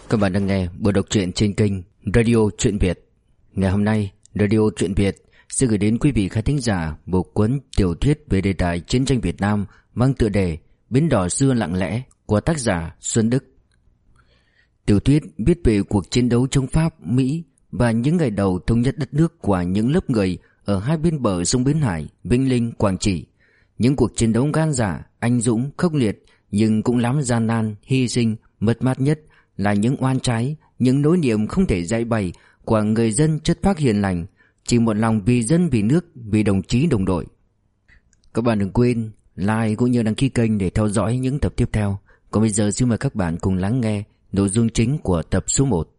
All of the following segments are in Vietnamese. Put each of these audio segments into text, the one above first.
Các bạn đang nghe buổi đọc truyện trên kênh Radio Truyện Việt. Ngày hôm nay, Radio Truyện Việt sẽ gửi đến quý vị khán thính giả một cuốn tiểu thuyết về đề tài chiến tranh Việt Nam mang tựa đề Bến đỏ xưa lặng lẽ của tác giả Xuân Đức. Tiểu thuyết viết về cuộc chiến đấu chống Pháp, Mỹ và những ngày đầu thống nhất đất nước của những lớp người ở hai bên bờ sông Bến Hải, Vĩnh Linh, Quảng Trị. Những cuộc chiến đấu gan dạ, anh dũng, khốc liệt nhưng cũng lắm gian nan, hy sinh, mất mát nhất là những oan trái, những nỗi niềm không thể giãi bày của người dân chất phác hiền lành, chỉ một lòng vì dân, vì nước, vì đồng chí đồng đội. Các bạn đừng quên like cũng như đăng ký kênh để theo dõi những tập tiếp theo. Còn bây giờ xin mời các bạn cùng lắng nghe nội dung chính của tập số 1.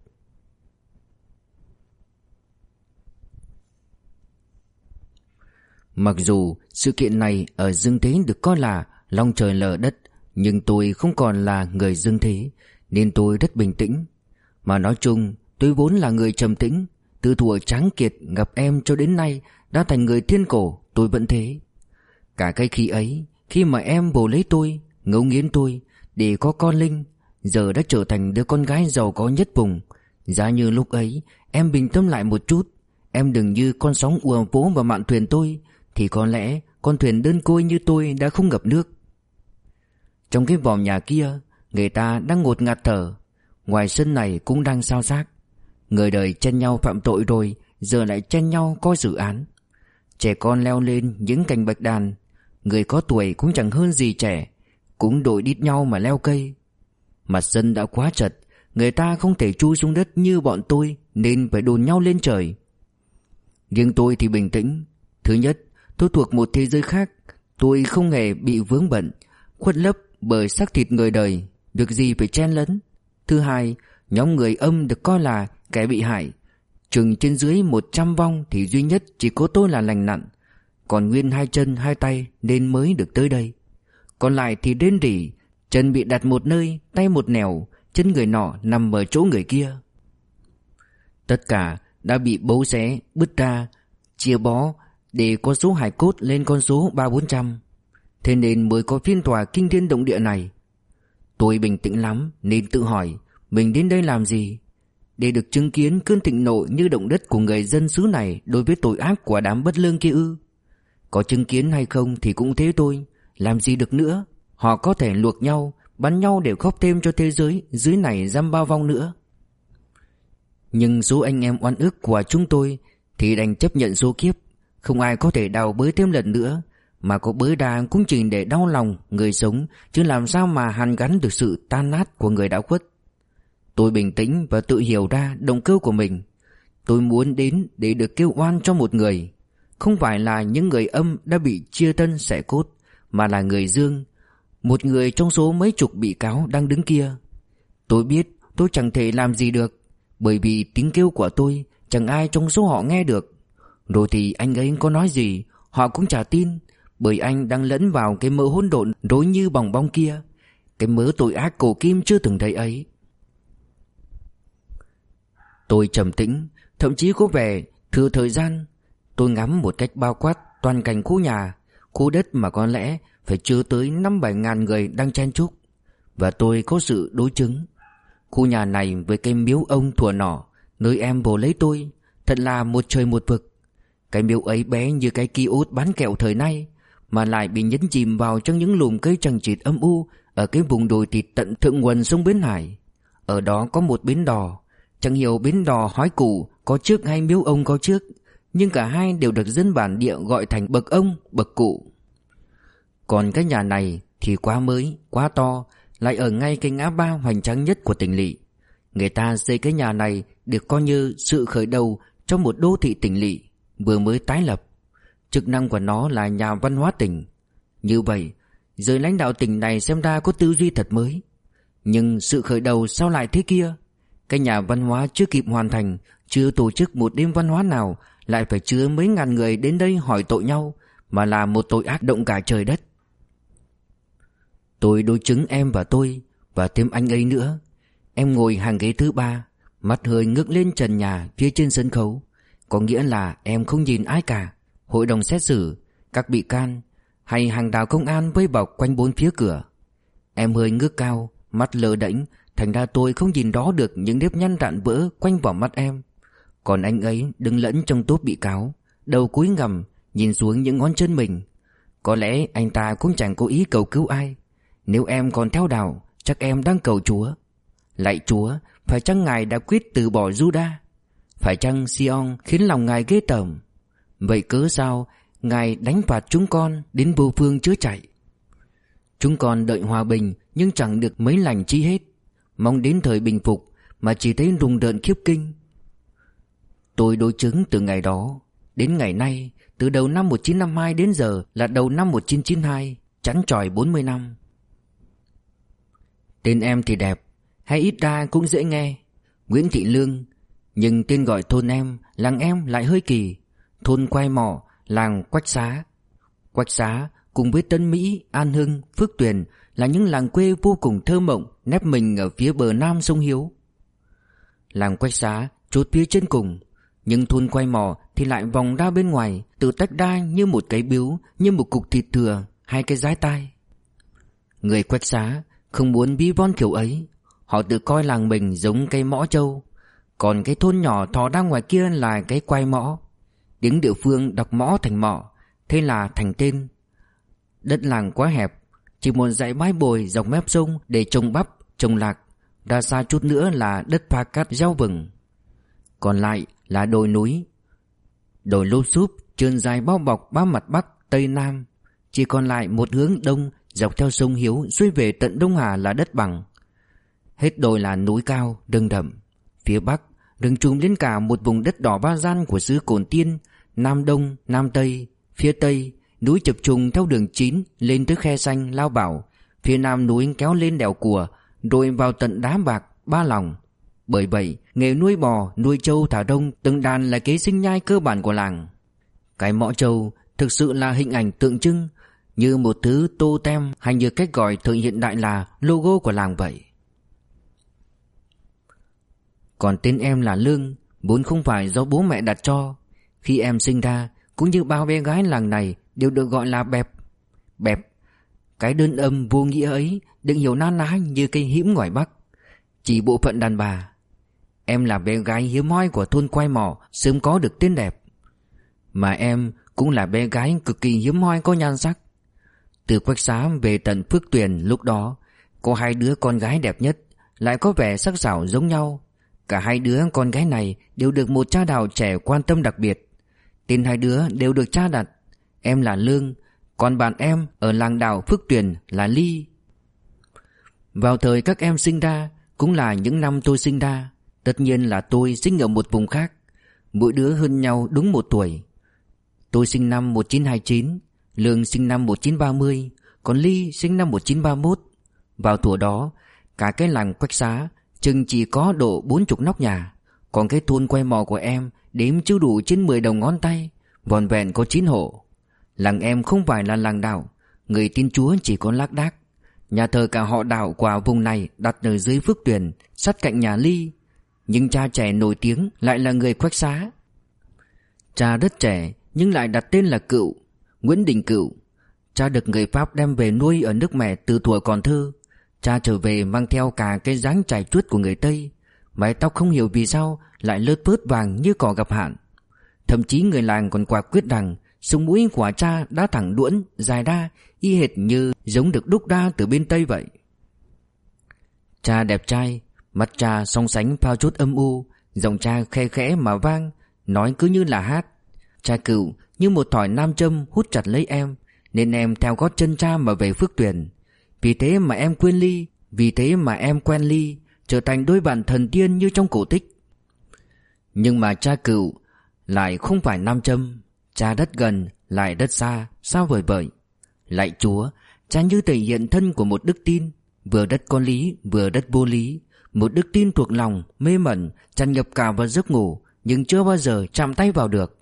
Mặc dù sự kiện này ở Dương Thế được coi là long trời lở đất, nhưng tôi không còn là người Dương Thế, nên tôi rất bình tĩnh. Mà nói chung, tôi vốn là người trầm tĩnh. Từ thuở tráng kiệt gặp em cho đến nay đã thành người thiên cổ, tôi vẫn thế. Cả cái khi ấy, khi mà em bồ lấy tôi, ngấu nghiến tôi để có con Linh, giờ đã trở thành đứa con gái giàu có nhất vùng. Giá như lúc ấy em bình tâm lại một chút, em đừng như con sóng ùa vỗ vào mạn thuyền tôi, thì có lẽ con thuyền đơn côi như tôi đã không ngập nước. Trong cái vòm nhà kia, người ta đang ngột ngạt thở, ngoài sân này cũng đang xao xác. Người đời chen nhau phạm tội rồi, giờ lại chen nhau coi xử án. Trẻ con leo lên những cành bạch đàn, người có tuổi cũng chẳng hơn gì trẻ, cũng đội đít nhau mà leo cây. Mặt sân đã quá chật, người ta không thể chui xuống đất như bọn tôi, nên phải đồn nhau lên trời. Riêng tôi thì bình tĩnh. Thứ nhất, tôi thuộc một thế giới khác, tôi không hề bị vướng bận, khuất lấp bởi xác thịt người đời, việc gì phải chen lấn. Thứ hai, nhóm người âm được coi là kẻ bị hại, chừng trên dưới 100 vong thì duy nhất chỉ có tôi là lành lặn, còn nguyên hai chân hai tay nên mới được tới đây. Còn lại thì rên rỉ, chân bị đặt một nơi, tay một nẻo, chân người nọ nằm ở chỗ người kia. Tất cả đã bị bấu xé, bứt ra, chia bó để có số hài cốt lên con số 300-400. Thế nên mới có phiên tòa kinh thiên động địa này. Tôi bình tĩnh lắm nên tự hỏi mình đến đây làm gì? Để được chứng kiến cơn thịnh nộ như động đất của người dân xứ này đối với tội ác của đám bất lương kia ư? Có chứng kiến hay không thì cũng thế thôi, làm gì được nữa. Họ có thể luộc nhau, bắn nhau để khóc thêm cho thế giới dưới này dăm bao vong nữa. Nhưng số anh em oan ức của chúng tôi thì đành chấp nhận số kiếp. Không ai có thể đào bới thêm lần nữa, mà có bới đa cũng chỉ để đau lòng người sống, chứ làm sao mà hàn gắn được sự tan nát của người đã khuất. Tôi bình tĩnh và tự hiểu ra động cơ của mình. Tôi muốn đến để được kêu oan cho một người, không phải là những người âm đã bị chia thân xẻ cốt, mà là người dương, một người trong số mấy chục bị cáo đang đứng kia. Tôi biết tôi chẳng thể làm gì được, bởi vì tiếng kêu của tôi chẳng ai trong số họ nghe được. Rồi thì anh ấy có nói gì họ cũng chả tin, bởi anh đang lẫn vào cái mớ hỗn độn rối như bòng bong kia, cái mớ tội ác cổ kim chưa từng thấy ấy. Tôi trầm tĩnh, thậm chí có vẻ thừa thời gian. Tôi ngắm một cách bao quát toàn cảnh khu nhà, khu đất mà có lẽ phải chưa tới 5-7 ngàn người đang chen chúc. Và tôi có sự đối chứng. Khu nhà này với cái miếu ông thuở nọ, nơi em bồ lấy tôi, thật là một trời một vực. Cái miếu ấy bé như cái kiosk bán kẹo thời nay, mà lại bị nhấn chìm vào trong những lùm cây chằng chịt âm u ở cái vùng đồi thịt tận thượng nguồn sông Bến Hải. Ở đó có một bến đò, chẳng hiểu bến đò hói củ có trước hay miếu ông có trước, nhưng cả hai đều được dân bản địa gọi thành bậc ông, bậc cụ. Còn cái nhà này thì quá mới, quá to, lại ở ngay cái ngã ba hoành tráng nhất của tỉnh lỵ. Người ta xây cái nhà này được coi như sự khởi đầu cho một đô thị tỉnh lỵ vừa mới tái lập. Chức năng của nó là nhà văn hóa tỉnh. Như vậy, giới lãnh đạo tỉnh này xem ra có tư duy thật mới. Nhưng sự khởi đầu sao lại thế kia? Cái nhà văn hóa chưa kịp hoàn thành, chưa tổ chức một đêm văn hóa nào, lại phải chứa mấy ngàn người đến đây hỏi tội nhau, mà là một tội ác động cả trời đất. Tôi đối chứng em và tôi, và thêm anh ấy nữa. Em ngồi hàng ghế thứ 3, mắt hơi ngước lên trần nhà phía trên sân khấu. Có nghĩa là em không nhìn ai cả. Hội đồng xét xử, các bị can hay hàng đào công an vây bọc quanh bốn phía cửa. Em hơi ngước cao, mắt lờ đễnh, thành ra tôi không nhìn đó được những nếp nhăn rạn vỡ quanh vào mắt em. Còn anh ấy đứng lẫn trong tốp bị cáo, đầu cúi gằm nhìn xuống những ngón chân mình. Có lẽ anh ta cũng chẳng cố ý cầu cứu ai. Nếu em còn theo đạo, chắc em đang cầu Chúa. Lạy Chúa, phải chăng Ngài đã quyết từ bỏ Juda? Phải chăng Sion khiến lòng Ngài ghê tởm? Vậy cớ sao Ngài đánh phạt chúng con đến vô phương chữa chạy? Chúng con đợi hòa bình nhưng chẳng được mấy lành chi hết, mong đến thời bình phục mà chỉ thấy rùng rợn khiếp kinh. Tôi đối chứng từ ngày đó đến ngày nay, từ đầu năm 1952 đến giờ là đầu năm 1992, chắn chòi 40 năm. Tên em thì đẹp, hay ít ra cũng dễ nghe, Nguyễn Thị Lương. Nhưng tên gọi thôn em, làng em lại hơi kỳ. Thôn Quai Mỏ, làng Quách Xá. Quách Xá cùng với Tân Mỹ, An Hưng, Phước Tuyền là những làng quê vô cùng thơ mộng nép mình ở phía bờ nam sông Hiếu. Làng Quách Xá chốt phía trên cùng, nhưng thôn Quai Mỏ thì lại vòng ra bên ngoài, tự tách ra như một cái biếu, như một cục thịt thừa, hai cái dái tai. Người Quách Xá không muốn ví von kiểu ấy. Họ tự coi làng mình giống cây mõ trâu, còn cái thôn nhỏ thò ra ngoài kia là cái Quai Mõ. Tiếng địa phương đọc mõ thành mọ, thế là thành tên. Đất làng quá hẹp, chỉ một dãy bãi bồi dọc mép sông để trồng bắp, trồng lạc. Ra xa chút nữa là đất pha cát gieo vừng. Còn lại là đồi núi, đồi lốp xúp trơn dài bao bọc ba mặt bắc, tây, nam. Chỉ còn lại một hướng đông dọc theo sông Hiếu xuôi về tận Đông Hà là đất bằng. Hết đồi là núi cao, rừng rậm. Phía bắc rừng trùm lên cả một vùng đất đỏ ba gian của xứ Cồn Tiên. Nam đông, nam tây. Phía tây núi chập trùng theo đường 9 lên tới Khe Xanh, Lao Bảo. Phía nam núi kéo lên đèo Cùa, rồi vào tận Đá Bạc, Ba Lòng. Bởi vậy nghề nuôi bò, nuôi trâu thả rông từng đàn là kế sinh nhai cơ bản của làng. Cái mõ trâu thực sự là hình ảnh tượng trưng, như một thứ tô tem hay như cách gọi thời hiện đại là logo của làng vậy. Còn tên em là Lương, vốn không phải do bố mẹ đặt cho. Khi em sinh ra, cũng như bao bé gái làng này đều được gọi là Bẹp. Bẹp, cái đơn âm vô nghĩa ấy đừng hiểu na ná như cây hĩm ngoài Bắc, chỉ bộ phận đàn bà. Em là bé gái hiếm hoi của thôn Quai Mỏ, sớm có được tên đẹp. Mà em cũng là bé gái cực kỳ hiếm hoi có nhan sắc. Từ Quách Xá về tận Phước Tuyền lúc đó có hai đứa con gái đẹp nhất, lại có vẻ sắc sảo giống nhau. Cả hai đứa con gái này đều được một cha đào trẻ quan tâm đặc biệt. Tên hai đứa đều được cha đặt. Em là Lương, còn bạn em ở làng đào Phước Tuyền là Ly. Vào thời các em sinh ra cũng là những năm tôi sinh ra. Tất nhiên là tôi sinh ở một vùng khác, mỗi đứa hơn nhau đúng 1 tuổi. Tôi sinh năm 1929, Lương sinh năm 1930, còn Ly sinh năm 1931. Vào thuở đó, cả cái làng Quách Xá chừng chỉ có độ 40 nóc nhà. Còn cái thôn Quai Mỏ của em đếm chưa đủ trên 10 đầu ngón tay, vòn vẹn có 9 hộ. Làng em không phải là làng đạo, người tin Chúa chỉ có lác đác. Nhà thờ cả họ đạo của vùng này đặt ở dưới Phước Tuyền, sát cạnh nhà Ly. Nhưng cha trẻ nổi tiếng lại là người Quách Xá. Cha rất trẻ nhưng lại đặt tên là Cựu, Nguyễn Đình Cựu. Cha được người Pháp đem về nuôi ở nước mẹ từ thuở còn thơ. Cha trở về mang theo cả cái dáng chải chuốt của người Tây, mái tóc không hiểu vì sao lại lớt phớt vàng như cỏ gặp hạn. Thậm chí người làng còn quả quyết rằng sống mũi của cha đã thẳng đuỗn, dài ra, y hệt như giống được đúc ra từ bên Tây vậy. Cha đẹp trai, mắt cha song sánh phao chút âm u, giọng cha khe khẽ mà vang, nói cứ như là hát. Cha Cựu như một thỏi nam châm hút chặt lấy em, nên em theo gót chân cha mà về Phước Tuyền. Vì thế mà em quên Ly, vì thế mà em quen Ly, trở thành đôi bạn thần tiên như trong cổ tích. Nhưng mà cha Cựu lại không phải nam châm. Cha rất gần lại rất xa, sao vời vợi. Lạy Chúa, cha như thể hiện thân của một đức tin, vừa rất có lý vừa rất vô lý. Một đức tin thuộc lòng, mê mẩn, tràn ngập cả vào giấc ngủ, nhưng chưa bao giờ chạm tay vào được.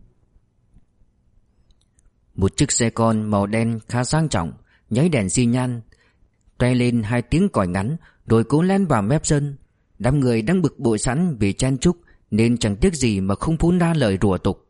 Một chiếc xe con màu đen khá sang trọng, nháy đèn xi nhan, toe lên 2 tiếng còi ngắn, rồi cố len vào mép sân. Đám người đang bực bội sẵn vì chen chúc, nên chẳng tiếc gì mà không phun ra lời rủa tục.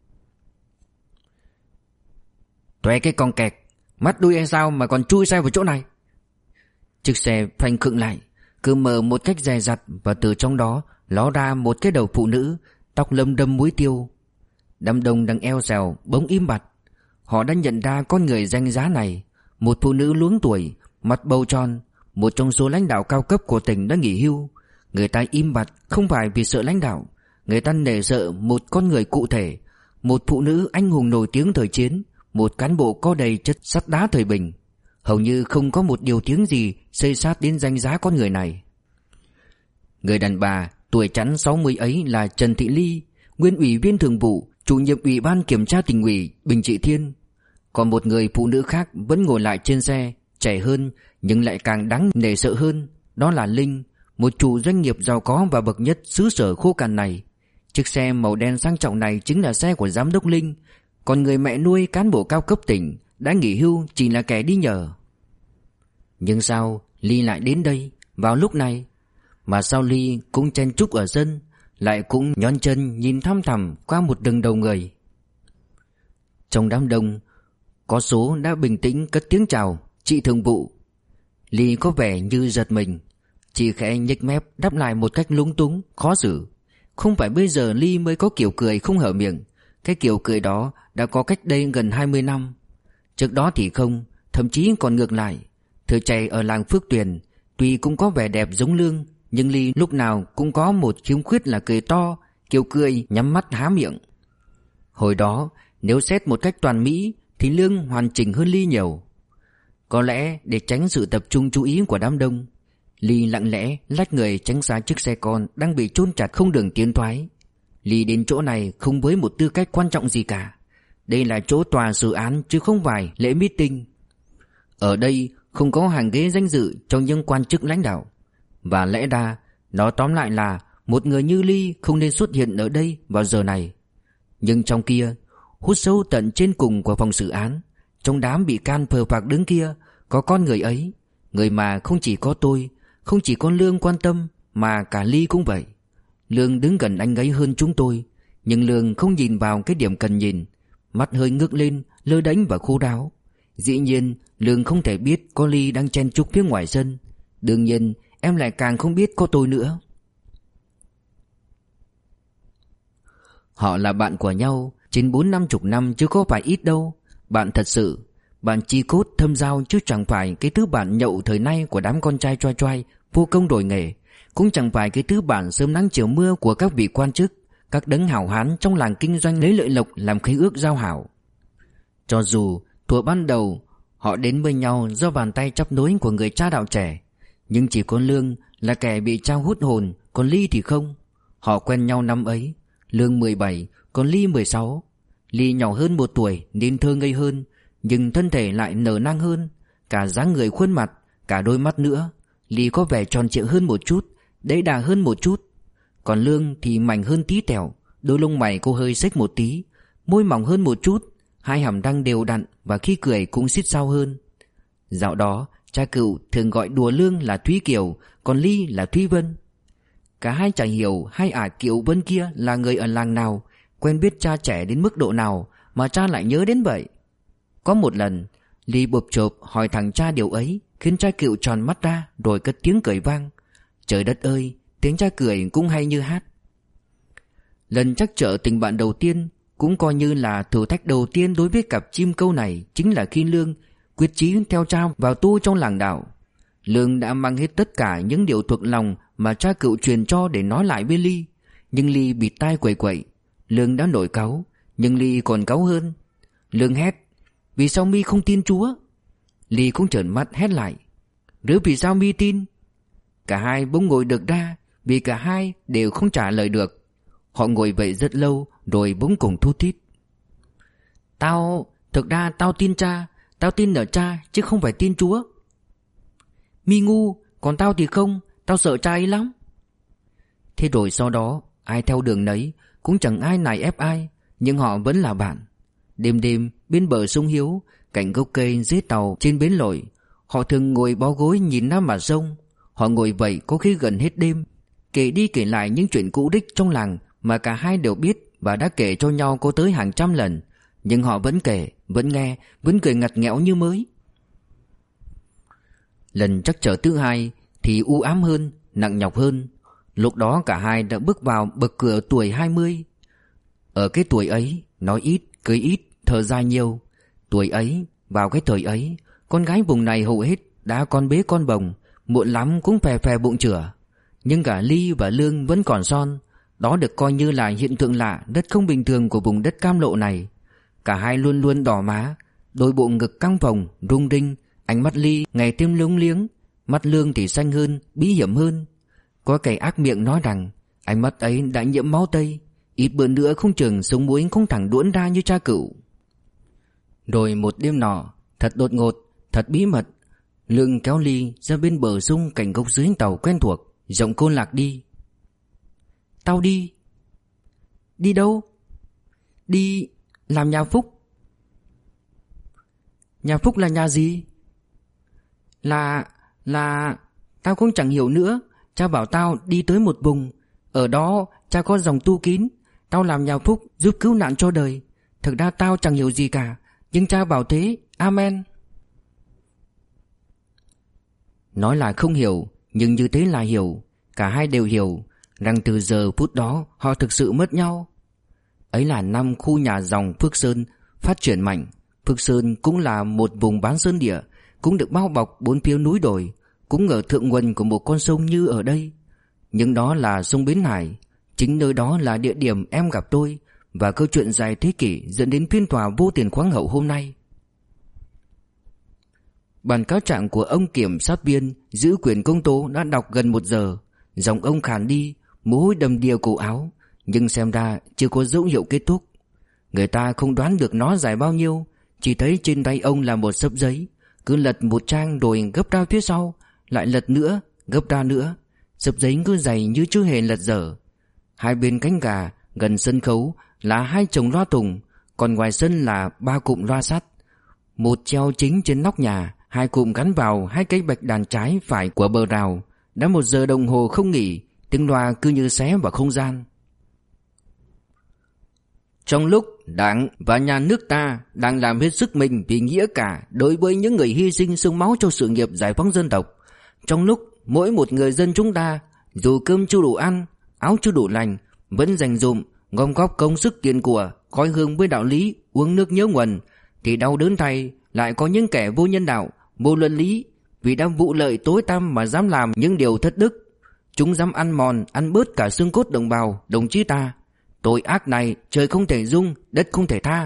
Toe cái con kẹt, mắt đuôi hay sao mà còn chui xe vào chỗ này? Chiếc xe phanh khựng lại, cứ mở một cách dè dặt, và từ trong đó ló ra một cái đầu phụ nữ, tóc lấm đâm muối tiêu. Đám đông đang eo xèo bỗng im bặt. Họ đã nhận ra con người danh giá này, một phụ nữ luống tuổi, mặt bầu tròn, một trong số lãnh đạo cao cấp của tỉnh đã nghỉ hưu. Người ta im bặt không phải vì sợ lãnh đạo, người ta nể sợ một con người cụ thể, một phụ nữ anh hùng nổi tiếng thời chiến, một cán bộ có đầy chất sắt đá thời bình. Hầu như không có một điều tiếng gì xây sát đến danh giá con người này. Người đàn bà tuổi chẵn 60 ấy là Trần Thị Ly, nguyên ủy viên thường vụ, chủ nhiệm ủy ban kiểm tra tỉnh ủy Bình Trị Thiên. Còn một người phụ nữ khác vẫn ngồi lại trên xe, trẻ hơn nhưng lại càng đáng nể sợ hơn, đó là Linh, một chủ doanh nghiệp giàu có và bậc nhất xứ sở khô cằn này. Chiếc xe màu đen sang trọng này chính là xe của giám đốc Linh, còn người mẹ nuôi cán bộ cao cấp tỉnh đã nghỉ hưu chỉ là kẻ đi nhờ. Nhưng sao Ly lại đến đây vào lúc này? Mà sao Ly cũng chen chúc ở sân, lại cũng nhón chân nhìn thăm thẳm qua một rừng đầu người? Trong đám đông, có số đã bình tĩnh cất tiếng chào chị thường vụ. Ly có vẻ như giật mình, chỉ khẽ nhếch mép đáp lại một cách lúng túng, khó xử. Không phải bây giờ Ly mới có kiểu cười không hở miệng, cái kiểu cười đó đã có cách đây gần 20 năm. Trước đó thì không, thậm chí còn ngược lại. Thời trẻ ở làng Phước Tuyền, tuy cũng có vẻ đẹp giống Lương, nhưng Ly lúc nào cũng có một khiếm khuyết là cười to, kiểu cười nhắm mắt há miệng. Hồi đó, nếu xét một cách toàn mỹ thì Lương hoàn chỉnh hơn Ly nhiều. Có lẽ để tránh sự tập trung chú ý của đám đông, Ly lặng lẽ lách người tránh xa chiếc xe con đang bị chôn chặt không đường tiến thoái. Ly đến chỗ này không với một tư cách quan trọng gì cả. Đây là chỗ tòa xử án chứ không phải lễ meeting. Ở đây không có hàng ghế danh dự cho những quan chức lãnh đạo. Và lẽ ra, nói tóm lại là một người như Ly không nên xuất hiện ở đây vào giờ này. Nhưng trong kia, hút sâu tận trên cùng của phòng xử án, trong đám bị can phờ phạc đứng kia, có con người ấy. Người mà không chỉ có tôi, không chỉ có Lương quan tâm, mà cả Ly cũng vậy. Lương đứng gần anh ấy hơn chúng tôi, nhưng Lương không nhìn vào cái điểm cần nhìn, mắt hơi ngước lên, lơ đễnh và khô ráo. Dĩ nhiên Lương không thể biết có Ly đang chen chúc phía ngoài sân. Đương nhiên em lại càng không biết có tôi nữa. Họ là bạn của nhau trên 40-50 năm chứ có phải ít đâu. Bạn thật sự, bạn chi cốt thâm giao chứ chẳng phải cái thứ bạn nhậu thời nay của đám con trai choai choai vô công đổi nghề, cũng chẳng phải cái thứ bạn sớm nắng chiều mưa của các vị quan chức, các đấng hảo hán trong làng kinh doanh lấy lợi lộc làm khế ước giao hảo. Cho dù thuở ban đầu họ đến với nhau do bàn tay chắp nối của người cha đạo trẻ, nhưng chỉ có Lương là kẻ bị trao hút hồn, còn Ly thì không. Họ quen nhau năm ấy, Lương 17, còn Ly 16. Ly nhỏ hơn 1 tuổi nên thơ ngây hơn, nhưng thân thể lại nở nang hơn, cả dáng người khuôn mặt, cả đôi mắt nữa. Ly có vẻ tròn trịa hơn một chút, đẫy đà hơn một chút. Còn Lương thì mảnh hơn tí tẹo, đôi lông mày cô hơi xếch một tí, môi mỏng hơn một chút, hai hàm răng đều đặn và khi cười cũng xít sao hơn. Dạo đó cha cựu thường gọi đùa Lương là Thúy Kiều, còn Ly là Thúy Vân. Cả hai chẳng hiểu hai ả Kiều Vân kia là người ở làng nào, quen biết cha trẻ đến mức độ nào mà cha lại nhớ đến vậy. Có một lần Ly bộp chộp hỏi thằng cha điều ấy, khiến cha cựu tròn mắt ra rồi cất tiếng cười vang. Trời đất ơi, tiếng cha cười cũng hay như hát. Lần trắc trở tình bạn đầu tiên, cũng coi như là thử thách đầu tiên đối với cặp chim câu này, chính là khi Lương quyết chí theo cha vào tu trong làng đạo. Lương đã mang hết tất cả những điều thuộc lòng mà cha cựu truyền cho để nói lại với Ly, nhưng Ly bịt tai quậy quậy. Lương đã nổi cáu, nhưng Ly còn cáu hơn. Lương hét: "Vì sao mi không tin Chúa?" Ly cũng trợn mắt hét lại: "Rứa vì sao mi tin?" Cả hai bỗng ngồi được ra, vì cả hai đều không trả lời được. Họ ngồi vậy rất lâu rồi bỗng cùng thút thít: Thực ra tao tin cha, tao tin ở cha chứ không phải tin Chúa." "Mi ngu, còn tao thì không, tao sợ cha ấy lắm." Thế rồi sau đó ai theo đường nấy, cũng chẳng ai nài ép ai, nhưng họ vẫn là bạn. Đêm đêm bên bờ sông Hiếu, cạnh gốc cây dưới tàu trên bến lội, họ thường ngồi bó gối nhìn ra mặt sông. Họ ngồi vậy có khi gần hết đêm, kể đi kể lại những chuyện cũ đích trong làng mà cả hai đều biết và đã kể cho nhau có tới hàng trăm lần. Nhưng họ vẫn kể, vẫn nghe, vẫn cười ngặt nghẽo như mới. Lần trắc trở thứ hai, thì u ám hơn, nặng nhọc hơn. Lúc đó cả hai đã bước vào bậc cửa tuổi 20. Ở cái tuổi ấy, nói ít, cười ít, thở dài nhiều. Tuổi ấy, vào cái thời ấy, con gái vùng này hầu hết đã con bế con bồng, muộn lắm cũng phè phè bụng chửa. Nhưng cả Ly và Lương vẫn còn son. Đó được coi như là hiện tượng lạ, rất không bình thường của vùng đất cam lộ này. Cả hai luôn luôn đỏ má, đôi bộ ngực căng phồng, rung rinh. Ánh mắt Ly ngày thêm lúng liếng, mắt Lương thì xanh hơn, bí hiểm hơn. Có kẻ ác miệng nói rằng ánh mắt ấy đã nhiễm máu Tây, ít bữa nữa không chừng sống muối không thẳng đuỗn ra như cha cựu. Rồi một đêm nọ, thật đột ngột, thật bí mật, Lương kéo Ly ra bên bờ sông cạnh gốc dưới tàu quen thuộc, giọng cô lạc đi. Tao đi. Đi đâu? Đi làm nhà Phúc. Nhà Phúc là nhà gì? Là tao cũng chẳng hiểu nữa. Cha bảo tao đi tới một vùng, ở đó cha có dòng tu kín. Tao làm nhà Phúc giúp cứu nạn cho đời. Thực ra tao chẳng hiểu gì cả, nhưng cha bảo thế. Amen. Nói là không hiểu, nhưng như thế là hiểu. Cả hai đều hiểu rằng từ giờ phút đó họ thực sự mất nhau. Ấy là năm khu nhà dòng Phước Sơn phát triển mạnh. Phước Sơn cũng là một vùng bán sơn địa, cũng được bao bọc bốn phía núi đồi, cũng ở thượng nguồn của một con sông như ở đây. Nhưng đó là sông Bến Hải. Chính nơi đó là địa điểm em gặp tôi, và câu chuyện dài thế kỷ dẫn đến phiên tòa vô tiền khoáng hậu hôm nay. Bản cáo trạng của ông kiểm sát viên giữ quyền công tố đã đọc gần 1 giờ. Giọng ông khàn đi, mồ hôi đầm đìa cổ áo, nhưng xem ra chưa có dấu hiệu kết thúc. Người ta không đoán được nó dài bao nhiêu, chỉ thấy trên tay ông là một xấp giấy. Cứ lật một trang rồi gấp ra phía sau, lại lật nữa, gấp ra nữa. Xấp giấy cứ dày như chưa hề lật dở. Hai bên cánh gà gần sân khấu là 2 chồng loa tùng, còn ngoài sân là 3 cụm loa sắt. Một treo chính trên nóc nhà, 2 cụm gắn vào 2 cái bạch đàn trái phải của bờ rào. Đã 1 giờ đồng hồ không nghỉ, tiếng loa cứ như xé vào không gian. Trong lúc Đảng và nhà nước ta đang làm hết sức mình vì nghĩa cả đối với những người hy sinh xương máu cho sự nghiệp giải phóng dân tộc, trong lúc mỗi một người dân chúng ta, dù cơm chưa đủ ăn, áo chưa đủ lành, vẫn dành dụm gom góp công sức tiền của, khói hương với đạo lý, uống nước nhớ nguồn, thì đau đớn thay lại có những kẻ vô nhân đạo, vô luân lý, vì đang vụ lợi tối tăm mà dám làm những điều thất đức. Chúng dám ăn mòn, ăn bớt cả xương cốt đồng bào, đồng chí ta. Tội ác này trời không thể dung, đất không thể tha.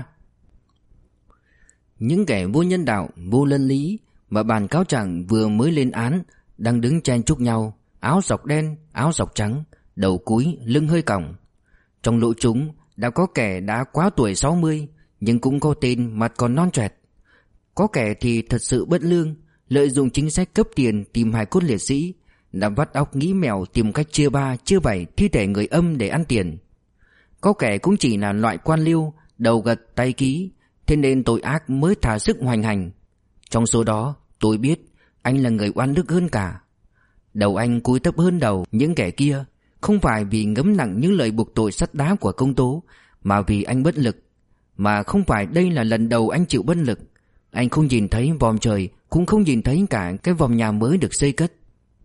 Những kẻ vô nhân đạo, vô luân lý mà bản cáo trạng vừa mới lên án đang đứng chen chúc nhau, áo sọc đen, áo sọc trắng, đầu cúi, lưng hơi còng. Trong lũ chúng đã có kẻ đã quá tuổi 60, nhưng cũng có tên mặt còn non choẹt. Có kẻ thì thật sự bất lương, lợi dụng chính sách cấp tiền tìm hài cốt liệt sĩ, đã vắt óc nghĩ mèo tìm cách chia 3, chia 7 thi thể người âm để ăn tiền. Có kẻ cũng chỉ là loại quan liêu, đầu gật tay ký, thế nên tội ác mới thả sức hoành hành. Trong số đó tôi biết anh là người oan đức hơn cả. Đầu anh cúi thấp hơn đầu những kẻ kia, không phải vì ngấm nặng những lời buộc tội sắt đá của công tố, mà vì anh bất lực. Mà không phải đây là lần đầu anh chịu bất lực. Anh không nhìn thấy vòm trời, cũng không nhìn thấy cả cái vòm nhà mới được xây cất.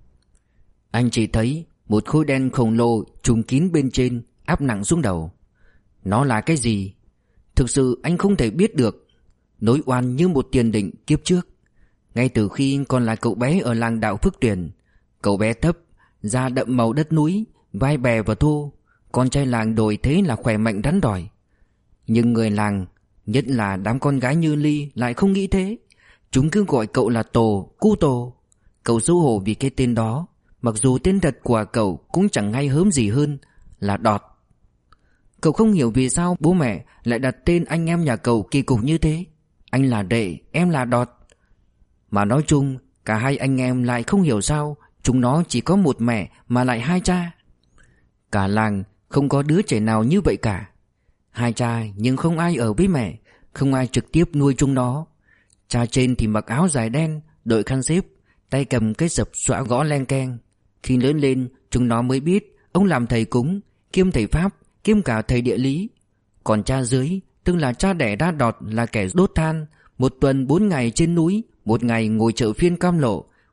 Anh chỉ thấy một khối đen khổng lồ trùm kín bên trên, áp nặng xuống đầu. Nó là cái gì? Thực sự anh không thể biết được. Nỗi oan như một tiền định kiếp trước. Ngay từ khi còn là cậu bé ở làng đạo Phước Tuyền, cậu bé thấp, da đậm màu đất núi, vai bè và thô. Con trai làng đồi thế là khỏe mạnh rắn đỏi. Nhưng người làng, nhất là đám con gái như Ly, lại không nghĩ thế. Chúng cứ gọi cậu là Tổ, Cu Tổ. Cậu xấu hổ vì cái tên đó, mặc dù tên thật của cậu cũng chẳng hay hớm gì hơn là Đọt. Cậu không hiểu vì sao bố mẹ lại đặt tên anh em nhà cậu kỳ cục như thế. Anh là Đệ, em là Đọt. Mà nói chung, cả hai anh em lại không hiểu sao chúng nó chỉ có một mẹ mà lại 2 cha. Cả làng không có đứa trẻ nào như vậy cả. 2 cha nhưng không ai ở với mẹ, không ai trực tiếp nuôi chúng nó. Cha trên thì mặc áo dài đen, đội khăn xếp, tay cầm cái sập xõa gõ len keng. Khi lớn lên, chúng nó mới biết ông làm thầy cúng, kiêm thầy pháp, kiêm cả thầy địa lý. Còn cha dưới, tức là cha đẻ ra Đọt, là kẻ đốt than, 1 tuần 4 ngày trên núi, 1 ngày ngồi chợ phiên cam lộ,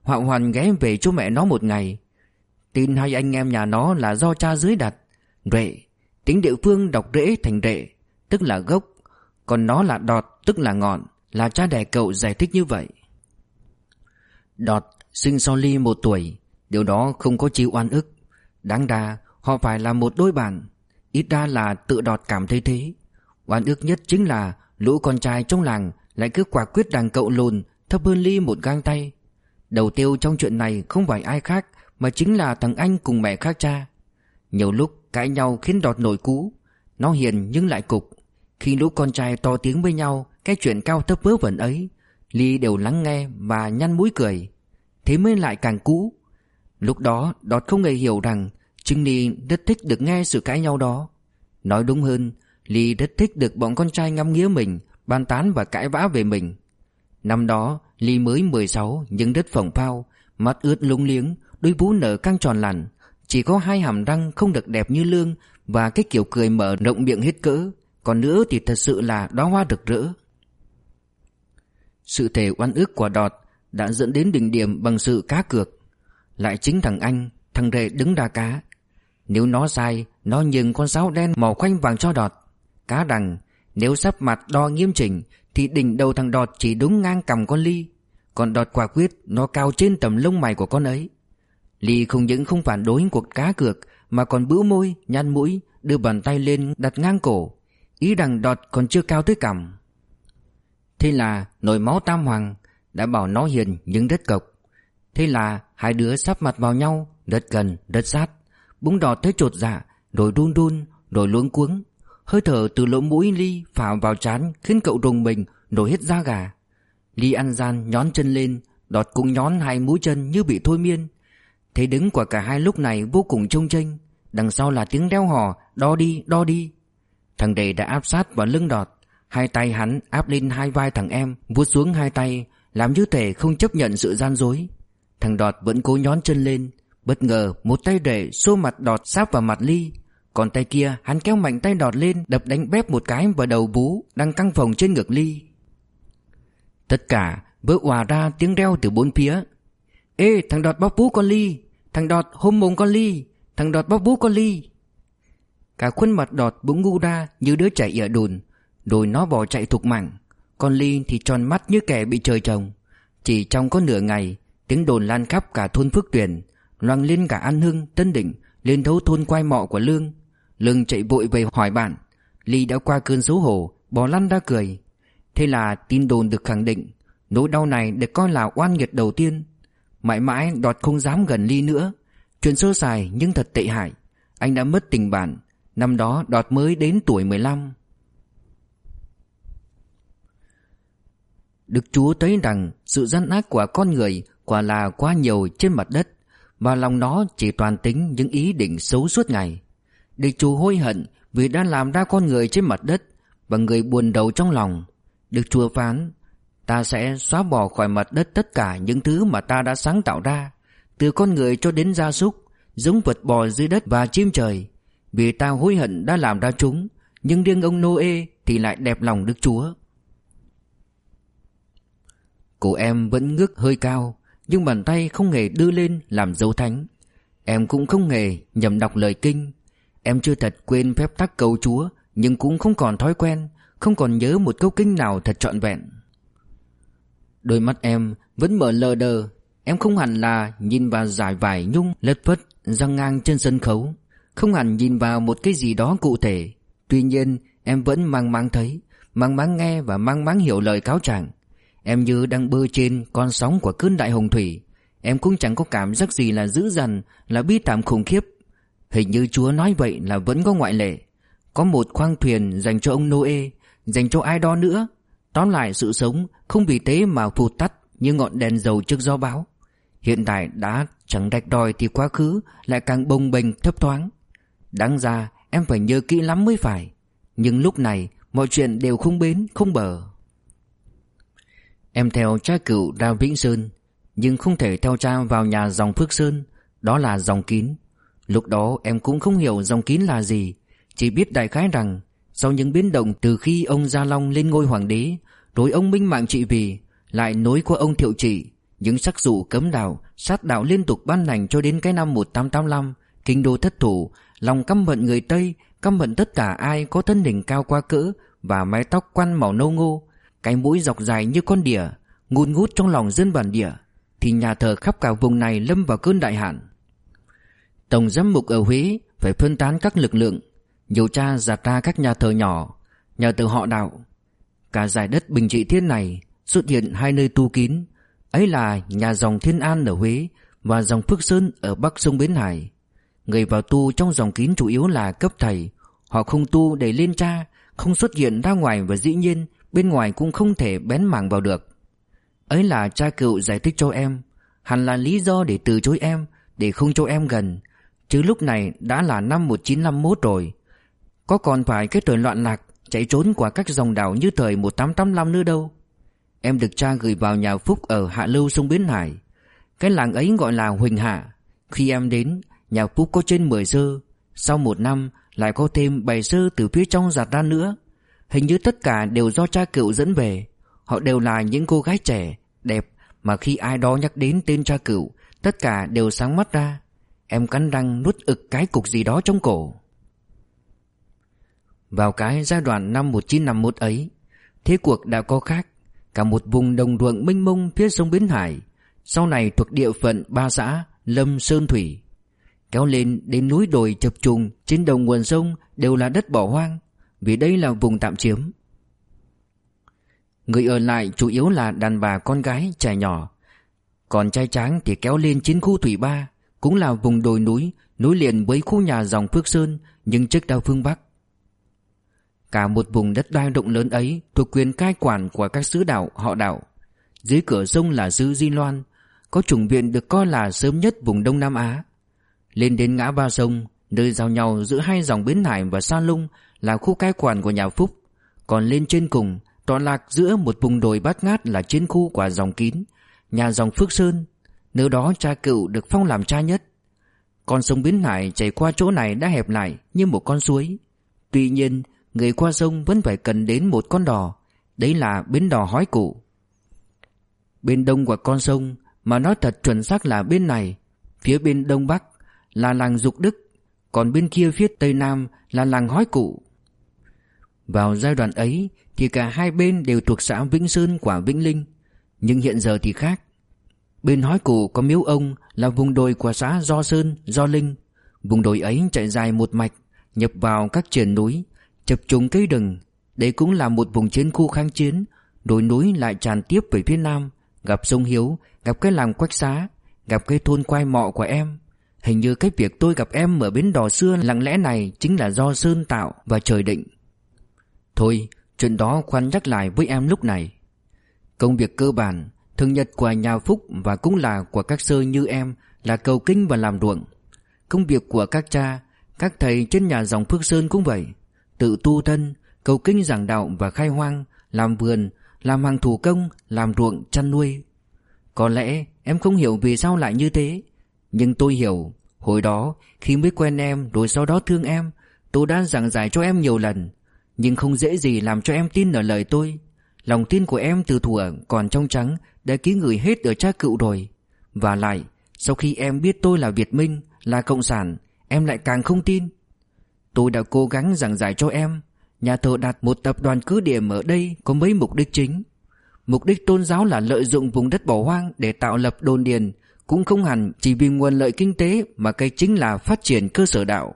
Hạo Hoàn ghé về chỗ mẹ nó một ngày. Tin hai anh em nhà nó là do cha dưới đặt. Rệ, tiếng địa phương đọc rễ thành rệ, tức là gốc. Còn nó là đọt, tức là ngọn. Là cha đẻ cậu giải thích như vậy. Đọt sinh sau Ly 1 tuổi. Điều đó không có chi oan ức. Đáng ra họ phải là một đôi bạn. Ít ra là tự Đọt cảm thấy thế. Oan ức nhất chính là lũ con trai trong làng lại cứ quả quyết rằng cậu lùn thấp hơn Ly một gang tay. Đầu tiêu trong chuyện này không phải ai khác mà chính là thằng anh cùng mẹ khác cha. Nhiều lúc cãi nhau khiến Đọt nổi cú. Nó hiền nhưng lại cục. Khi lũ con trai to tiếng với nhau cái chuyện cao thấp vớ vẩn ấy, Ly đều lắng nghe và nhăn mũi cười. Thế mới lại càng cũ. Lúc đó Đọt không hề hiểu rằng chính Ly rất thích được nghe sự cãi nhau đó. Nói đúng hơn, Ly rất thích được bọn con trai ngắm nghía mình, bàn tán và cãi vã về mình. Năm đó Ly mới 16 nhưng rất phồng phao, mắt ướt lúng liếng, đôi vú nở căng tròn lẳn, chỉ có 2 hàm răng không được đẹp như Lương và cái kiểu cười mở rộng miệng hết cỡ, còn nữa thì thật sự là đóa hoa rực rỡ. Sự thể oan ức của Đọt đã dẫn đến đỉnh điểm bằng sự cá cược. Lại chính thằng anh, thằng rể đứng đà cá. Nếu nó sai, nó nhường con sáo đen màu khoanh vàng cho Đọt. Cá rằng nếu sắp mặt đo nghiêm chỉnh thì đỉnh đầu thằng Đọt chỉ đúng ngang cằm con Ly. Còn Đọt quả quyết nó cao trên tầm lông mày của con ấy. Ly không những không phản đối cuộc cá cược mà còn bĩu môi, nhăn mũi, đưa bàn tay lên đặt ngang cổ, ý rằng Đọt còn chưa cao tới cằm. Thế là nổi máu tam hoàng. Đã bảo nó hiền nhưng rất cộc. Thế là hai đứa sắp mặt vào nhau, rất gần, rất sát. Bụng Đọt thấy chột dạ, rồi run run, rồi luống cuống. Hơi thở từ lỗ mũi Ly phả vào trán khiến cậu rùng mình, nổi hết da gà. Ly ăn gian nhón chân lên, Đọt cũng nhón 2 mũi chân như bị thôi miên. Thế đứng của cả hai lúc này vô cùng chông chênh. Đằng sau là tiếng reo hò, đo đi, đo đi. Thằng Đề đã áp sát vào lưng Đọt. 2 tay hắn áp lên 2 vai thằng em, vuốt xuống 2 tay, làm như thể không chấp nhận sự gian dối. Thằng Đọt vẫn cố nhón chân lên. Bất ngờ một tay Đề xô mặt Đọt sáp vào mặt Ly. Còn tay kia hắn kéo mạnh tay Đọt lên, đập đánh bép một cái vào đầu vú đang căng phồng trên ngực Ly. Tất cả vỡ òa ra tiếng reo từ 4 phía. Ê, thằng Đọt bóp vú con Ly, thằng Đọt hôn mồm con Ly, thằng Đọt bóp vú con Ly. Cả khuôn mặt Đọt bỗng ngu ra như đứa trẻ ỉa đùn, rồi nó bỏ chạy thục mạng. Con Ly thì tròn mắt như kẻ bị trời trồng. Chỉ trong có nửa ngày, tiếng đồn lan khắp cả thôn Phước Tuyền, loang lên cả An Hưng, Tân Định, lên thấu thôn Quai Mọ của Lương. Lương chạy vội về hỏi bạn. Ly đã qua cơn xấu hổ, bò lăn ra cười. Thế là tin đồn được khẳng định. Nỗi đau này được coi là oan nghiệt đầu tiên. Mãi mãi Đọt không dám gần Ly nữa. Chuyện sơ sài nhưng thật tệ hại. Anh đã mất tình bạn. Năm đó Đọt mới đến tuổi 15. Đức Chúa thấy rằng sự gian ác của con người quả là quá nhiều trên mặt đất, và lòng nó chỉ toàn tính những ý định xấu suốt ngày. Đức Chúa hối hận vì đã làm ra con người trên mặt đất, và người buồn rầu trong lòng. Đức Chúa phán: ta sẽ xóa bỏ khỏi mặt đất tất cả những thứ mà ta đã sáng tạo ra, từ con người cho đến gia súc, giống vật bò dưới đất và chim trời, vì ta hối hận đã làm ra chúng. Nhưng riêng ông Noe thì lại đẹp lòng Đức Chúa. Cổ em vẫn ngước hơi cao, nhưng bàn tay không hề đưa lên làm dấu thánh. Em cũng không hề nhầm đọc lời kinh. Em chưa thật quên phép tắc cầu Chúa, nhưng cũng không còn thói quen, không còn nhớ một câu kinh nào thật trọn vẹn. Đôi mắt em vẫn mở lờ đờ. Em không hẳn là nhìn vào dải vải nhung lất phất giăng ngang trên sân khấu, không hẳn nhìn vào một cái gì đó cụ thể. Tuy nhiên em vẫn mang máng thấy, mang máng nghe và mang máng hiểu lời cáo trạng. Em như đang bơi trên con sóng của cơn đại hồng thủy. Em cũng chẳng có cảm giác gì là dữ dằn, là bi thảm khủng khiếp. Hình như Chúa nói vậy là vẫn có ngoại lệ. Có một khoang thuyền dành cho ông Noe, dành cho ai đó nữa. Tóm lại, sự sống không vì thế mà phụt tắt như ngọn đèn dầu trước gió bão. Hiện tại đã chẳng rạch ròi thì quá khứ lại càng bồng bềnh thấp thoáng. Đáng ra em phải nhớ kỹ lắm mới phải. Nhưng lúc này mọi chuyện đều không bến không bờ. Em theo cha cựu ra Vĩnh Sơn, nhưng không thể theo cha vào nhà dòng Phước Sơn. Đó là dòng kín. Lúc đó em cũng không hiểu dòng kín là gì, chỉ biết đại khái rằng sau những biến động từ khi ông Gia Long lên ngôi hoàng đế, rồi ông minh mạng trị vì, lại nối qua ông Thiệu Trị, Những sắc dụ cấm đạo, sát đạo liên tục ban hành cho đến cái năm 1885, kinh đô thất thủ, lòng căm hận người Tây, căm hận tất cả ai có thân hình cao quá cỡ và mái tóc quăn màu nâu ngô, cái mũi dọc dài như con đỉa, ngùn ngút trong lòng dân bản địa, thì nhà thờ khắp cả vùng này lâm vào cơn đại hạn. Tổng giám mục ở Huế phải phân tán các lực lượng, điều tra rạt ra các nhà thờ nhỏ, nhà thờ họ đạo. Cả giải đất Bình Trị Thiên này xuất hiện hai nơi tu kín, ấy là nhà dòng Thiên An ở Huế và dòng Phước Sơn ở bắc sông Bến Hải. Người vào tu trong dòng kín chủ yếu là cấp thầy, họ không tu để lên cha, không xuất hiện ra ngoài và dĩ nhiên bên ngoài cũng không thể bén mảng vào được. Ấy là cha cựu giải thích cho em, hẳn là lý do để từ chối em, để không cho em gần, chứ lúc này đã là năm 1951 rồi, có còn phải cái thời loạn lạc chạy trốn qua các dòng đảo như thời 1885 nữa đâu. Em được cha gửi vào nhà Phúc ở hạ lưu sông Bến Hải. Cái làng ấy gọi là Huỳnh Hạ. Khi em đến, nhà Phúc có trên 10 sơ. Sau 1 năm lại có thêm 7 sơ từ phía trong dạt ra nữa. Hình như tất cả đều do cha cựu dẫn về. Họ đều là những cô gái trẻ, đẹp, mà khi ai đó nhắc đến tên cha cựu, tất cả đều sáng mắt ra. Em cắn răng nuốt ực cái cục gì đó trong cổ. Vào cái giai đoạn năm 1951 ấy, thế cuộc đã có khác. Cả một vùng đồng ruộng mênh mông phía sông Bến Hải, sau này thuộc địa phận 3 xã Lâm, Sơn, Thủy, kéo lên đến núi đồi chập trùng trên đầu nguồn sông đều là đất bỏ hoang, vì đây là vùng tạm chiếm. Người ở lại chủ yếu là đàn bà con gái trẻ nhỏ, còn trai tráng thì kéo lên chiến khu Thủy Ba, cũng là vùng đồi núi nối liền với khu nhà dòng Phước Sơn nhưng trước đao phương Bắc. Cả một vùng đất đai rộng lớn ấy thuộc quyền cai quản của các xứ đạo họ đạo. Dưới cửa sông là xứ Di Loan, có chủng viện được coi là sớm nhất vùng Đông Nam Á. Lên đến ngã ba sông, nơi giao nhau giữa hai dòng Bến Hải và Sa Lung là khu cai quản của nhà Phúc. Còn lên trên cùng, tọa lạc giữa một vùng đồi bát ngát là chiến khu của dòng Kín, nhà dòng Phước Sơn. Nơi đó cha cựu được phong làm cha nhất. Con sông Bến Hải chảy qua chỗ này đã hẹp lại như một con suối. Tuy nhiên, người qua sông vẫn phải cần đến một con đò, đấy là bến đò Hói Cụ. Bên đông của con sông, mà nói thật chuẩn xác là bên này, phía bên đông bắc là làng Dục Đức, còn bên kia phía tây nam là làng Hói Cụ. Vào giai đoạn ấy thì cả hai bên đều thuộc xã Vĩnh Sơn của Vĩnh Linh, nhưng hiện giờ thì khác. Bên Hói Cụ có miếu ông là vùng đồi của xã Do Sơn, Do Linh. Vùng đồi ấy chạy dài một mạch, nhập vào các triền núi, chập trùng cây rừng. Đây cũng là một vùng chiến khu kháng chiến. Đồi núi lại tràn tiếp về phía nam, gặp sông Hiếu, gặp cái làng Quách Xá, gặp cái thôn Quai Mọ của em. Hình như cái việc tôi gặp em ở bến đò xưa lặng lẽ này chính là do Sơn tạo và trời định. Thôi, chuyện đó khoan nhắc lại với em lúc này. Công việc cơ bản thường nhật của nhà Phúc và cũng là của các sơ như em là cầu kinh và làm ruộng. Công việc của các cha, các thầy trên nhà dòng Phước Sơn cũng vậy. Tự tu thân, cầu kinh giảng đạo và khai hoang, làm vườn, làm hàng thủ công, làm ruộng, chăn nuôi. Có lẽ em không hiểu vì sao lại như thế, nhưng tôi hiểu. Hồi đó khi mới quen em rồi sau đó thương em, tôi đã giảng giải cho em nhiều lần, nhưng không dễ gì làm cho em tin ở lời tôi. Lòng tin của em từ thuở còn trong trắng đã ký gửi hết ở cha cựu rồi. Và lại, sau khi em biết tôi là Việt Minh, là Cộng sản, em lại càng không tin. Tôi đã cố gắng giảng giải cho em, nhà thờ đặt một tập đoàn cứ điểm ở đây có mấy mục đích chính. Mục đích tôn giáo là lợi dụng vùng đất bỏ hoang để tạo lập đồn điền, cũng không hẳn chỉ vì nguồn lợi kinh tế mà cái chính là phát triển cơ sở đạo.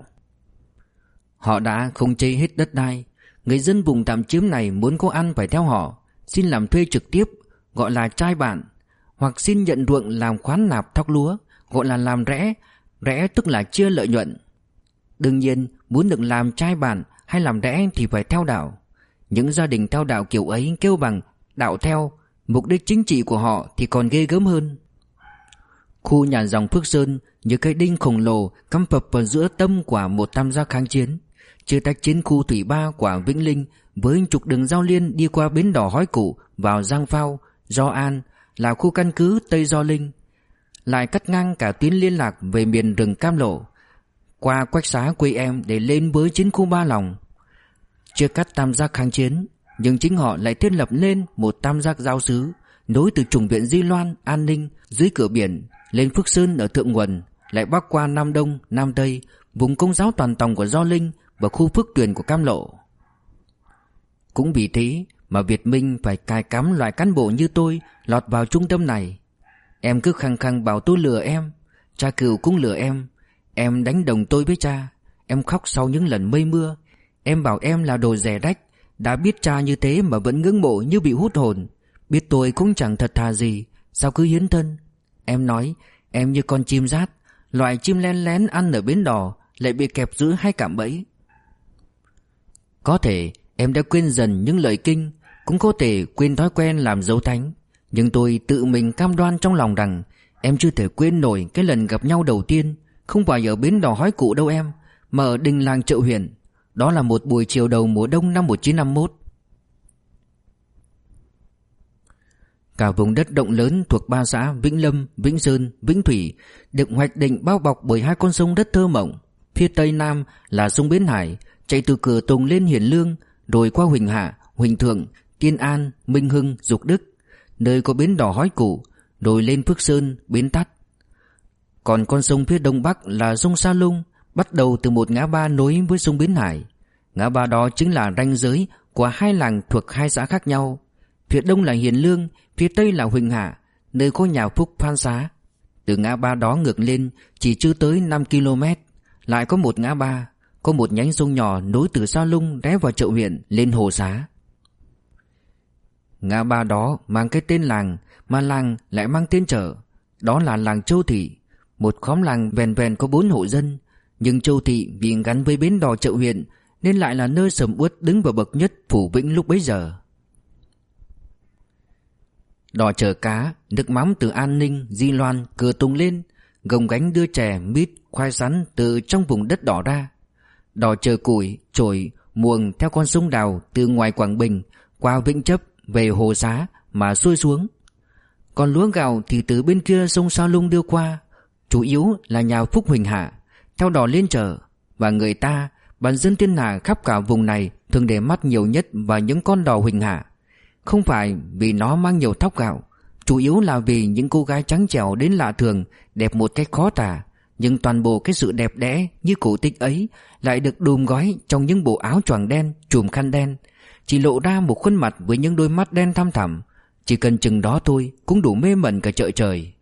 Họ đã không chê hết đất đai. Người dân vùng tạm chiếm này muốn có ăn phải theo họ, xin làm thuê trực tiếp, gọi là trai bạn, hoặc xin nhận ruộng làm khoán nạp thóc lúa, gọi là làm rẽ. Rẽ tức là chia lợi nhuận. Đương nhiên, muốn được làm trai bạn hay làm rẽ thì phải theo đạo. Những gia đình theo đạo kiểu ấy kêu bằng đạo theo. Mục đích chính trị của họ thì còn ghê gớm hơn. Khu nhà dòng Phước Sơn như cây đinh khổng lồ cắm phập vào giữa tâm của một tam giác kháng chiến, chia tách chiến khu Thủy Ba của Vĩnh Linh với trục đường giao liên đi qua bến đò Hói Cụ vào Giang Phao, Do An là khu căn cứ Tây Do Linh, lại cắt ngang cả tuyến liên lạc về miền rừng Cam Lộ, qua Quách Xá quê em để lên với chiến khu Ba Lòng. Chia cắt tam giác kháng chiến, nhưng chính họ lại thiết lập lên một tam giác giao xứ, nối từ chủng viện Di Loan, An Ninh dưới cửa biển lên Phước Sơn ở thượng nguồn, lại bắc qua Nam Đông, Nam Tây, vùng Công giáo Toàn Tòng của Gio Linh và khu Phước Tuyền của Cam Lộ. Cũng vì thế mà Việt Minh phải cài cắm loại cán bộ như tôi lọt vào trung tâm này. Em cứ khăng khăng bảo tôi lừa em, cha Cừu cũng lừa em đánh đồng tôi với cha, em khóc sau những lần mây mưa, em bảo em là đồ rẻ rách, đã biết cha như thế mà vẫn ngưỡng mộ như bị hút hồn, biết tôi cũng chẳng thật thà gì, sao cứ hiến thân. Em nói em như con chim rát, loại chim len lén ăn ở bến đò, lại bị kẹp giữa hai cạm bẫy. Có thể em đã quên dần những lời kinh, cũng có thể quên thói quen làm dấu thánh, nhưng tôi tự mình cam đoan trong lòng rằng em chưa thể quên nổi cái lần gặp nhau đầu tiên, không phải ở bến đò Hói Cụ đâu em, mà ở đình làng Triệu Huyền. Đó là một buổi chiều đầu mùa đông năm 1951. Cả vùng đất rộng lớn thuộc ba xã Vĩnh Lâm, Vĩnh Sơn, Vĩnh Thủy được hoạch định bao bọc bởi hai con sông đất thơ mộng. Phía tây nam là sông Bến Hải, chạy từ Cửa Tùng lên Hiền Lương, rồi qua Huỳnh Hạ, Huỳnh Thượng, Tiên An, Minh Hưng, Dục Đức, nơi có bến đò Hói Cụ, rồi lên Phước Sơn, Bến Tắt. Còn con sông phía đông bắc là sông Sa Lung, bắt đầu từ một ngã ba nối với sông Bến Hải. Ngã ba đó chính là ranh giới của hai làng thuộc hai xã khác nhau. Phía đông là Hiền Lương, phía tây là Huỳnh Hạ, nơi có nhà Phúc Phan Xá. Từ ngã ba đó ngược lên chỉ chưa tới 5 km, lại có một ngã ba, có một nhánh sông nhỏ nối từ Sa Lung rẽ vào Chợ Huyện lên Hồ Xá. Ngã ba đó mang cái tên làng, mà làng lại mang tên chợ. Đó là làng Châu Thị, một khóm làng vẹn vẹn có 4 hộ dân, nhưng Châu Thị vì gắn với bến đò Chợ Huyện nên lại là nơi sầm uất đứng vào bậc nhất phủ Vĩnh lúc bấy giờ. Đò chở cá, nước mắm từ An Ninh, Di Loan, Cửa Tùng lên, gồng gánh đưa chè, mít, khoai sắn từ trong vùng đất đỏ ra. Đò chở củi, chổi, muồng theo con sông Đào từ ngoài Quảng Bình qua Vĩnh Chấp về Hồ Xá mà xuôi xuống. Còn lúa gạo thì từ bên kia sông Sa Lung đưa qua, chủ yếu là nhà Phúc Huỳnh Hạ, theo đò lên chợ. Và người ta, bản dân thiên hạ khắp cả vùng này thường để mắt nhiều nhất vào những con đò Huỳnh Hạ. Không phải vì nó mang nhiều thóc gạo, chủ yếu là vì những cô gái trắng trẻo đến lạ thường, đẹp một cách khó tả. Nhưng toàn bộ cái sự đẹp đẽ như cổ tích ấy lại được đùm gói trong những bộ áo choàng đen, chùm khăn đen, chỉ lộ ra một khuôn mặt với những đôi mắt đen thăm thẳm. Chỉ cần chừng đó thôi cũng đủ mê mẩn cả chợ trời.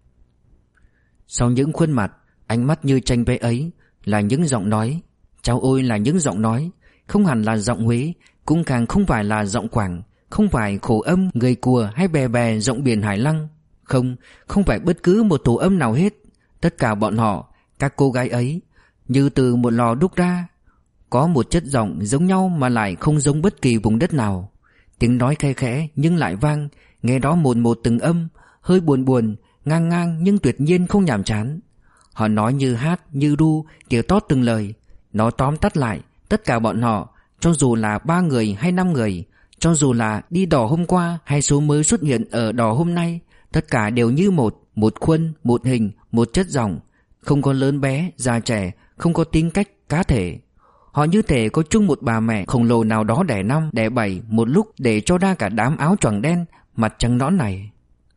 Sau những khuôn mặt, ánh mắt như tranh vẽ ấy là những giọng nói. Chao ôi là những giọng nói, không hẳn là giọng Huế, cũng càng không phải là giọng Quảng, không phải khổ âm, gầy cùa hay bè bè giọng biển Hải Lăng. Không phải bất cứ một tổ âm nào hết. Tất cả bọn họ, các cô gái ấy, như từ một lò đúc ra, có một chất giọng giống nhau mà lại không giống bất kỳ vùng đất nào. Tiếng nói khe khẽ nhưng lại vang, nghe đó một từng âm, hơi buồn buồn, ngang ngang nhưng tuyệt nhiên không nhàm chán. Họ nói như hát, như ru, kiểu tót từng lời. Nó tóm tắt lại, tất cả bọn họ, cho dù là 3 người hay 5 người, cho dù là đi đò hôm qua hay số mới xuất hiện ở đò hôm nay, tất cả đều như một khuôn, một hình, một chất giọng, không có lớn bé, già trẻ, không có tính cách, cá thể. Họ như thể có chung một bà mẹ khổng lồ nào đó đẻ 5, đẻ 7 một lúc để cho ra cả đám áo choàng đen, mặt trắng nõn này.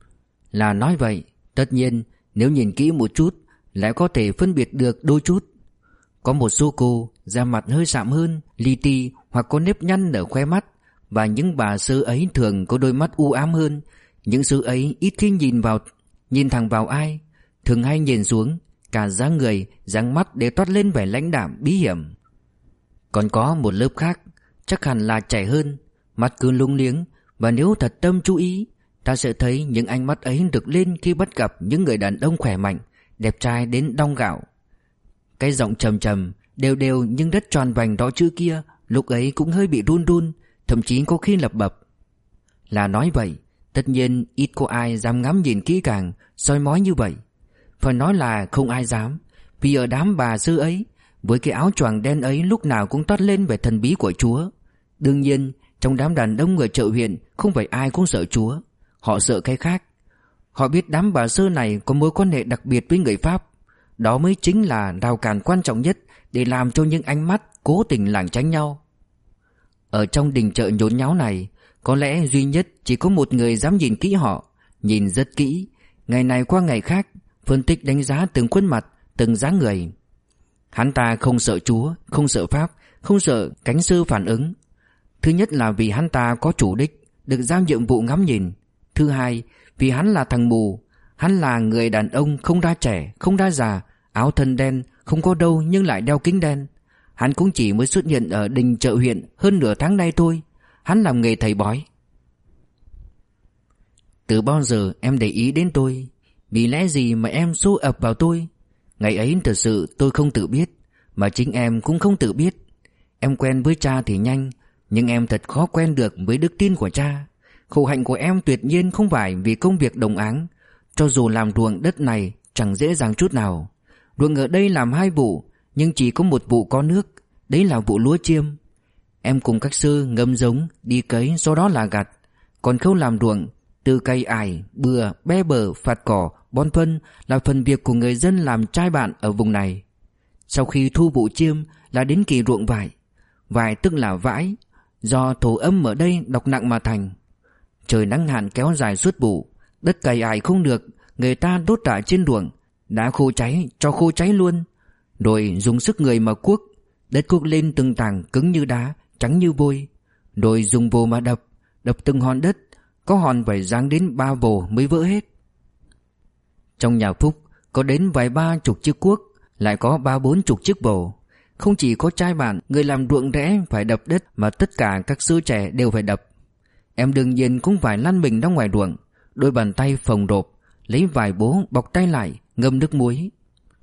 Là nói vậy, tất nhiên nếu nhìn kỹ một chút lại có thể phân biệt được đôi chút. Có một số cô da mặt hơi sạm hơn, li ti hoặc có nếp nhăn ở khóe mắt, và những bà sơ ấy thường có đôi mắt u ám hơn. Những sơ ấy ít khi nhìn thẳng vào ai, thường hay nhìn xuống. Cả dáng người, dáng mắt đều toát lên vẻ lãnh đạm bí hiểm. Còn có một lớp khác, chắc hẳn là trẻ hơn, mắt cứ lung liếng, và nếu thật tâm chú ý, ta sẽ thấy những ánh mắt ấy được lên khi bắt gặp những người đàn ông khỏe mạnh, đẹp trai đến đong gạo. Cái giọng trầm trầm, đều đều nhưng rất tròn vành đó chữ kia, lúc ấy cũng hơi bị run run, thậm chí có khi lập bập. Là nói vậy, tất nhiên ít có ai dám ngắm nhìn kỹ càng, soi mói như vậy. Phải nói là không ai dám, vì ở đám bà sư ấy, với cái áo choàng đen ấy lúc nào cũng toát lên vẻ thần bí của Chúa. Đương nhiên, trong đám đàn ông ở chợ huyện không phải ai cũng sợ Chúa. Họ sợ cái khác. Họ biết đám bà sư này có mối quan hệ đặc biệt với người Pháp. Đó mới chính là rào cản quan trọng nhất để làm cho những ánh mắt cố tình lảng tránh nhau. Ở trong đình chợ nhốn nháo này, có lẽ duy nhất chỉ có một người dám nhìn kỹ họ. nhìn rất kỹ, ngày này qua ngày khác, phân tích đánh giá từng khuôn mặt, từng dáng người. Hắn ta không sợ Chúa, không sợ Pháp, không sợ cánh sư phản ứng. Thứ nhất là vì hắn ta có chủ đích, được giao nhiệm vụ ngắm nhìn. Thứ hai, vì hắn là thằng mù. Hắn là người đàn ông không đa trẻ, không đa già, áo thân đen, không có đâu nhưng lại đeo kính đen. Hắn cũng chỉ mới xuất hiện ở đình chợ huyện hơn nửa tháng nay thôi. Hắn làm nghề thầy bói. Từ bao giờ em để ý đến tôi? Vì lẽ gì mà em xô ập vào tôi? Ngày ấy thật sự tôi không tự biết, mà chính em cũng không tự biết. Em quen với cha thì nhanh, nhưng em thật khó quen được với đức tin của cha. Khổ hạnh của em tuyệt nhiên không phải vì công việc đồng áng. Cho dù làm ruộng đất này chẳng dễ dàng chút nào. Ruộng ở đây làm 2 vụ, nhưng chỉ có một vụ có nước. Đấy là vụ lúa chiêm. Em cùng các sư ngâm giống, đi cấy, sau đó là gặt. Còn khâu làm ruộng, từ cày ải, bừa, bê bờ, phạt cỏ, bón phân là phần việc của người dân làm trai bạn ở vùng này. Sau khi thu vụ chiêm là đến kỳ ruộng vải. Vải tức là vãi, do thổ âm ở đây độc nặng mà thành. Trời nắng hạn kéo dài suốt vụ, đất cày ải không được, người ta đốt rạ trên ruộng, đá khô cháy cho khô cháy luôn, rồi dùng sức người mà cuốc, đất cuốc lên từng tảng cứng như đá, trắng như vôi, rồi dùng vồ mà đập, đập từng hòn đất, có hòn phải giáng đến 3 vồ mới vỡ hết. Trong nhà Phúc có đến vài 30 chiếc cuốc, lại có 30-40 chiếc vồ. Không chỉ có trai bạn, người làm ruộng rẽ phải đập đất, mà tất cả các sư trẻ đều phải đập. Em đương nhiên cũng phải lăn mình ra ngoài ruộng, đôi bàn tay phồng rộp, lấy vải bố bọc tay lại, ngâm nước muối.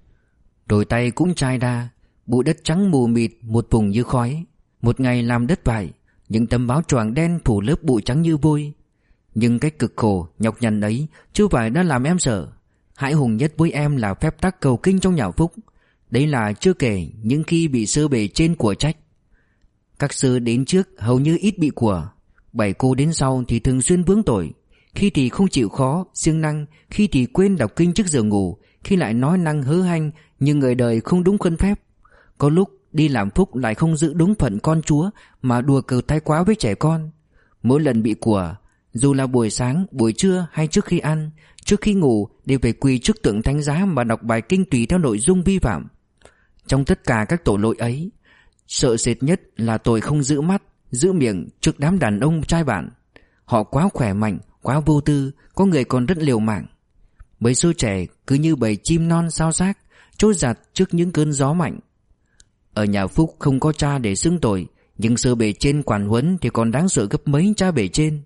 Đôi tay cũng chai ra, bụi đất trắng mù mịt một vùng như khói. Một ngày làm đất vải, những tấm báo choàng đen phủ lớp bụi trắng như vôi. Nhưng cái cực khổ nhọc nhằn ấy chưa phải đã làm em sợ. Hãi hùng nhất với em là phép tắc cầu kinh trong nhà Phúc. Đấy là chưa kể những khi bị sơ bề trên của trách. Các sư đến trước hầu như ít bị của. 7 cô đến sau thì thường xuyên vướng tội. Khi thì không chịu khó, siêng năng, khi thì quên đọc kinh trước giờ ngủ, khi lại nói năng hớ hanh như người đời không đúng khuôn phép. Có lúc đi làm Phúc lại không giữ đúng phận con chúa mà đùa cợt thái quá với trẻ con. Mỗi lần bị của, dù là buổi sáng, buổi trưa hay trước khi ăn, trước khi ngủ đều phải quỳ trước tượng thánh giá mà đọc bài kinh tùy theo nội dung vi phạm. Trong tất cả các tội lỗi ấy, sợ sệt nhất là tội không giữ mắt, giữ miệng trước đám đàn ông trai bạn. Họ quá khỏe mạnh, quá vô tư, có người còn rất liều mạng. Mấy sư trẻ cứ như bầy chim non sao xác, trôi giạt trước những cơn gió mạnh. Ở nhà Phúc không có cha để xưng tội, nhưng sư bề trên quản huấn thì còn đáng sợ gấp mấy cha bề trên.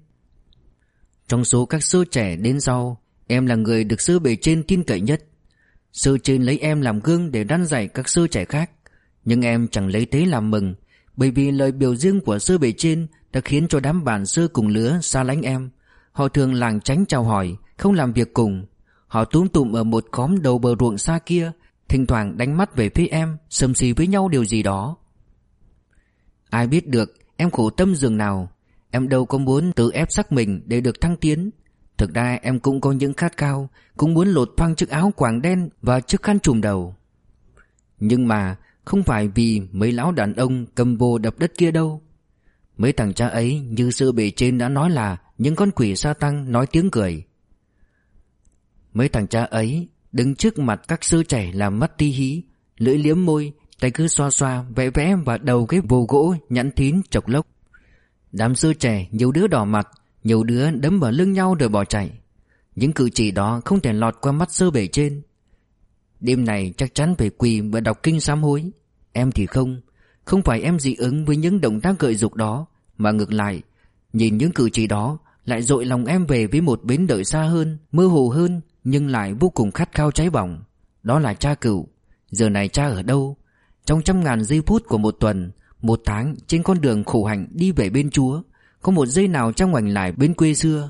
Trong số các sư trẻ đến sau, em là người được sư bề trên tin cậy nhất. Sư trên lấy em làm gương để răn dạy các sư trẻ khác. Nhưng em chẳng lấy thế làm mừng, bởi vì lời biểu dương của sư bề trên đã khiến cho đám bạn sư cùng lứa xa lánh em. Họ thường lảng tránh chào hỏi, không làm việc cùng. Họ túm tụm ở một khóm đầu bờ ruộng xa kia, thỉnh thoảng đánh mắt về phía em, sầm xì với nhau điều gì đó. Ai biết được em khổ tâm dường nào. Em đâu có muốn tự ép xác mình để được thăng tiến. Thực ra em cũng có những khát khao, cũng muốn lột phăng chiếc áo quàng đen và chiếc khăn trùm đầu. Nhưng mà không phải vì mấy lão đàn ông cầm vồ đập đất kia đâu. Mấy thằng cha ấy như sư bề trên đã nói là những con quỷ sa tăng nói tiếng cười. Mấy thằng cha ấy đứng trước mặt các sư trẻ làm mắt tí hí, lưỡi liếm môi, tay cứ xoa xoa vẽ vẽ vào đầu cái vồ gỗ nhẵn thín chọc lốc. Đám sư trẻ nhiều đứa đỏ mặt, nhiều đứa đấm vào lưng nhau rồi bỏ chạy. Những cử chỉ đó không thể lọt qua mắt sư bề trên. Đêm này chắc chắn phải quỳ và đọc kinh sám hối. Em thì không. Không phải em dị ứng với những động tác gợi dục đó, mà ngược lại, nhìn những cử chỉ đó lại dội lòng em về với một bến đợi xa hơn, mơ hồ hơn, nhưng lại vô cùng khát khao cháy bỏng. Đó là cha cửu. Giờ này cha ở đâu? Trong 100.000 giây phút của một tuần, một tháng trên con đường khổ hạnh đi về bên Chúa, có một giây nào cha ngoảnh lại bên quê xưa?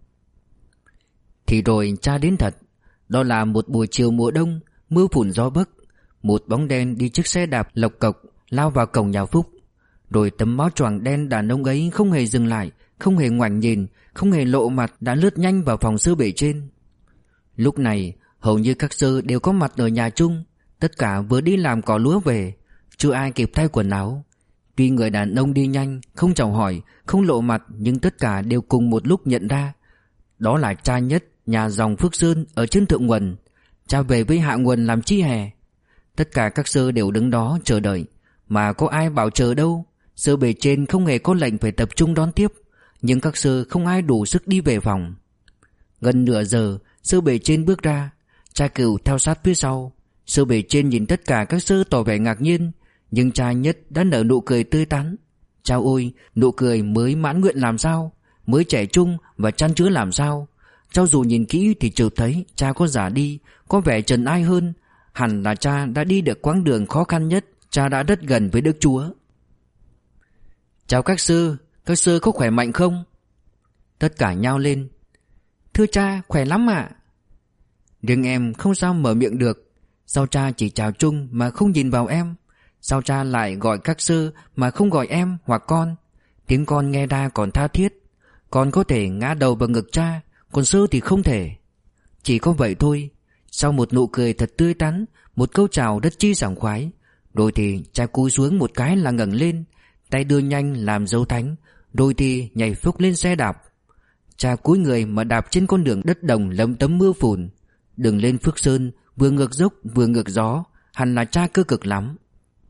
Thì rồi cha đến thật. Đó là một buổi chiều mùa đông, mưa phùn gió bấc. Một bóng đen đi chiếc xe đạp lộc cộc lao vào cổng nhà Phúc. Rồi tấm áo choàng đen đàn ông ấy không hề dừng lại, không hề ngoảnh nhìn, không hề lộ mặt đã lướt nhanh vào phòng sư bề trên. Lúc này hầu như các sư đều có mặt ở nhà chung. Tất cả vừa đi làm cỏ lúa về, chưa ai kịp thay quần áo. Tuy người đàn ông đi nhanh, không chào hỏi, không lộ mặt, nhưng tất cả đều cùng một lúc nhận ra Đó là cha nhất nhà dòng Phước Sơn ở trên thượng nguồn. Cha về với hạ nguồn làm chi hè? Tất cả các sơ đều đứng đó chờ đợi. Mà có ai bảo chờ đâu. Sơ bề trên không hề có lệnh phải tập trung đón tiếp. Nhưng các sơ không ai đủ sức đi về phòng. Gần nửa giờ, sơ bề trên bước ra. Cha Cửu theo sát phía sau. Sơ bề trên nhìn tất cả các sơ tỏ vẻ ngạc nhiên. Nhưng cha nhất đã nở nụ cười tươi tắn. Chao ôi, nụ cười mới mãn nguyện làm sao, mới trẻ trung và chan chứa làm sao. Cho dù nhìn kỹ thì chợt thấy cha có già đi, có vẻ trần ai hơn. Hẳn là cha đã đi được quãng đường khó khăn nhất. Cha đã rất gần với Đức Chúa. Chào các sơ có khỏe mạnh không? Tất cả nhao lên. Thưa cha, khỏe lắm ạ. Riêng em không sao mở miệng được. Sao cha chỉ chào chung mà không nhìn vào em? Sao cha lại gọi các sơ mà không gọi em hoặc con? Tiếng con nghe ra còn tha thiết. Con có thể ngã đầu vào ngực cha, còn sơ thì không thể. Chỉ có vậy thôi. Sau một nụ cười thật tươi tắn, một câu chào rất chi sảng khoái, rồi thì cha cúi xuống một cái là ngẩng lên, tay đưa nhanh làm dấu thánh, rồi thì nhảy phúc lên xe đạp. Cha cúi người mà đạp trên con đường đất đồng lấm tấm mưa phùn. Đường lên Phước Sơn vừa ngược dốc vừa ngược gió, hẳn là cha cơ cực lắm.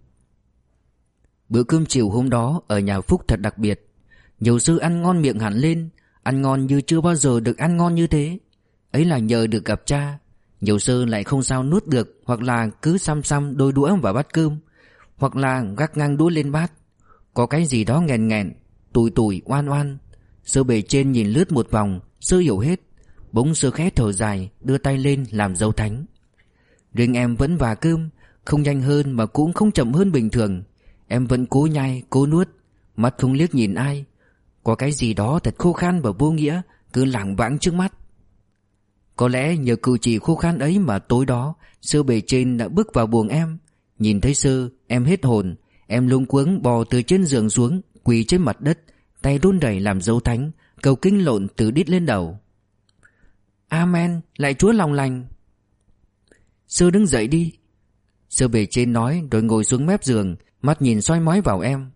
Bữa cơm chiều hôm đó ở nhà Phúc thật đặc biệt. Nhiều sư ăn ngon miệng hẳn lên, ăn ngon như chưa bao giờ được ăn ngon như thế. Ấy là nhờ được gặp cha. Nhiều sư lại không sao nuốt được, hoặc là cứ xăm xăm đôi đũa vào bát cơm, hoặc là gác ngang đũa lên bát. Có cái gì đó nghèn nghẹn, tủi tủi oan oan. Sư bề trên nhìn lướt một vòng, sư hiểu hết. Bỗng sư khẽ thở dài, đưa tay lên làm dấu thánh. Riêng em vẫn vả cơm, không nhanh hơn mà cũng không chậm hơn bình thường. Em vẫn cố nhai, cố nuốt, mắt không liếc nhìn ai. Có cái gì đó thật khô khan và vô nghĩa cứ lảng vảng trước mắt. Có lẽ nhờ cử chỉ khô khan ấy mà tối đó sư bề trên đã bước vào buồng em. Nhìn thấy sư, em hết hồn. Em luống cuống bò từ trên giường xuống, quỳ trên mặt đất, tay run rẩy làm dấu thánh, cầu kinh lộn từ đít lên đầu. Amen, lạy Chúa lòng lành. Sư đứng dậy đi. Sư bề trên nói rồi ngồi xuống mép giường, mắt nhìn soi mói vào em.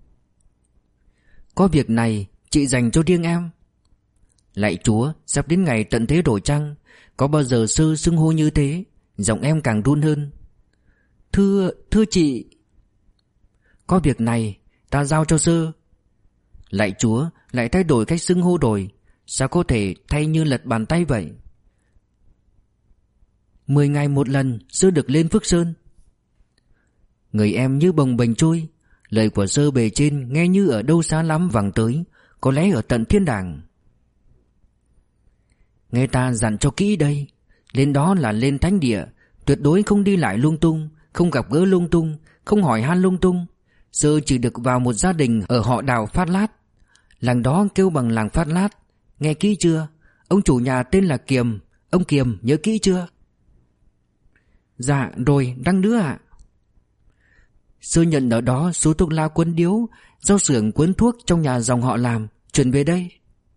Có việc này chị dành cho riêng em. Lạy Chúa, sắp đến ngày tận thế rồi chăng? Có bao giờ sư xưng hô như thế? Giọng em càng run hơn. Thưa chị. Có việc này ta giao cho sư. Lạy Chúa, lại thay đổi cách xưng hô rồi. Sao có thể thay như lật bàn tay vậy? 10 ngày một lần sư được lên Phước Sơn. Người em như bồng bềnh trôi. Lời của sơ bề trên nghe như ở đâu xa lắm vẳng tới, có lẽ ở tận thiên đàng. Nghe ta dặn cho kỹ đây. Lên đó là lên thánh địa, tuyệt đối không đi lại lung tung, không gặp gỡ lung tung, không hỏi han lung tung. Sơ chỉ được vào một gia đình ở họ Đào Phát Lát. Làng đó kêu bằng làng Phát Lát. Nghe kỹ chưa? Ông chủ nhà tên là Kiềm. Ông Kiềm nhớ kỹ chưa? Dạ rồi, đăng nữa ạ. Sơ nhận ở đó số thuốc la cuốn điếu do xưởng cuốn thuốc trong nhà dòng họ làm, chuyển về đây.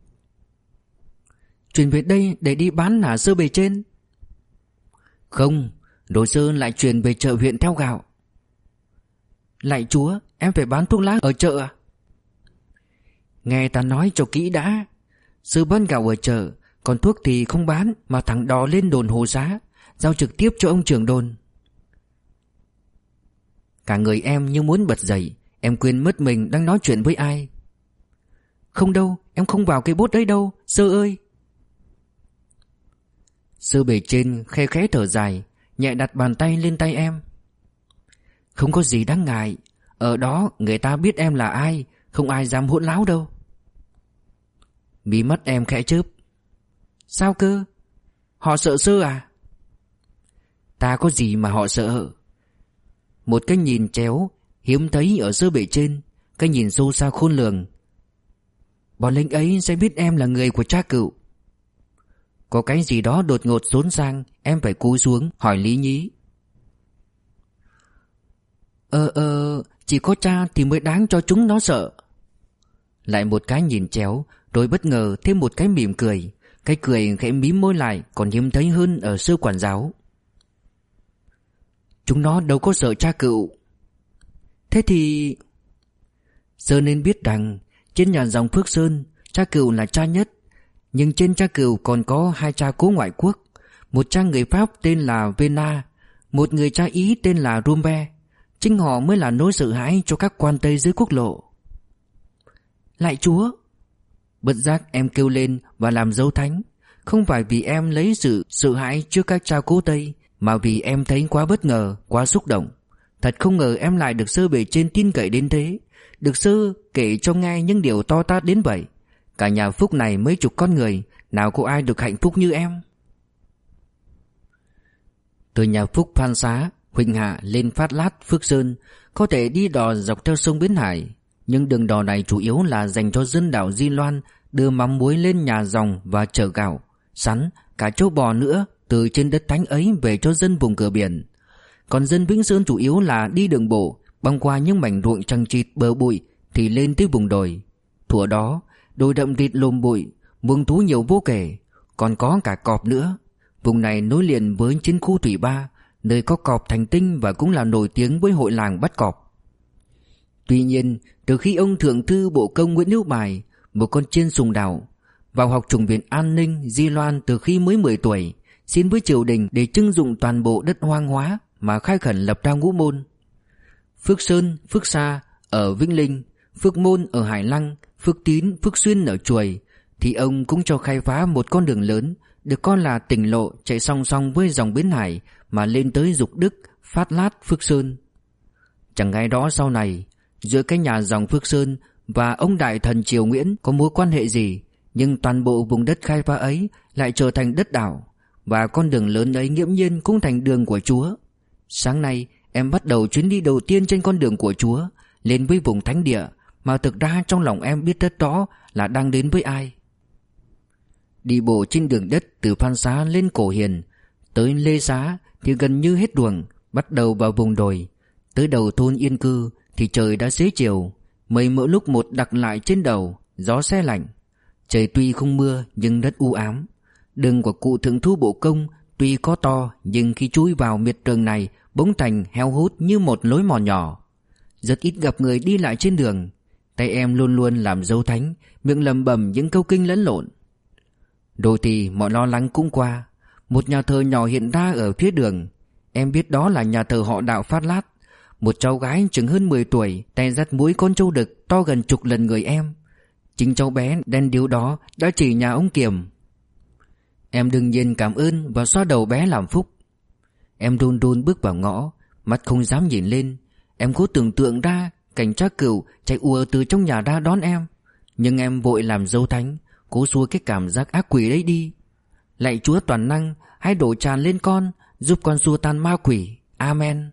Chuyển về đây để đi bán hả sơ bề trên? Không, rồi sơ lại chuyển về chợ huyện theo gạo. Lạy Chúa, em phải bán thuốc lá ở chợ à? Nghe ta nói cho kỹ đã. Sơ bán gạo ở chợ, còn thuốc thì không bán mà thẳng đò lên đồn Hồ Xá, giao trực tiếp cho ông trưởng đồn. Cả người em như muốn bật dậy. Em quên mất mình đang nói chuyện với ai. Không đâu, em không vào cái bốt đấy đâu, sơ ơi. Sơ bề trên khe khẽ thở dài, nhẹ đặt bàn tay lên tay em. Không có gì đáng ngại. Ở đó người ta biết em là ai, không ai dám hỗn láo đâu. Mí mắt em khẽ chớp. Sao cơ? Họ sợ sơ à? Ta có gì mà họ sợ? Một cái nhìn chéo hiếm thấy ở sơ bề trên, cái nhìn sâu xa khôn lường. Bọn lính ấy sẽ biết em là người của cha Cựu. Có cái gì đó đột ngột xốn sang, em phải cúi xuống hỏi lý nhí. Chỉ có cha thì mới đáng cho chúng nó sợ. Lại một cái nhìn chéo, rồi bất ngờ thêm một cái mỉm cười. Cái cười khẽ mím môi lại còn hiếm thấy hơn ở sư quản giáo. Chúng nó đâu có sợ cha Cựu. Thế thì... Sơ nên biết rằng trên nhà dòng Phước Sơn, cha Cựu là cha nhất. Nhưng trên cha cừu còn có hai cha cố ngoại quốc. Một cha người Pháp tên là Vena, một người cha Ý tên là Rumbe. Chính họ mới là nỗi sợ hãi cho các quan Tây dưới quốc lộ. Lạy Chúa! Bất giác em kêu lên và làm dấu thánh. Không phải vì em lấy sự sợ hãi trước các cha cố Tây, mà vì em thấy quá bất ngờ, quá xúc động. Thật không ngờ em lại được Sơ bề trên tin cậy đến thế, được Sơ kể cho nghe những điều to tát đến vậy. Cả nhà Phúc này mấy chục con người, nào có ai được hạnh phúc như em. Từ nhà Phúc Phan Xá, Huỳnh Hạ lên Phát Lát, Phước Sơn có thể đi đò dọc theo sông Bến Hải, nhưng đường đò này chủ yếu là dành cho dân đảo Di Loan đưa mắm muối lên nhà dòng và chở gạo, sắn, cả trâu bò nữa từ trên đất thánh ấy về cho dân vùng cửa biển. Còn dân Vĩnh Sơn chủ yếu là đi đường bộ, băng qua những mảnh ruộng chằng chịt bờ bụi thì lên tới vùng đồi. Thuở đó, đồi đậm rịt lùm bụi, muông thú nhiều vô kể, còn có cả cọp nữa. Vùng này nối liền với chiến khu Thủy Ba, nơi có cọp thành tinh và cũng là nổi tiếng với hội làng bắt cọp. Tuy nhiên, từ khi ông Thượng thư Bộ Công Nguyễn Hữu Bài, một con chiên sùng đảo, vào học chủng viện an ninh Di Loan từ khi mới 10 tuổi, xin với triều đình để trưng dụng toàn bộ đất hoang hóa mà khai khẩn lập ra ngũ môn: Phước Sơn, Phước Sa ở Vĩnh Linh, Phước Môn ở Hải Lăng, Phước Tín, Phước Xuyên ở Chuồi, thì ông cũng cho khai phá một con đường lớn được coi là tỉnh lộ chạy song song với dòng Bến Hải mà lên tới Dục Đức, Phát Lát, Phước Sơn. Chẳng ngay đó sau này, giữa cái nhà dòng Phước Sơn và ông đại thần Triều Nguyễn có mối quan hệ gì, nhưng toàn bộ vùng đất khai phá ấy lại trở thành đất đảo, và con đường lớn ấy nghiễm nhiên cũng thành đường của Chúa. Sáng nay em bắt đầu chuyến đi đầu tiên trên con đường của Chúa, lên với vùng thánh địa mà thực ra trong lòng em biết rất rõ là đang đến với ai. Đi bộ trên đường đất từ Phan Xá lên Cổ Hiền tới Lê Xá thì gần như hết đường, bắt đầu vào vùng đồi. Tới đầu thôn Yên Cư thì trời đã xế chiều, mây mỗi lúc một đặc lại trên đầu, gió se lạnh. Trời tuy không mưa nhưng rất u ám. Đường của cụ Thượng thư Bộ Công tuy có to nhưng khi chui vào miệt rừng này bỗng thành heo hút như một lối mòn nhỏ. Rất ít gặp người đi lại trên đường. Tay em luôn luôn làm dấu thánh, miệng lẩm bẩm những câu kinh lẫn lộn. Rồi thì mọi lo lắng cũng qua. Một nhà thờ nhỏ hiện ra ở phía đường. Em biết đó là nhà thờ họ Đạo Phát Lát. Một cháu gái chừng hơn 10 tuổi tay dắt múi con trâu đực to gần chục lần người em. Chính cháu bé đen điếu đó đã chỉ nhà ông Kiềm. Em đương nhiên cảm ơn và xoa đầu bé làm phúc. Em run run bước vào ngõ, mắt không dám nhìn lên. Em cố tưởng tượng ra cảnh cha cừu chạy ùa từ trong nhà ra đón em, nhưng em vội làm dấu thánh, cố xua cái cảm giác ác quỷ đấy đi. Lạy Chúa toàn năng, hãy đổ tràn lên con, giúp con xua tan ma quỷ. Amen.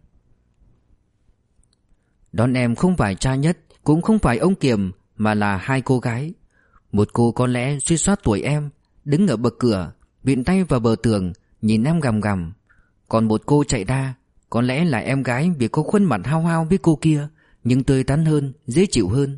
Đón em không phải cha Nhất, cũng không phải ông Kiềm, mà là hai cô gái. Một cô có lẽ suýt soát tuổi em, đứng ở bậc cửa, vịn tay vào bờ tường, nhìn em gằm gằm. Còn một cô chạy ra, có lẽ là em gái vì có khuôn mặt hao hao với cô kia, nhưng tươi tắn hơn, dễ chịu hơn.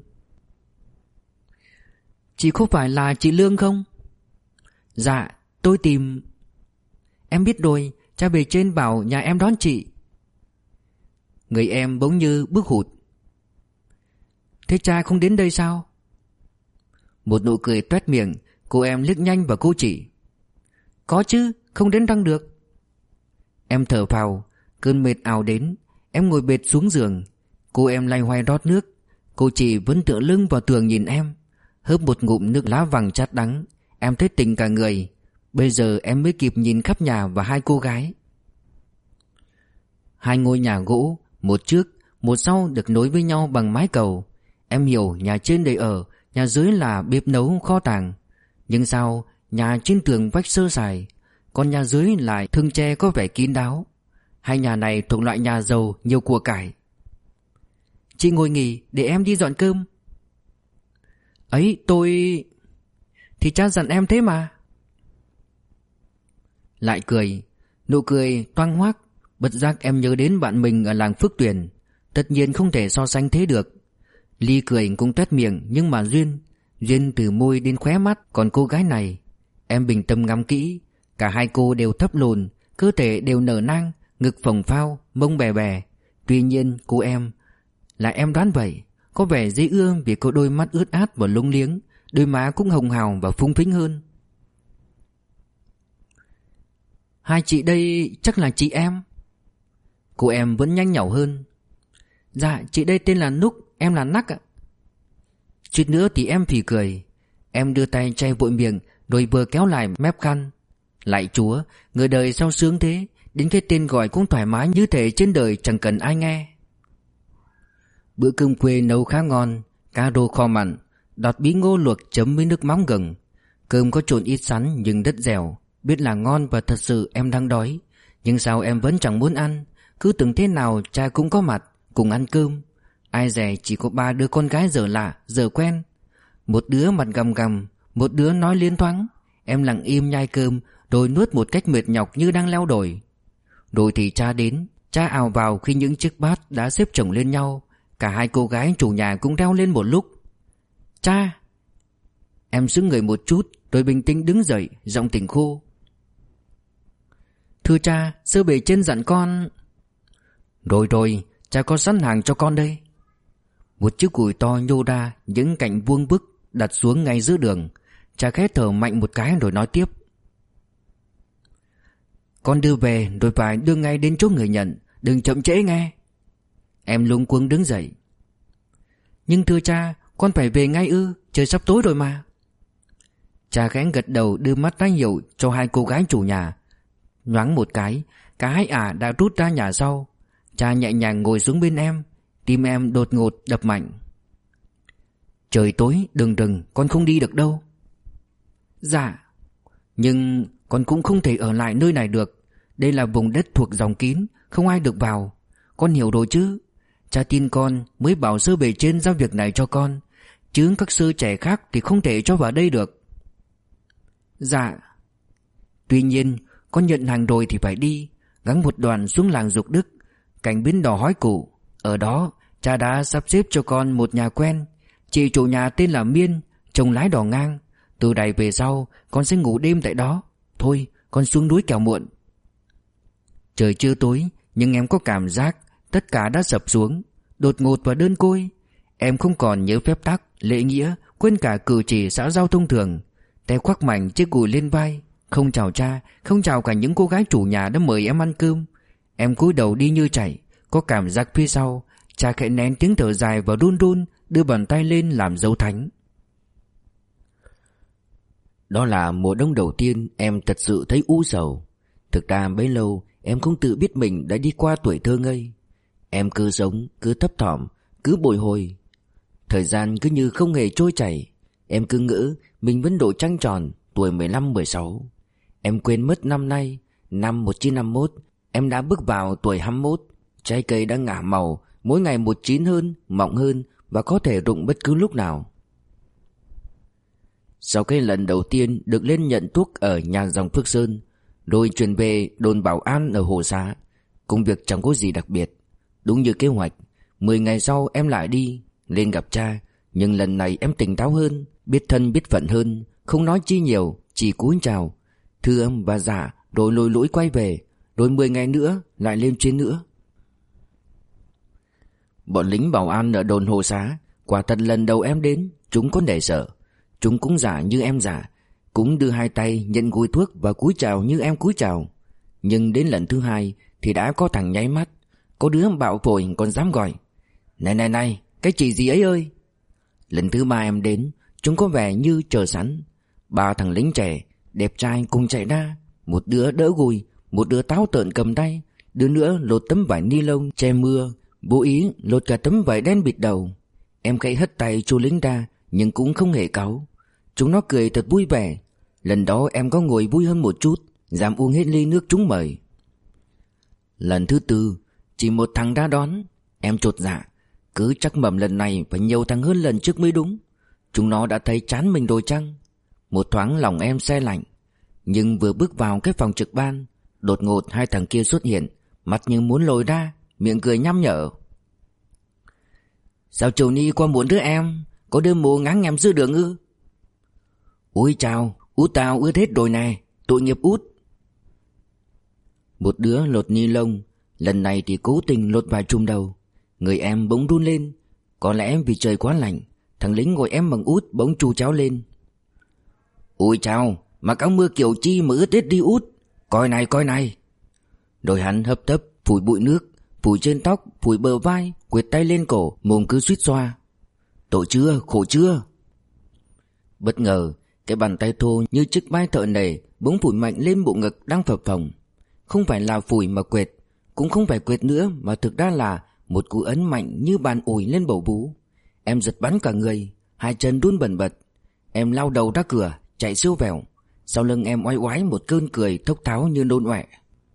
Chị có phải là chị Lương không? Dạ, tôi tìm... Em biết rồi, cha bề trên bảo nhà em đón chị. Người em bỗng như bước hụt. Thế cha không đến đây sao? Một nụ cười toét miệng, cô em liếc nhanh vào cô chị. Có chứ, không đến răng được. Em thở phào, cơn mệt ào đến. Em ngồi bệt xuống giường. Cô em loay hoay rót nước. Cô chị vẫn tựa lưng vào tường nhìn em. Hớp một ngụm nước lá vàng chát đắng. Em thấy tỉnh cả người. Bây giờ em mới kịp nhìn khắp nhà và hai cô gái. Hai ngôi nhà gỗ, một trước, một sau được nối với nhau bằng mái cầu. Em hiểu nhà trên để ở, nhà dưới là bếp nấu kho tàng. Nhưng sao nhà trên tường vách sơ sài, còn nhà dưới lại thừng tre có vẻ kín đáo. Hai nhà này thuộc loại nhà giàu nhiều của cải. Chị ngồi nghỉ để em đi dọn cơm. Ấy tôi... Thì cha dặn em thế mà. Lại cười. Nụ cười toang hoác. Bất giác em nhớ đến bạn mình ở làng Phước Tuyền. Tất nhiên không thể so sánh thế được. Ly cười cũng toét miệng, nhưng mà Duyên từ môi đến khóe mắt. Còn cô gái này, em bình tâm ngắm kỹ. Cả hai cô đều thấp lùn, cơ thể đều nở nang, ngực phồng phao, mông bè bè. Tuy nhiên cô em, là em đoán vậy, có vẻ dễ ưa vì có đôi mắt ướt át và lúng liếng, đôi má cũng hồng hào và phúng phính hơn. Hai chị đây chắc là chị em. Cô em vẫn nhanh nhảu hơn. Dạ chị đây tên là Núc, em là Nắc ạ. Chút nữa thì em phì cười. Em đưa tay che vội miệng rồi vừa kéo lại mép khăn. Lạy Chúa, người đời sao sướng thế, đến cái tên gọi cũng thoải mái như thể trên đời chẳng cần ai nghe. Bữa cơm quê nấu khá ngon. Cá rô kho mặn, đọt bí ngô luộc chấm với nước mắm gừng. Cơm có trộn ít sắn nhưng rất dẻo. Biết là ngon và thật sự em đang đói. Nhưng sao em vẫn chẳng muốn ăn. Cứ tưởng thế nào cha cũng có mặt cùng ăn cơm. Ai dè chỉ có 3 đứa con gái dở lạ dở quen. Một đứa mặt gằm gằm, một đứa nói liên thoáng. Em lặng im nhai cơm rồi nuốt một cách mệt nhọc như đang leo đồi. Rồi thì cha đến. Cha ào vào khi những chiếc bát đã xếp chồng lên nhau. Cả hai cô gái chủ nhà cũng reo lên một lúc. Cha! Em sững người một chút rồi bình tĩnh đứng dậy, giọng tỉnh khô. Thưa cha, sơ bề trên dặn con. Rồi, cha có sẵn hàng cho con đây. Một chiếc gùi to nhô ra, những cạnh vuông vức đặt xuống ngay giữa đường. Cha khẽ thở mạnh một cái rồi nói tiếp. Con đưa về rồi phải đưa ngay đến chỗ người nhận, đừng chậm trễ nghe. Em luống cuống đứng dậy. Nhưng thưa cha, con phải về ngay ư? Trời sắp tối rồi mà. Cha khẽ gật đầu đưa mắt ra hiệu cho hai cô gái chủ nhà. Nhoáng một cái, cả hai ả đã rút ra nhà sau. Cha nhẹ nhàng ngồi xuống bên em. Tim em đột ngột đập mạnh. Trời tối, đừng, con không đi được đâu. Dạ. Nhưng con cũng không thể ở lại nơi này được. Đây là vùng đất thuộc dòng kín, không ai được vào. Con hiểu rồi chứ. Cha tin con mới bảo sơ bề trên giao việc này cho con, chứ các sơ trẻ khác thì không thể cho vào đây được. Dạ. Tuy nhiên con nhận hàng rồi thì phải đi. Gắng một đoàn xuống làng Dục Đức, cạnh bến đò Hói Củ. Ở đó cha đã sắp xếp cho con một nhà quen. Chị chủ nhà tên là Miên, chồng lái đò ngang. Từ đây về sau con sẽ ngủ đêm tại đó. Thôi con xuống núi kẻo muộn. Trời chưa tối, nhưng em có cảm giác tất cả đã sập xuống, đột ngột và đơn côi. Em không còn nhớ phép tắc, lễ nghĩa, quên cả cử chỉ xã giao thông thường. Tay khoác mạnh chiếc gùi lên vai, không chào cha, không chào cả những cô gái chủ nhà đã mời em ăn cơm. Em cúi đầu đi như chạy, có cảm giác phía sau. Cha khẽ nén tiếng thở dài và run run đưa bàn tay lên làm dấu thánh. Đó là mùa đông đầu tiên em thật sự thấy u sầu. Thực ra bấy lâu em không tự biết mình đã đi qua tuổi thơ ngây. Em cứ sống, cứ thấp thỏm, cứ bồi hồi. Thời gian cứ như không hề trôi chảy. Em cứ ngỡ mình vẫn độ trăng tròn tuổi 15-16. Em quên mất năm nay, năm 1951, em đã bước vào tuổi 21. Trái cây đã ngả màu, mỗi ngày một chín hơn, mọng hơn và có thể rụng bất cứ lúc nào. Sau cái lần đầu tiên được lên nhận thuốc ở nhà dòng Phước Sơn, rồi chuyển về đồn bảo an ở Hồ Xá, công việc chẳng có gì đặc biệt. Đúng như kế hoạch, 10 ngày sau em lại đi lên gặp cha. Nhưng lần này em tỉnh táo hơn, biết thân biết phận hơn, không nói chi nhiều, chỉ cúi chào, thưa âm và dạ, rồi lôi lũi quay về. Rồi 10 ngày nữa lại lên chuyến nữa. Bọn lính bảo an ở đồn Hồ Xá, quả thật lần đầu em đến, chúng có để sợ. Chúng cũng giả như em giả, cũng đưa hai tay nhận gùi thuốc và cúi chào như em cúi chào. Nhưng đến lần thứ hai thì đã có thằng nháy mắt, có đứa bạo phổi còn dám gọi: Này, cái chị gì ấy ơi. Lần thứ ba em đến, chúng có vẻ như chờ sẵn. 3 thằng lính trẻ đẹp trai cùng chạy ra. Một đứa đỡ gùi, một đứa táo tợn cầm tay, đứa nữa lột tấm vải ni lông che mưa, vô ý lột cả tấm vải đen bịt đầu. Em khẽ hất tay chú lính ra, nhưng cũng không hề cáu. Chúng nó cười thật vui vẻ. Lần đó em có ngồi vui hơn một chút, dám uống hết ly nước chúng mời. Lần thứ tư, chỉ một thằng ra đón. Em chột dạ, cứ chắc mầm lần này phải nhiều thằng hơn lần trước mới đúng. Chúng nó đã thấy chán mình rồi chăng? Một thoáng lòng em se lạnh. Nhưng vừa bước vào cái phòng trực ban, đột ngột hai thằng kia xuất hiện, mặt như muốn lồi ra, miệng cười nhăm nhở. Sao Châu Ni qua muộn đứa em? Có đứa mù ngáng em giữa đường ư? Ôi chào, út tao ướt hết rồi nè, tội nghiệp út. Một đứa lột ni lông, lần này thì cố tình lột vài chùm đầu. Người em bỗng run lên. Có lẽ vì trời quá lạnh, thằng lính ngồi em bằng út bỗng chu cháo lên. Ôi chào, mặc áo mưa kiểu chi mà ướt hết đi út. Coi này. Rồi hắn hấp tấp phủi bụi nước, phủi trên tóc, phủi bờ vai, quệt tay lên cổ, mồm cứ suýt xoa. Tội chưa, khổ chưa. Bất ngờ, cái bàn tay thô như chiếc vai thợ nề bỗng phủi mạnh lên bộ ngực đang phập phồng. Không phải là phủi mà quệt, cũng không phải quệt nữa, mà thực ra là một cú ấn mạnh như bàn ủi lên bầu vú. Em giật bắn cả người, hai chân run bần bật. Em lao đầu ra cửa, chạy siêu vẹo. Sau lưng em oái oái một cơn cười thốc tháo như nôn ọe.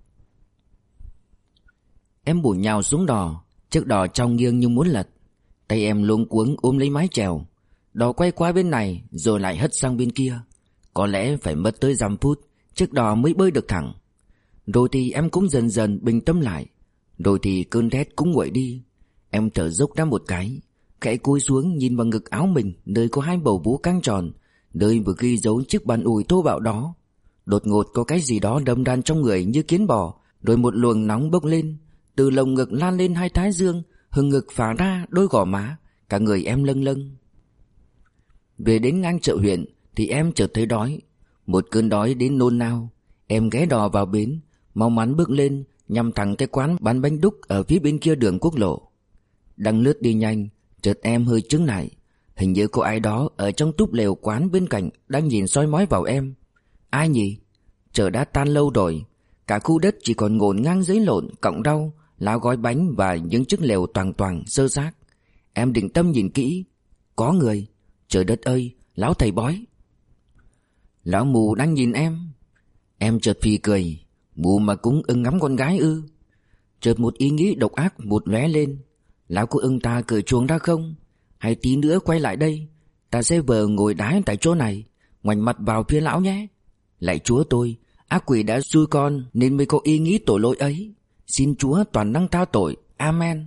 Em bổ nhào xuống đò, chiếc đò trao nghiêng như muốn lật. Tay em luống cuống ôm lấy mái chèo. Đò quay qua bên này rồi lại hất sang bên kia. Có lẽ phải mất tới dăm phút chiếc đò mới bơi được thẳng. Rồi thì em cũng dần dần bình tâm lại. Rồi thì cơn rét cũng nguội đi. Em thở dốc ra một cái, khẽ cúi xuống nhìn vào ngực áo mình, nơi có hai bầu vú căng tròn, nơi vừa ghi dấu chiếc bàn ủi thô bạo đó. Đột ngột có cái gì đó đâm đan trong người như kiến bò. Rồi một luồng nóng bốc lên, từ lồng ngực lan lên hai thái dương, hừng ngực phả ra đôi gò má. Cả người em lâng lâng. Về đến ngang chợ huyện thì em chợt thấy đói. Một cơn đói đến nôn nao. Em ghé đò vào bến, mau mắn bước lên, nhằm thẳng cái quán bán bánh đúc ở phía bên kia đường quốc lộ. Đang lướt đi nhanh, chợt em hơi chững lại. Hình như có ai đó ở trong túp lều quán bên cạnh đang nhìn soi mói vào em. Ai nhỉ? Chợ đã tan lâu rồi. Cả khu đất chỉ còn ngổn ngang giấy lộn, cọng rau, lá gói bánh và những chiếc lều toàng toàng xơ xác. Em định tâm nhìn kỹ. Có người. Trời đất ơi, lão thầy bói. Lão mù đang nhìn em. Em chợt phì cười. Mù mà cũng ưng ngắm con gái ư? Chợt một ý nghĩ độc ác vụt lóe lên. Lão có ưng ta cởi chuồng ra không? Hay tí nữa quay lại đây, ta sẽ vờ ngồi đái tại chỗ này, ngoảnh mặt vào phía lão nhé. Lạy Chúa tôi, ác quỷ đã xui con nên mới có ý nghĩ tội lỗi ấy. Xin Chúa toàn năng tha tội. Amen.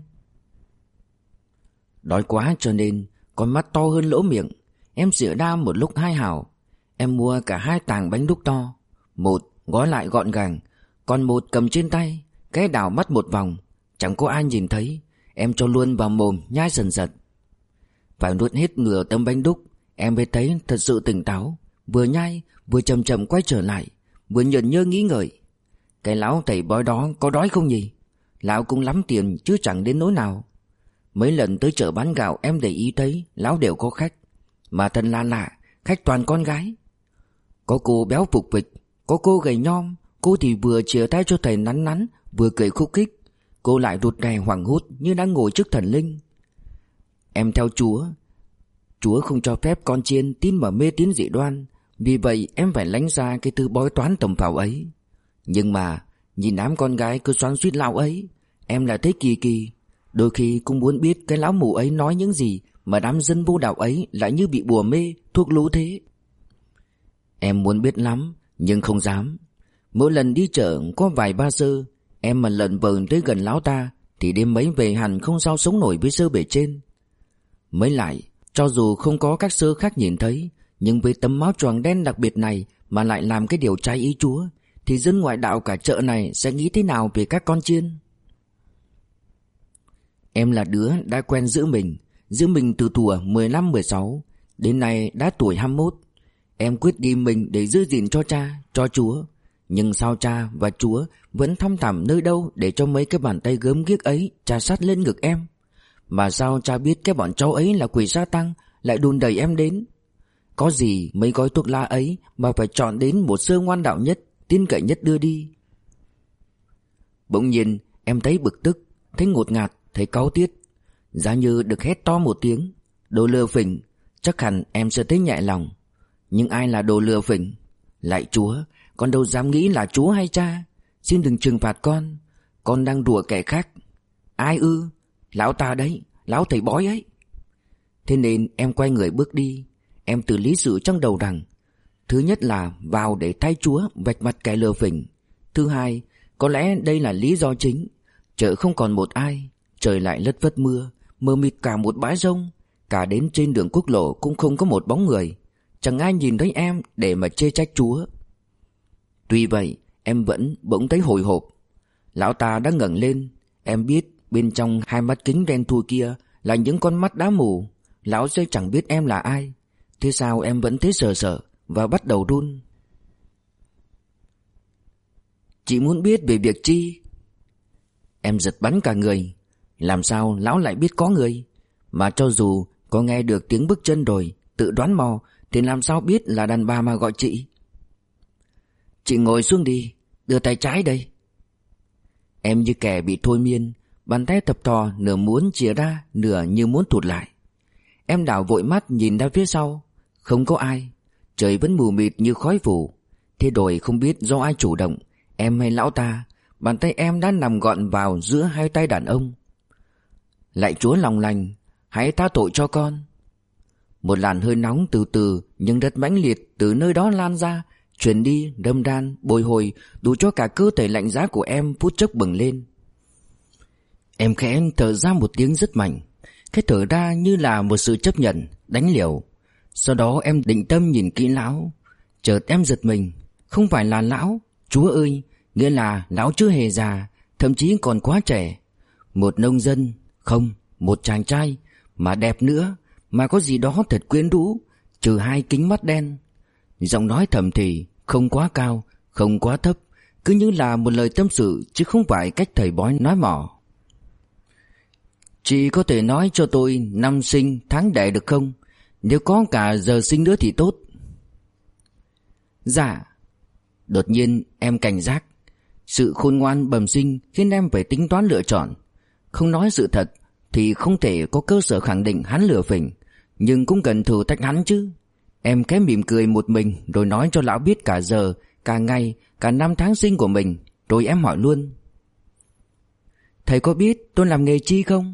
Đói quá cho nên con mắt to hơn lỗ miệng. Em xỉa ra một lúc hai hào. Em mua cả hai tàng bánh đúc to. Một gói lại gọn gàng, còn một cầm trên tay, cái đảo mắt một vòng. Chẳng có ai nhìn thấy. Em cho luôn vào mồm nhai sần sật. Phải nuốt hết nửa tấm bánh đúc, em mới thấy thật sự tỉnh táo. Vừa nhai vừa chậm chậm quay trở lại, vừa nhởn nhơ nghĩ ngợi. Cái lão thầy bói đó có đói không nhỉ? Lão cũng lắm tiền chứ chẳng đến nỗi nào. Mấy lần tới chợ bán gạo em để ý thấy lão đều có khách. Mà thật là lạ, khách toàn con gái. Có cô béo phục vịch, có cô gầy nhom. Cô thì vừa chìa tay cho thầy nắn nắn, vừa cười khúc khích. Cô lại rụt rè hoảng hốt như đang ngồi trước thần linh. Em theo Chúa. Chúa không cho phép con chiên tin vào mê tín dị đoan. Vì vậy em phải lánh ra cái thứ bói toán tầm phào ấy. Nhưng mà nhìn đám con gái cứ xoắn xuýt lão ấy, em lại thấy kỳ kỳ. Đôi khi cũng muốn biết cái lão mù ấy nói những gì mà đám dân vô đạo ấy lại như bị bùa mê, thuốc lú thế. Em muốn biết lắm, nhưng không dám. Mỗi lần đi chợ có vài ba sơ, em mà lẩn vẩn tới gần lão ta thì đêm mấy về hẳn không sao sống nổi với sơ bề trên. Mới lại, cho dù không có các sơ khác nhìn thấy, nhưng với tấm áo choàng đen đặc biệt này mà lại làm cái điều trái ý Chúa, thì dân ngoại đạo cả chợ này sẽ nghĩ thế nào về các con chiên? Em là đứa đã quen giữ mình từ thuở 15-16, đến nay đã tuổi 21. Em quyết ghi mình để giữ gìn cho cha, cho Chúa. Nhưng sao cha và Chúa vẫn thăm thẳm nơi đâu để cho mấy cái bàn tay gớm ghiếc ấy chà sát lên ngực em? Mà sao cha biết cái bọn cháu ấy là quỷ sa tăng lại đùn đẩy em đến? Có gì mấy gói thuốc lá ấy mà phải chọn đến một sơ ngoan đạo nhất, tin cậy nhất đưa đi? Bỗng nhiên em thấy bực tức, thấy ngột ngạt, thấy cáu tiết. Giá như được hét to một tiếng đồ lừa phỉnh, chắc hẳn em sẽ thấy nhẹ lòng. Nhưng ai là đồ lừa phỉnh? Lạy Chúa, con đâu dám nghĩ là Chúa hay cha. Xin đừng trừng phạt con đang đùa kẻ khác. Ai ư? Lão ta đấy, lão thầy bói ấy. Thế nên em quay người bước đi. Em tự lý sự trong đầu rằng, thứ nhất là vào để thay Chúa vạch mặt kẻ lừa phỉnh. Thứ hai, có lẽ đây là lý do chính. Chợ không còn một ai, trời lại lất phất mưa, mờ mịt cả một bãi rông. Cả đến trên đường quốc lộ cũng không có một bóng người. Chẳng ai nhìn thấy em để mà chê trách Chúa. Tuy vậy em vẫn bỗng thấy hồi hộp. Lão ta đã ngẩng lên. Em biết bên trong hai mắt kính đen thui kia là những con mắt đá mù. Lão sẽ chẳng biết em là ai. Thế sao em vẫn thấy sợ sợ và bắt đầu run? Chị muốn biết về việc chi? Em giật bắn cả người. Làm sao lão lại biết có người? Mà cho dù có nghe được tiếng bước chân rồi, tự đoán mò, thì làm sao biết là đàn bà mà gọi chị? Chị ngồi xuống đi, đưa tay trái đây. Em như kẻ bị thôi miên, bàn tay thập thò, nửa muốn chìa ra, nửa như muốn thụt lại. Em đảo vội mắt nhìn ra phía sau. Không có ai. Trời vẫn mù mịt như khói phủ. Thế rồi không biết do ai chủ động, em hay lão ta, bàn tay em đã nằm gọn vào giữa hai tay đàn ông. Lạy Chúa lòng lành, hãy tha tội cho con. Một làn hơi nóng từ từ nhưng rất mãnh liệt từ nơi đó lan ra, truyền đi, đâm ran, bồi hồi, đủ cho cả cơ thể lạnh giá của em phút chốc bừng lên. Em khẽ thở ra một tiếng rất mạnh. Cái thở ra như là một sự chấp nhận, đánh liều. Sau đó em định tâm nhìn kỹ lão. Chợt em giật mình. Không phải là lão, Chúa ơi, nghĩa là lão chưa hề già, thậm chí còn quá trẻ. Một nông dân, không, một chàng trai, mà đẹp nữa, mà có gì đó thật quyến rũ, trừ hai kính mắt đen. Giọng nói thầm thì, không quá cao, không quá thấp, cứ như là một lời tâm sự chứ không phải cách thầy bói nói mỏ. Chị có thể nói cho tôi năm sinh tháng đẻ được không? Nếu có cả giờ sinh nữa thì tốt. Dạ. Đột nhiên em cảnh giác. Sự khôn ngoan bẩm sinh khiến em phải tính toán lựa chọn. Không nói sự thật thì không thể có cơ sở khẳng định hắn lừa phỉnh, nhưng cũng cần thử thách hắn chứ. Em khẽ mỉm cười một mình rồi nói cho lão biết cả giờ, cả ngày, cả năm tháng sinh của mình. Rồi em hỏi luôn: thầy có biết tôi làm nghề chi không?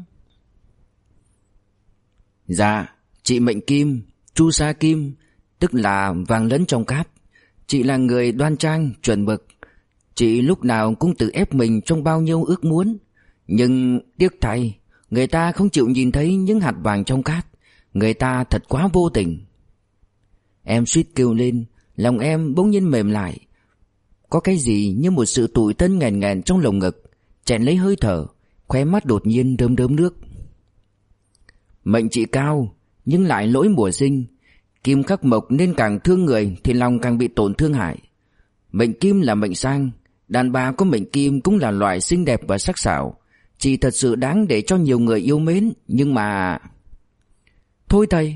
Dạ, chị mệnh Kim, chu sa kim, tức là vàng lẫn trong cát. Chị là người đoan trang, chuẩn mực. Chị lúc nào cũng tự ép mình trong bao nhiêu ước muốn. Nhưng tiếc thay, người ta không chịu nhìn thấy những hạt vàng trong cát. Người ta thật quá vô tình. Em suýt kêu lên, lòng em bỗng nhiên mềm lại. Có cái gì như một sự tủi thân nghẹn nghẹn trong lồng ngực, chèn lấy hơi thở, khóe mắt đột nhiên rơm rớm nước. Mệnh chị cao, nhưng lại lỗi mùa sinh. Kim khắc mộc nên càng thương người thì lòng càng bị tổn thương hại. Mệnh kim là mệnh sang, đàn bà có mệnh kim cũng là loại xinh đẹp và sắc sảo. Chị thật sự đáng để cho nhiều người yêu mến, nhưng mà... Thôi thầy.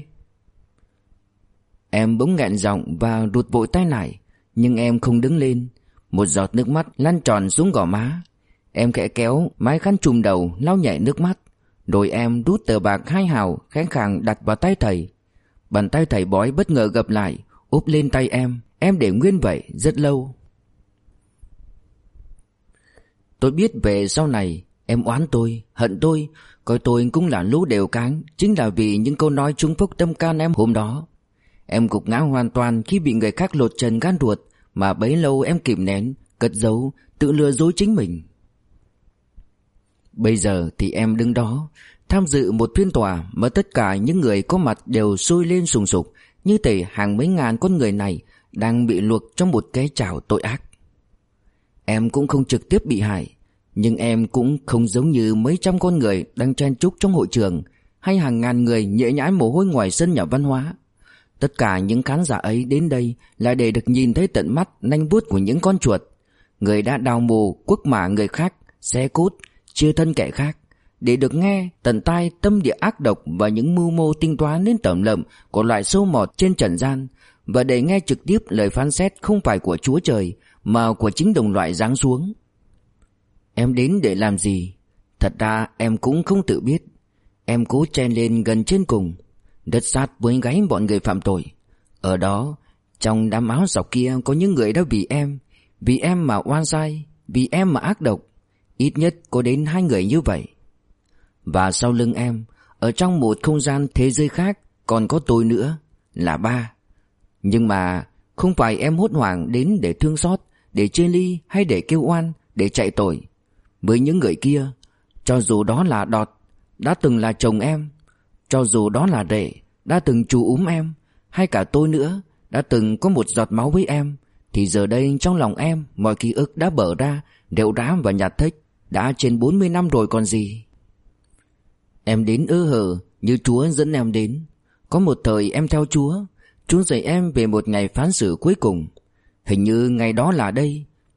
Em bỗng nghẹn giọng và rụt vội tay lại. Nhưng em không đứng lên. Một giọt nước mắt lăn tròn xuống gò má. Em khẽ kéo mái khăn trùm đầu lau nhẹ nước mắt. Rồi em rút tờ bạc 2 hào khẽ khàng đặt vào tay thầy. Bàn tay thầy bói bất ngờ gập lại, úp lên tay em để nguyên vậy rất lâu. Tôi biết về sau này em oán tôi, hận tôi, coi tôi cũng là lũ đều cáng, chính là vì những câu nói trúng phúc tâm can em hôm đó. Em gục ngã hoàn toàn khi bị người khác lột trần gan ruột, mà bấy lâu em kìm nén, cất giấu, tự lừa dối chính mình. Bây giờ thì em đứng đó, tham dự một phiên tòa mà tất cả những người có mặt đều sôi lên sùng sục, như thể hàng mấy ngàn con người này đang bị luộc trong một cái chảo tội ác. Em cũng không trực tiếp bị hại, nhưng em cũng không giống như mấy trăm con người đang chen chúc trong hội trường, hay hàng ngàn người nhễ nhãi mồ hôi ngoài sân nhà văn hóa. Tất cả những khán giả ấy đến đây là để được nhìn thấy tận mắt nanh vuốt của những con chuột, người đã đào mồ quất mả người khác, xé cốt, chia thân kẻ khác, để được nghe tận tai tâm địa ác độc và những mưu mô tinh toán đến tởm lợm của loại sâu mọt trên trần gian, và để nghe trực tiếp lời phán xét không phải của Chúa Trời mà của chính đồng loại giáng xuống. Em đến để làm gì? Thật ra em cũng không tự biết. Em cố chen lên gần trên cùng, đất sát với gáy bọn người phạm tội. Ở đó, trong đám áo sọc kia có những người đã vì em mà oan sai, vì em mà ác độc. Ít nhất có đến 2 người như vậy. Và sau lưng em, ở trong một không gian thế giới khác, còn có tôi nữa, là 3. Nhưng mà không phải em hốt hoảng đến để thương xót, để chê ly hay để kêu oan, để chạy tội. Với những người kia, cho dù đó là Đọt, đã từng là chồng em, cho dù đó là Rệ, đã từng trù úm em, hay cả tôi nữa, đã từng có một giọt máu với em, thì giờ đây trong lòng em mọi ký ức đã bở ra, rệu rã và nhạt thếch. Đã trên 40 năm rồi còn gì. Em đến ơ hờ như Chúa dẫn em đến. Có một thời em theo Chúa dạy em về một ngày phán xử cuối cùng. Hình như ngày đó là đây,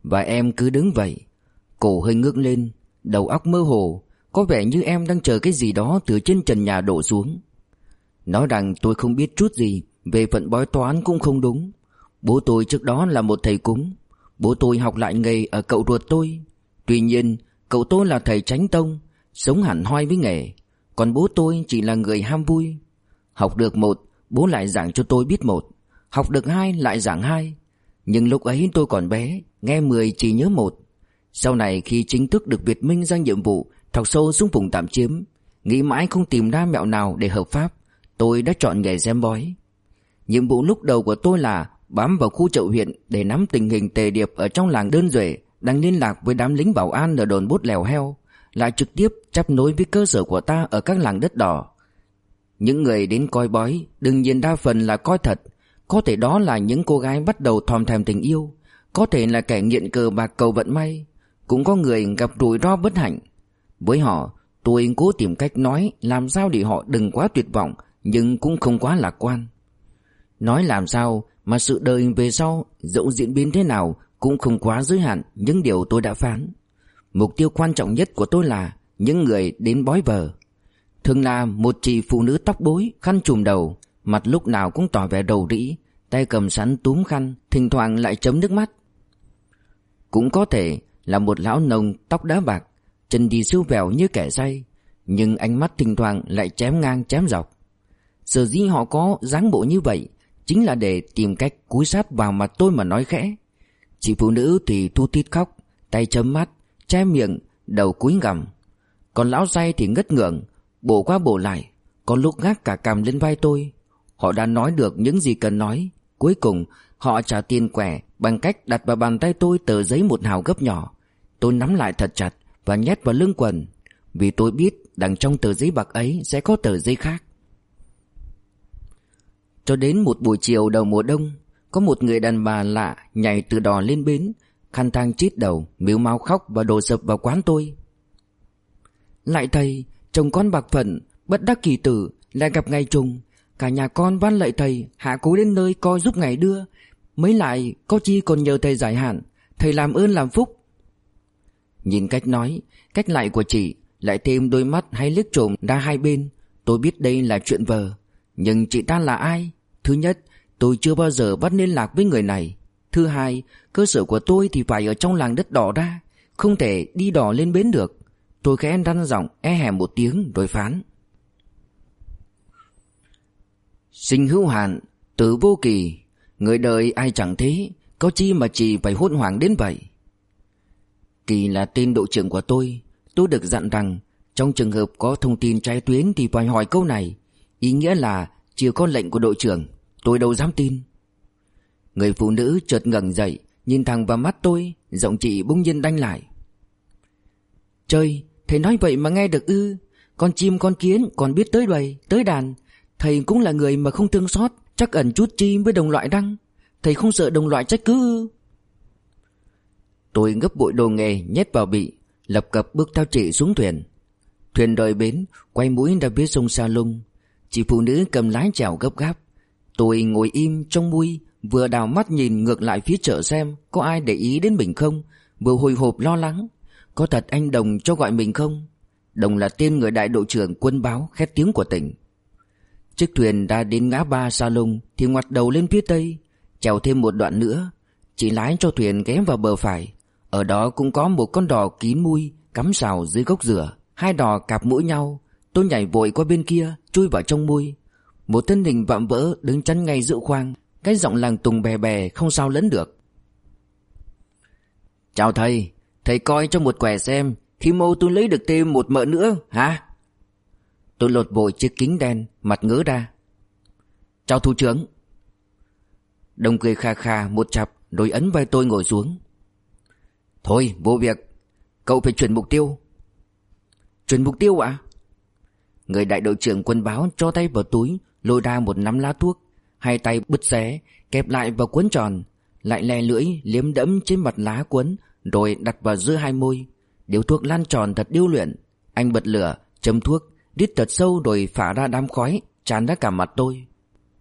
Và em cứ đứng vậy, cổ hơi ngước lên, đầu óc mơ hồ, có vẻ như em đang chờ cái gì đó từ trên trần nhà đổ xuống. Nói rằng tôi không biết chút gì về phận bói toán cũng không đúng. Bố tôi trước đó là một thầy cúng. Bố tôi học lại nghề ở cậu ruột tôi. Tuy nhiên cậu tôi là thầy chánh tông, sống hẳn hoi với nghề. Còn bố tôi chỉ là người ham vui. Học được một, bố lại giảng cho tôi biết một. Học được hai, lại giảng hai. Nhưng lúc ấy tôi còn bé, nghe 10 chỉ nhớ một. Sau này khi chính thức được Việt Minh ra nhiệm vụ thọc sâu xuống vùng tạm chiếm, nghĩ mãi không tìm ra mẹo nào để hợp pháp, tôi đã chọn nghề xem bói. Nhiệm vụ lúc đầu của tôi là bám vào khu chợ huyện để nắm tình hình tề điệp ở trong làng Đơn Duệ đang liên lạc với đám lính bảo an ở đồn Bốt Lèo Heo, lại trực tiếp chấp nối với cơ sở của ta ở các làng đất đỏ. Những người đến coi bói đương nhiên đa phần là coi thật. Có thể đó là những cô gái bắt đầu thòm thèm tình yêu, có thể là kẻ nghiện cờ bạc cầu vận may, cũng có người gặp rủi ro bất hạnh. Với họ, tôi cố tìm cách nói làm sao để họ đừng quá tuyệt vọng, nhưng cũng không quá lạc quan. Nói làm sao mà sự đời về sau dẫu diễn biến thế nào cũng không quá giới hạn những điều tôi đã phán. Mục tiêu quan trọng nhất của tôi là những người đến bói vờ. Thường là một chị phụ nữ tóc bối, khăn trùm đầu, mặt lúc nào cũng tỏ vẻ rầu rĩ, tay cầm sẵn túm khăn, thỉnh thoảng lại chấm nước mắt. Cũng có thể là một lão nông tóc đá bạc, chân đi siêu vẹo như kẻ say, nhưng ánh mắt thỉnh thoảng lại chém ngang chém dọc. Sở dĩ họ có dáng bộ như vậy chính là để tìm cách cúi sát vào mặt tôi mà nói khẽ. Chị phụ nữ thì thu tít khóc, tay chấm mắt, che miệng, đầu cúi gằm. Còn lão say thì ngất ngưởng, bổ qua bổ lại, có lúc gác cả cằm lên vai tôi. Họ đã nói được những gì cần nói. Cuối cùng họ trả tiền quẻ bằng cách đặt vào bàn tay tôi tờ giấy 1 hào gấp nhỏ. Tôi nắm lại thật chặt và nhét vào lưng quần, vì tôi biết đằng trong tờ giấy bạc ấy sẽ có tờ giấy khác. Cho đến một buổi chiều đầu mùa đông, có một người đàn bà lạ nhảy từ đò lên bến, khăn tang chít đầu, mếu máu khóc và đổ sập vào quán tôi. Lại thầy, chồng con bạc phận, bất đắc kỳ tử, lại gặp ngày trùng. Cả nhà con van lạy thầy hạ cố đến nơi coi giúp ngày đưa. Mấy lại có chi còn nhờ thầy giải hạn, thầy làm ơn làm phúc. Nhìn cách nói, cách lại của chị, lại thêm đôi mắt hay liếc trộm ra hai bên, tôi biết đây là chuyện vờ. Nhưng chị ta là ai? Thứ nhất, tôi chưa bao giờ bắt liên lạc với người này. Thứ hai, cơ sở của tôi thì phải ở trong làng đất đỏ ra, không thể đi đò lên bến được. Tôi khẽ răn giọng hèm một tiếng rồi phán: sinh hữu hạn, tử vô kỳ, người đời ai chẳng thế, có chi mà chị phải hốt hoảng đến vậy. Kỳ là tên đội trưởng của tôi được dặn rằng trong trường hợp có thông tin trái tuyến thì phải hỏi câu này. Ý nghĩa là chưa có lệnh của đội trưởng, tôi đâu dám tin. Người phụ nữ chợt ngẩng dậy, nhìn thẳng vào mắt tôi, giọng chị bỗng nhiên đanh lại: trời, thầy nói vậy mà nghe được ư? Con chim con kiến còn biết tới bầy, tới đàn. Thầy cũng là người mà không thương xót, chắc ẩn chút chi với đồng loại đăng. Thầy không sợ đồng loại trách cứ ư? Tôi gấp bội đồ nghề nhét vào bị, lập cập bước theo chị xuống thuyền. Thuyền rời bến, quay mũi ra phía sông Sa Lung. Chị phụ nữ cầm lái chèo gấp gáp. Tôi ngồi im trong mui, vừa đào mắt nhìn ngược lại phía chợ xem có ai để ý đến mình không, vừa hồi hộp lo lắng. Có thật anh Đồng cho gọi mình không? Đồng là tên người đại đội trưởng quân báo khét tiếng của tỉnh. Chiếc thuyền đã đến ngã ba Sa Lung thì ngoặt đầu lên phía tây, chèo thêm một đoạn nữa. Chị lái cho thuyền ghé vào bờ phải. Ở đó cũng có một con đò kín mui cắm sào dưới gốc dừa. Hai đò cặp mũi nhau. Tôi nhảy vội qua bên kia, chui vào trong mui. Một thân hình vạm vỡ đứng chắn ngay giữa khoang, cái giọng làng tùng bè bè không sao lẫn được: chào thầy, thầy coi cho một quẻ xem, khi mô tôi lấy được thêm một mợ nữa hả? Tôi lột vội chiếc kính đen, mặt ngớ ra: chào thủ trưởng. Đồng cười kha kha một chặp rồi ấn vai tôi ngồi xuống. Thôi vô việc, cậu phải chuyển mục tiêu. Chuyển mục tiêu ạ? Người đại đội trưởng quân báo cho tay vào túi, lôi ra một nắm lá thuốc. Hai tay bứt xé, kẹp lại vào cuốn tròn, lại le lưỡi liếm đẫm trên mặt lá cuốn, rồi đặt vào giữa hai môi. Điếu thuốc lan tròn thật điêu luyện. Anh bật lửa, châm thuốc, rít thật sâu rồi phả ra đám khói tràn ra cả mặt tôi.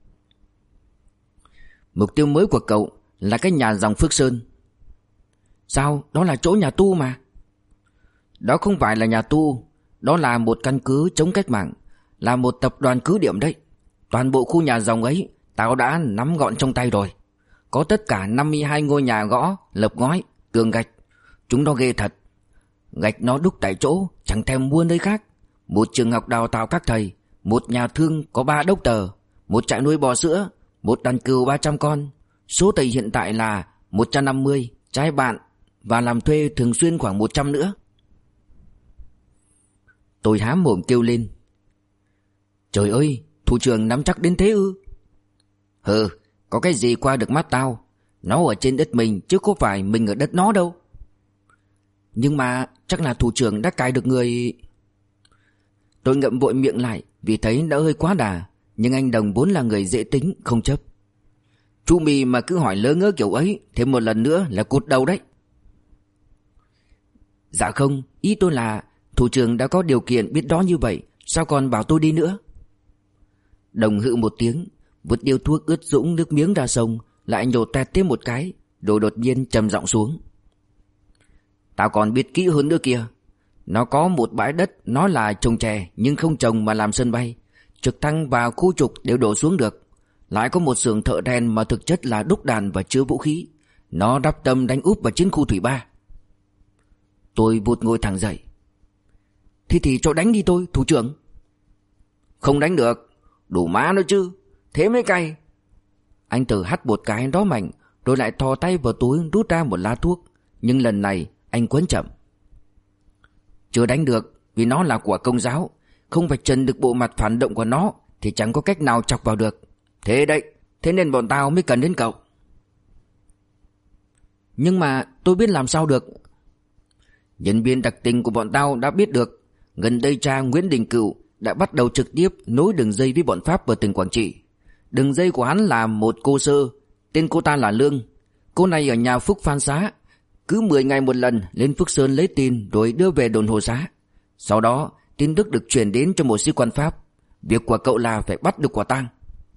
Mục tiêu mới của cậu là cái nhà dòng Phước Sơn. Sao? Đó là chỗ nhà tu mà. Đó không phải là nhà tu, đó là một căn cứ chống cách mạng, là một tập đoàn cứ điểm đấy. Toàn bộ khu nhà rồng ấy tao đã nắm gọn trong tay rồi. Có tất cả 52 ngôi nhà gõ, lợp ngói, tường gạch. Chúng nó ghê thật. Gạch nó đúc tại chỗ, chẳng thèm mua nơi khác. Một trường học đào tạo các thầy, một nhà thương có 3 đốc tờ, một trại nuôi bò sữa, một đàn cừu 300 con. Số thầy hiện tại là 150, trai bạn và làm thuê thường xuyên khoảng 100 nữa. Tôi há mồm kêu lên. Trời ơi, thủ trưởng nắm chắc đến thế ư? Hừ, có cái gì qua được mắt tao. Nó ở trên đất mình chứ không phải mình ở đất nó đâu. Nhưng mà chắc là thủ trưởng đã cài được người. Tôi ngậm vội miệng lại vì thấy đã hơi quá đà. Nhưng anh Đồng vốn là người dễ tính, không chấp. Chú Mì mà cứ hỏi lỡ ngớ kiểu ấy thêm một lần nữa là cụt đầu đấy. Dạ không, ý tôi là thủ trưởng đã có điều kiện biết đó như vậy, sao còn bảo tôi đi nữa? Đồng hự một tiếng, vứt điếu thuốc ướt dũng nước miếng ra sông, lại nhổ tẹt thêm một cái, rồi đột nhiên trầm giọng xuống. Tao còn biết kỹ hơn nữa kìa. Nó có một bãi đất nó là trồng chè nhưng không trồng mà làm sân bay, trực thăng và khu trục đều đổ xuống được. Lại có một xưởng thợ rèn mà thực chất là đúc đàn và chứa vũ khí. Nó đắp tâm đánh úp vào chiến khu thủy 3. Tôi vụt ngồi thẳng dậy. Thế thì cho đánh đi tôi, thủ trưởng. Không đánh được, đủ má nữa chứ, thế mới cay. Anh Tử hắt một cái đó mạnh, rồi lại thò tay vào túi rút ra một lá thuốc. Nhưng lần này anh quấn chậm. Chưa đánh được vì nó là của Công giáo, không vạch trần được bộ mặt phản động của nó thì chẳng có cách nào chọc vào được. Thế đấy, thế nên bọn tao mới cần đến cậu. Nhưng mà tôi biết làm sao được. Nhân viên đặc tình của bọn tao đã biết được. Gần đây cha Nguyễn Đình Cựu đã bắt đầu trực tiếp nối đường dây với bọn Pháp ở tỉnh Quảng Trị. Đường dây của hắn là một cô sơ, tên cô ta là Lương. Cô này ở nhà Phúc Phan Xá, cứ 10 ngày một lần lên Phước Sơn lấy tin rồi đưa về đồn Hồ Xá. Sau đó tin tức được truyền đến cho một sĩ quan Pháp. Việc của cậu là phải bắt được quả tang.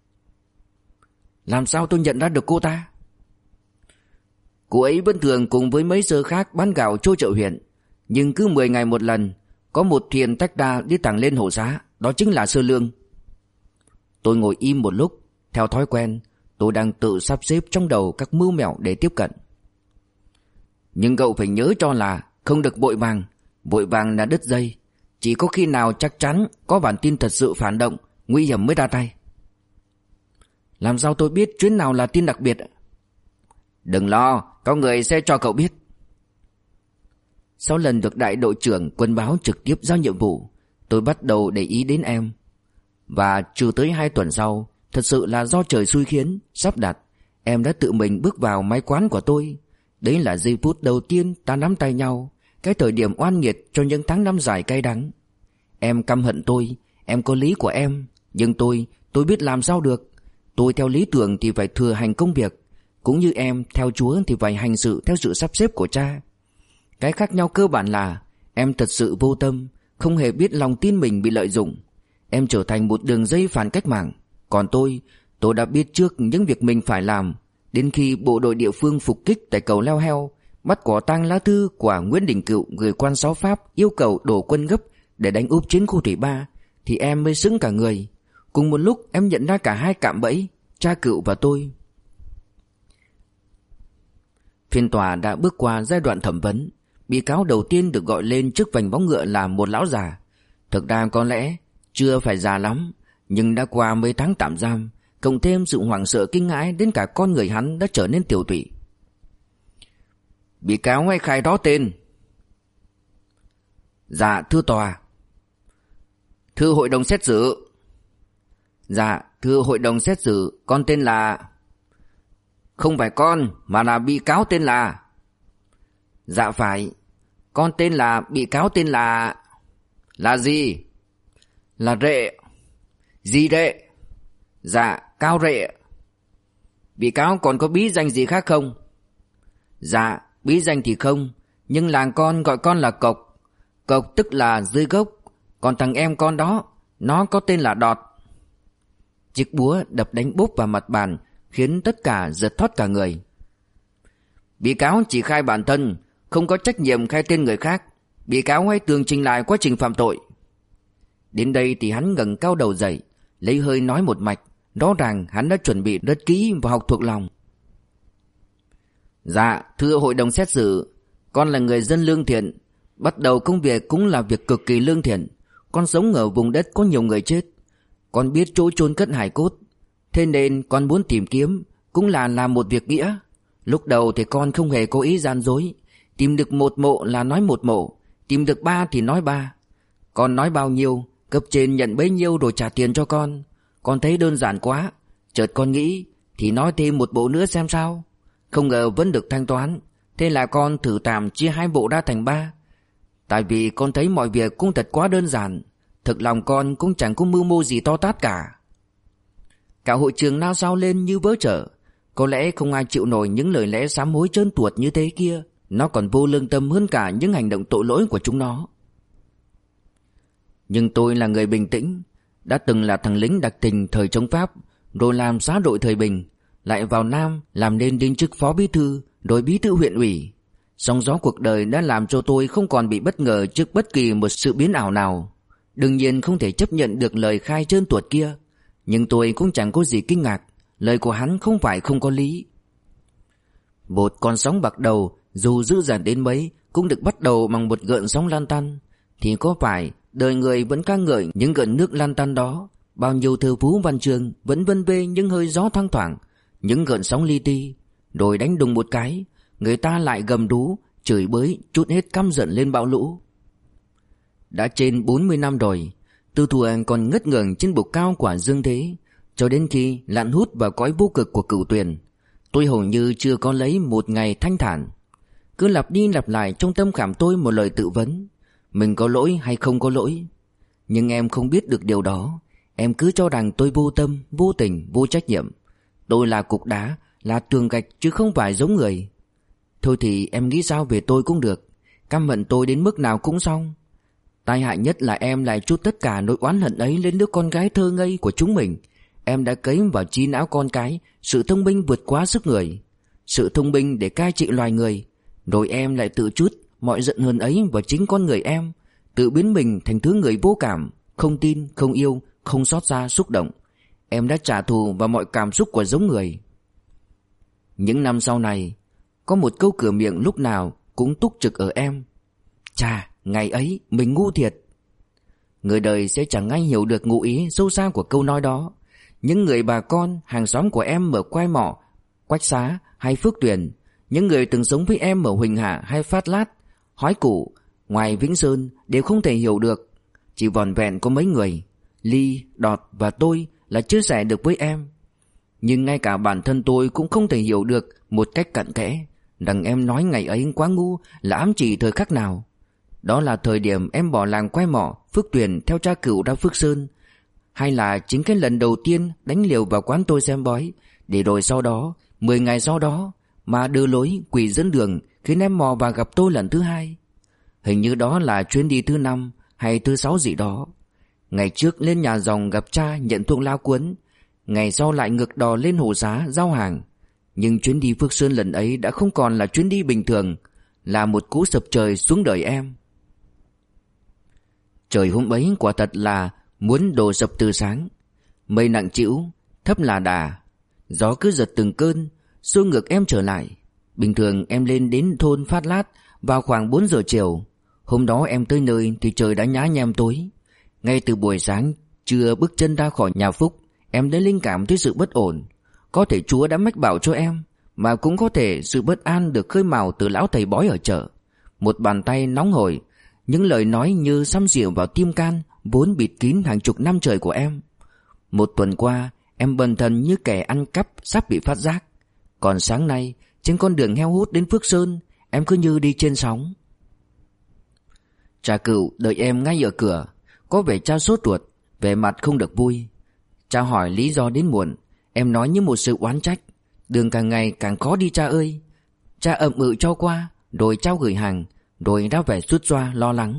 Làm sao tôi nhận ra được cô ta? Cô ấy vẫn thường cùng với mấy sơ khác bán gạo cho chợ huyện, nhưng cứ 10 ngày một lần có một thuyền tách đa đi thẳng lên Hồ Xá. Đó chính là Sơ Lương. Tôi ngồi im một lúc. Theo thói quen, tôi đang tự sắp xếp trong đầu các mưu mẹo để tiếp cận. Nhưng cậu phải nhớ cho là không được vội vàng. Vội vàng là đứt dây. Chỉ có khi nào chắc chắn có bản tin thật sự phản động, nguy hiểm mới ra tay. Làm sao tôi biết chuyến nào là tin đặc biệt? Đừng lo, có người sẽ cho cậu biết. Sau lần được đại đội trưởng quân báo trực tiếp giao nhiệm vụ, tôi bắt đầu để ý đến em. Và chưa tới 2 tuần sau, thật sự là do trời xui khiến, sắp đặt, em đã tự mình bước vào mái quán của tôi. Đấy là giây phút đầu tiên ta nắm tay nhau, cái thời điểm oan nghiệt cho những tháng năm dài cay đắng. Em căm hận tôi, em có lý của em, nhưng tôi biết làm sao được. Tôi theo lý tưởng thì phải thừa hành công việc, cũng như em theo Chúa thì phải hành sự theo sự sắp xếp của Cha. Cái khác nhau cơ bản là em thật sự vô tâm, không hề biết lòng tin mình bị lợi dụng. Em trở thành một đường dây phản cách mạng. Còn tôi đã biết trước những việc mình phải làm. Đến khi bộ đội địa phương phục kích tại cầu Leo Heo, bắt quả tang lá thư của Nguyễn Đình Cựu gửi quan sáu Pháp yêu cầu đổ quân gấp để đánh úp chiến khu thủy 3, thì em mới sững cả người. Cùng một lúc em nhận ra cả hai cạm bẫy, cha Cựu và tôi. Phiên tòa đã bước qua giai đoạn thẩm vấn. Bị cáo đầu tiên được gọi lên trước vành móng ngựa là một lão già. Thực ra có lẽ chưa phải già lắm, nhưng đã qua mấy tháng tạm giam, cộng thêm sự hoảng sợ kinh hãi đến cả con người hắn đã trở nên tiều tụy. Bị cáo hãy khai rõ tên. Dạ thưa tòa. Thưa hội đồng xét xử. Dạ thưa hội đồng xét xử, con tên là... Không phải con, mà là bị cáo tên là... Dạ phải, con tên là... Bị cáo tên là... Là gì? Là Rệ. Gì Rệ? Dạ, Cao Rệ. Bị cáo còn có bí danh gì khác không? Dạ, bí danh thì không, nhưng làng con gọi con là Cộc. Cộc tức là dưới gốc. Còn thằng em con đó, nó có tên là Đọt. Chiếc búa đập đánh bốp vào mặt bàn, khiến tất cả giật thót cả người. Bị cáo chỉ khai bản thân, không có trách nhiệm khai tên người khác. Bị cáo hãy tường trình lại quá trình phạm tội. Đến đây thì hắn ngẩng cao đầu dậy, lấy hơi nói một mạch. Rõ ràng hắn đã chuẩn bị rất kỹ và học thuộc lòng. Dạ, thưa hội đồng xét xử, con là người dân lương thiện. Bắt đầu công việc cũng là việc cực kỳ lương thiện. Con sống ở vùng đất có nhiều người chết. Con biết chỗ chôn cất hài cốt. Thế nên con muốn tìm kiếm, cũng là làm một việc nghĩa. Lúc đầu thì con không hề có ý gian dối. Tìm được một mộ là nói một mộ, tìm được 3 thì nói 3. Con nói bao nhiêu, cấp trên nhận bấy nhiêu rồi trả tiền cho con. Con thấy đơn giản quá. Chợt con nghĩ thì nói thêm một bộ nữa xem sao. Không ngờ vẫn được thanh toán. Thế là con thử tạm chia 2 bộ ra thành 3. Tại vì con thấy mọi việc cũng thật quá đơn giản. Thực lòng con cũng chẳng có mưu mô gì to tát cả. Cả hội trường nao xao lên như vỡ trở. Có lẽ không ai chịu nổi những lời lẽ sám hối trơn tuột như thế kia. Nó còn vô lương tâm hơn cả những hành động tội lỗi của chúng nó. Nhưng tôi là người bình tĩnh. Đã từng là thằng lính đặc tình thời chống Pháp, rồi làm xá đội thời Bình, lại vào Nam làm nên đến chức phó bí thư, rồi bí thư huyện ủy. Sóng gió cuộc đời đã làm cho tôi không còn bị bất ngờ trước bất kỳ một sự biến ảo nào. Đương nhiên không thể chấp nhận được lời khai trơn tuột kia, nhưng tôi cũng chẳng có gì kinh ngạc. Lời của hắn không phải không có lý. Một con sóng bạc đầu dù dữ dằn đến mấy cũng được bắt đầu bằng một gợn sóng lan tăn. Thì có phải đời người vẫn ca ngợi những gợn nước lan tăn đó? Bao nhiêu thơ phú văn chương vẫn vân vê những hơi gió thoang thoảng, những gợn sóng li ti. Rồi đánh đùng một cái, người ta lại gầm rú, chửi bới, trút hết căm giận lên bão lũ. Đã trên 40 năm rồi, Tư Thù còn ngất ngưởng trên bục cao quả dương thế, cho đến khi lặn hút vào cõi vô cực của Cửu Tuyền. Tôi hầu như chưa có lấy một ngày thanh thản. Cứ lặp đi lặp lại trong tâm khảm tôi một lời tự vấn: mình có lỗi hay không có lỗi? Nhưng em không biết được điều đó. Em cứ cho rằng tôi vô tâm, vô tình, vô trách nhiệm. Tôi là cục đá, là tường gạch chứ không phải giống người. Thôi thì em nghĩ sao về tôi cũng được. Căm hận tôi đến mức nào cũng xong. Tai hại nhất là em lại trút tất cả nỗi oán hận ấy lên đứa con gái thơ ngây của chúng mình. Em đã cấy vào trí não con cái sự thông minh vượt quá sức người, sự thông minh để cai trị loài người. Rồi em lại tự trút mọi giận hờn ấy vào chính con người em, tự biến mình thành thứ người vô cảm, không tin, không yêu, không xót xa xúc động. Em đã trả thù vào mọi cảm xúc của giống người. Những năm sau này, có một câu cửa miệng lúc nào cũng túc trực ở em: chà, ngày ấy mình ngu thiệt. Người đời sẽ chẳng ai hiểu được ngụ ý sâu xa của câu nói đó. Những người bà con, hàng xóm của em ở Quai Mọ, Quách Xá hay Phước Tuyền, những người từng sống với em ở Huỳnh Hạ hay Phát Lát, Hói Củ, ngoài Vĩnh Sơn đều không thể hiểu được. Chỉ vỏn vẹn có mấy người, Ly, Đọt và tôi là chia sẻ được với em. Nhưng ngay cả bản thân tôi cũng không thể hiểu được một cách cặn kẽ rằng em nói ngày ấy quá ngu là ám chỉ thời khắc nào. Đó là thời điểm em bỏ làng Quai Mọ, Phước Tuyền theo cha cửu ra Phước Sơn, hay là chính cái lần đầu tiên đánh liều vào quán tôi xem bói, để rồi sau đó 10 ngày sau đó mà đưa lối quỷ dẫn đường khiến em mò vào gặp tôi lần thứ 2. Hình như đó là chuyến đi thứ 5 hay thứ 6 gì đó. Ngày trước lên nhà dòng gặp cha nhận thuốc lao cuốn, ngày sau lại ngược đò lên Hồ Xá giao hàng. Nhưng chuyến đi Phước Sơn lần ấy đã không còn là chuyến đi bình thường, là một cú sập trời xuống đời em. Trời hôm ấy quả thật là muốn đổ sập từ sáng. Mây nặng trĩu, thấp là đà, gió cứ giật từng cơn, xô ngược em trở lại. Bình thường em lên đến thôn Phát Lát vào khoảng 4 giờ chiều. Hôm đó em tới nơi thì trời đã nhá nhem tối. Ngay từ buổi sáng chưa bước chân ra khỏi nhà Phúc, em đã linh cảm thấy sự bất ổn. Có thể Chúa đã mách bảo cho em, mà cũng có thể sự bất an được khơi mào từ lão thầy bói ở chợ. Một bàn tay nóng hổi, những lời nói như xăm xỉu vào tim can vốn bịt kín hàng chục năm trời của em. Một tuần qua em bần thần như kẻ ăn cắp sắp bị phát giác. Còn sáng nay trên con đường heo hút đến Phước Sơn, em cứ như đi trên sóng. Cha cửu đợi em ngay ở cửa. Có vẻ cha sốt ruột, vẻ mặt không được vui. Cha hỏi lý do đến muộn, em nói như một sự oán trách: đường càng ngày càng khó đi cha ơi. Cha ậm ừ cho qua, rồi trao gửi hàng, rồi ra vẻ sút xoa lo lắng.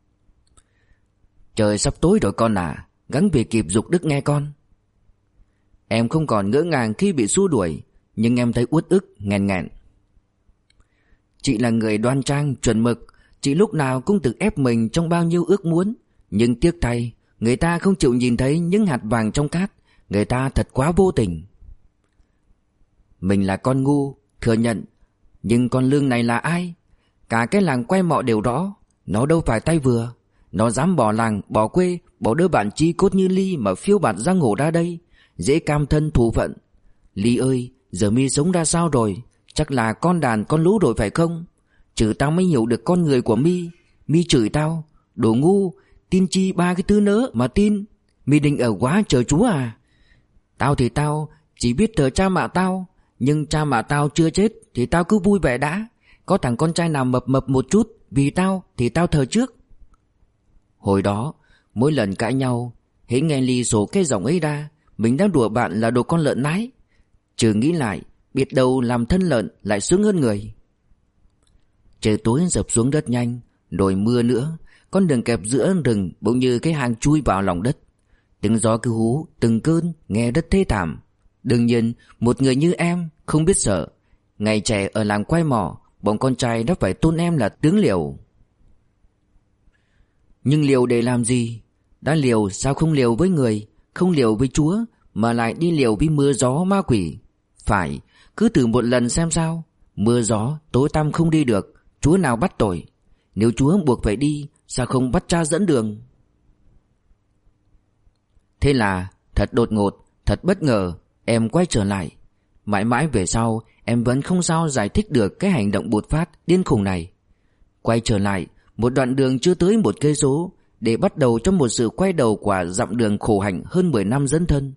Trời sắp tối rồi con à, gắng về kịp giục Đức nghe con. Em không còn ngỡ ngàng khi bị xua đuổi, nhưng em thấy uất ức, nghẹn nghẹn. Chị là người đoan trang, chuẩn mực. Chị lúc nào cũng tự ép mình trong bao nhiêu ước muốn. Nhưng tiếc thay, người ta không chịu nhìn thấy những hạt vàng trong cát. Người ta thật quá vô tình. Mình là con ngu, thừa nhận. Nhưng con Lương này là ai? Cả cái làng quay mọ đều rõ. Nó đâu phải tay vừa. Nó dám bỏ làng, bỏ quê, bỏ đứa bạn chí cốt như Ly mà phiêu bạt giang hồ ra đây. Dễ cam thân thù phận. Ly ơi, giờ mi sống ra sao rồi? Chắc là con đàn con lũ rồi phải không? Trừ tao mới hiểu được con người của mi. Mi chửi tao đồ ngu, tin chi ba cái thứ nớ mà tin. Mi định ở quá chờ Chúa à? Tao thì tao chỉ biết thờ cha mẹ tao. Nhưng cha mẹ tao chưa chết thì tao cứ vui vẻ đã. Có thằng con trai nào mập mập một chút vì tao thì tao thờ trước. Hồi đó mỗi lần cãi nhau, hễ nghe Ly sổ cái giọng ấy ra, mình đã đùa bạn là đồ con lợn nái. Trừ nghĩ lại, biết đâu làm thân lợn lại sướng hơn người. Trời tối dập xuống đất nhanh, rồi mưa nữa. Con đường kẹp giữa rừng bỗng như cái hang chui vào lòng đất. Tiếng gió cứ hú từng cơn, nghe rất thê thảm. Đương nhiên một người như em không biết sợ. Ngày trẻ ở làng quay mỏ, bọn con trai đã phải tôn em là tướng liều. Nhưng liều để làm gì? Đã liều sao không liều với người, không liều với Chúa, mà lại đi liều với mưa gió ma quỷ? Phải, cứ thử một lần xem sao. Mưa gió tối tăm không đi được, Chúa nào bắt tội? Nếu Chúa buộc phải đi, sao không bắt cha dẫn đường? Thế là thật đột ngột, thật bất ngờ, em quay trở lại. Mãi mãi về sau, em vẫn không sao giải thích được cái hành động bột phát điên khùng này. Quay trở lại một đoạn đường chưa tới 1 cây số, để bắt đầu cho một sự quay đầu của dặm đường khổ hạnh hơn 10 năm dấn thân.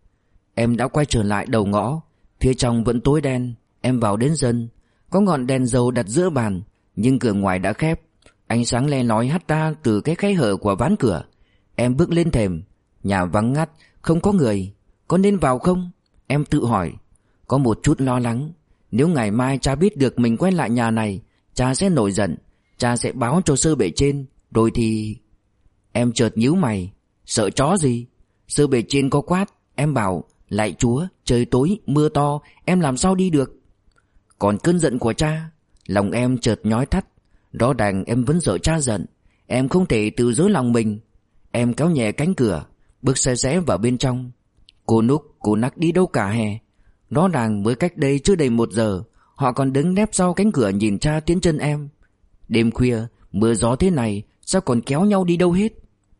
Em đã quay trở lại đầu ngõ. Phía trong vẫn tối đen. Em vào đến sân. Có ngọn đèn dầu đặt giữa bàn, nhưng cửa ngoài đã khép. Ánh sáng le lói hắt ra từ cái khe hở của ván cửa. Em bước lên thềm. Nhà vắng ngắt, không có người. Có nên vào không? Em tự hỏi. Có một chút lo lắng. Nếu ngày mai cha biết được mình quay lại nhà này, cha sẽ nổi giận. Cha sẽ báo cho sơ bề trên. Rồi thì... Em chợt nhíu mày. Sợ chó gì? Sơ bề trên có quát. Em bảo: lạy Chúa, trời tối, mưa to, em làm sao đi được? Còn cơn giận của cha. Lòng em chợt nhói thắt. Rõ ràng em vẫn sợ cha giận. Em không thể tự dối lòng mình. Em kéo nhẹ cánh cửa, bước xe rẽ vào bên trong. Cô Núc, cô Nắc đi đâu cả hè? Rõ ràng mới cách đây chưa đầy 1 giờ, họ còn đứng nép sau cánh cửa nhìn cha tiến chân em. Đêm khuya, mưa gió thế này, sao còn kéo nhau đi đâu hết?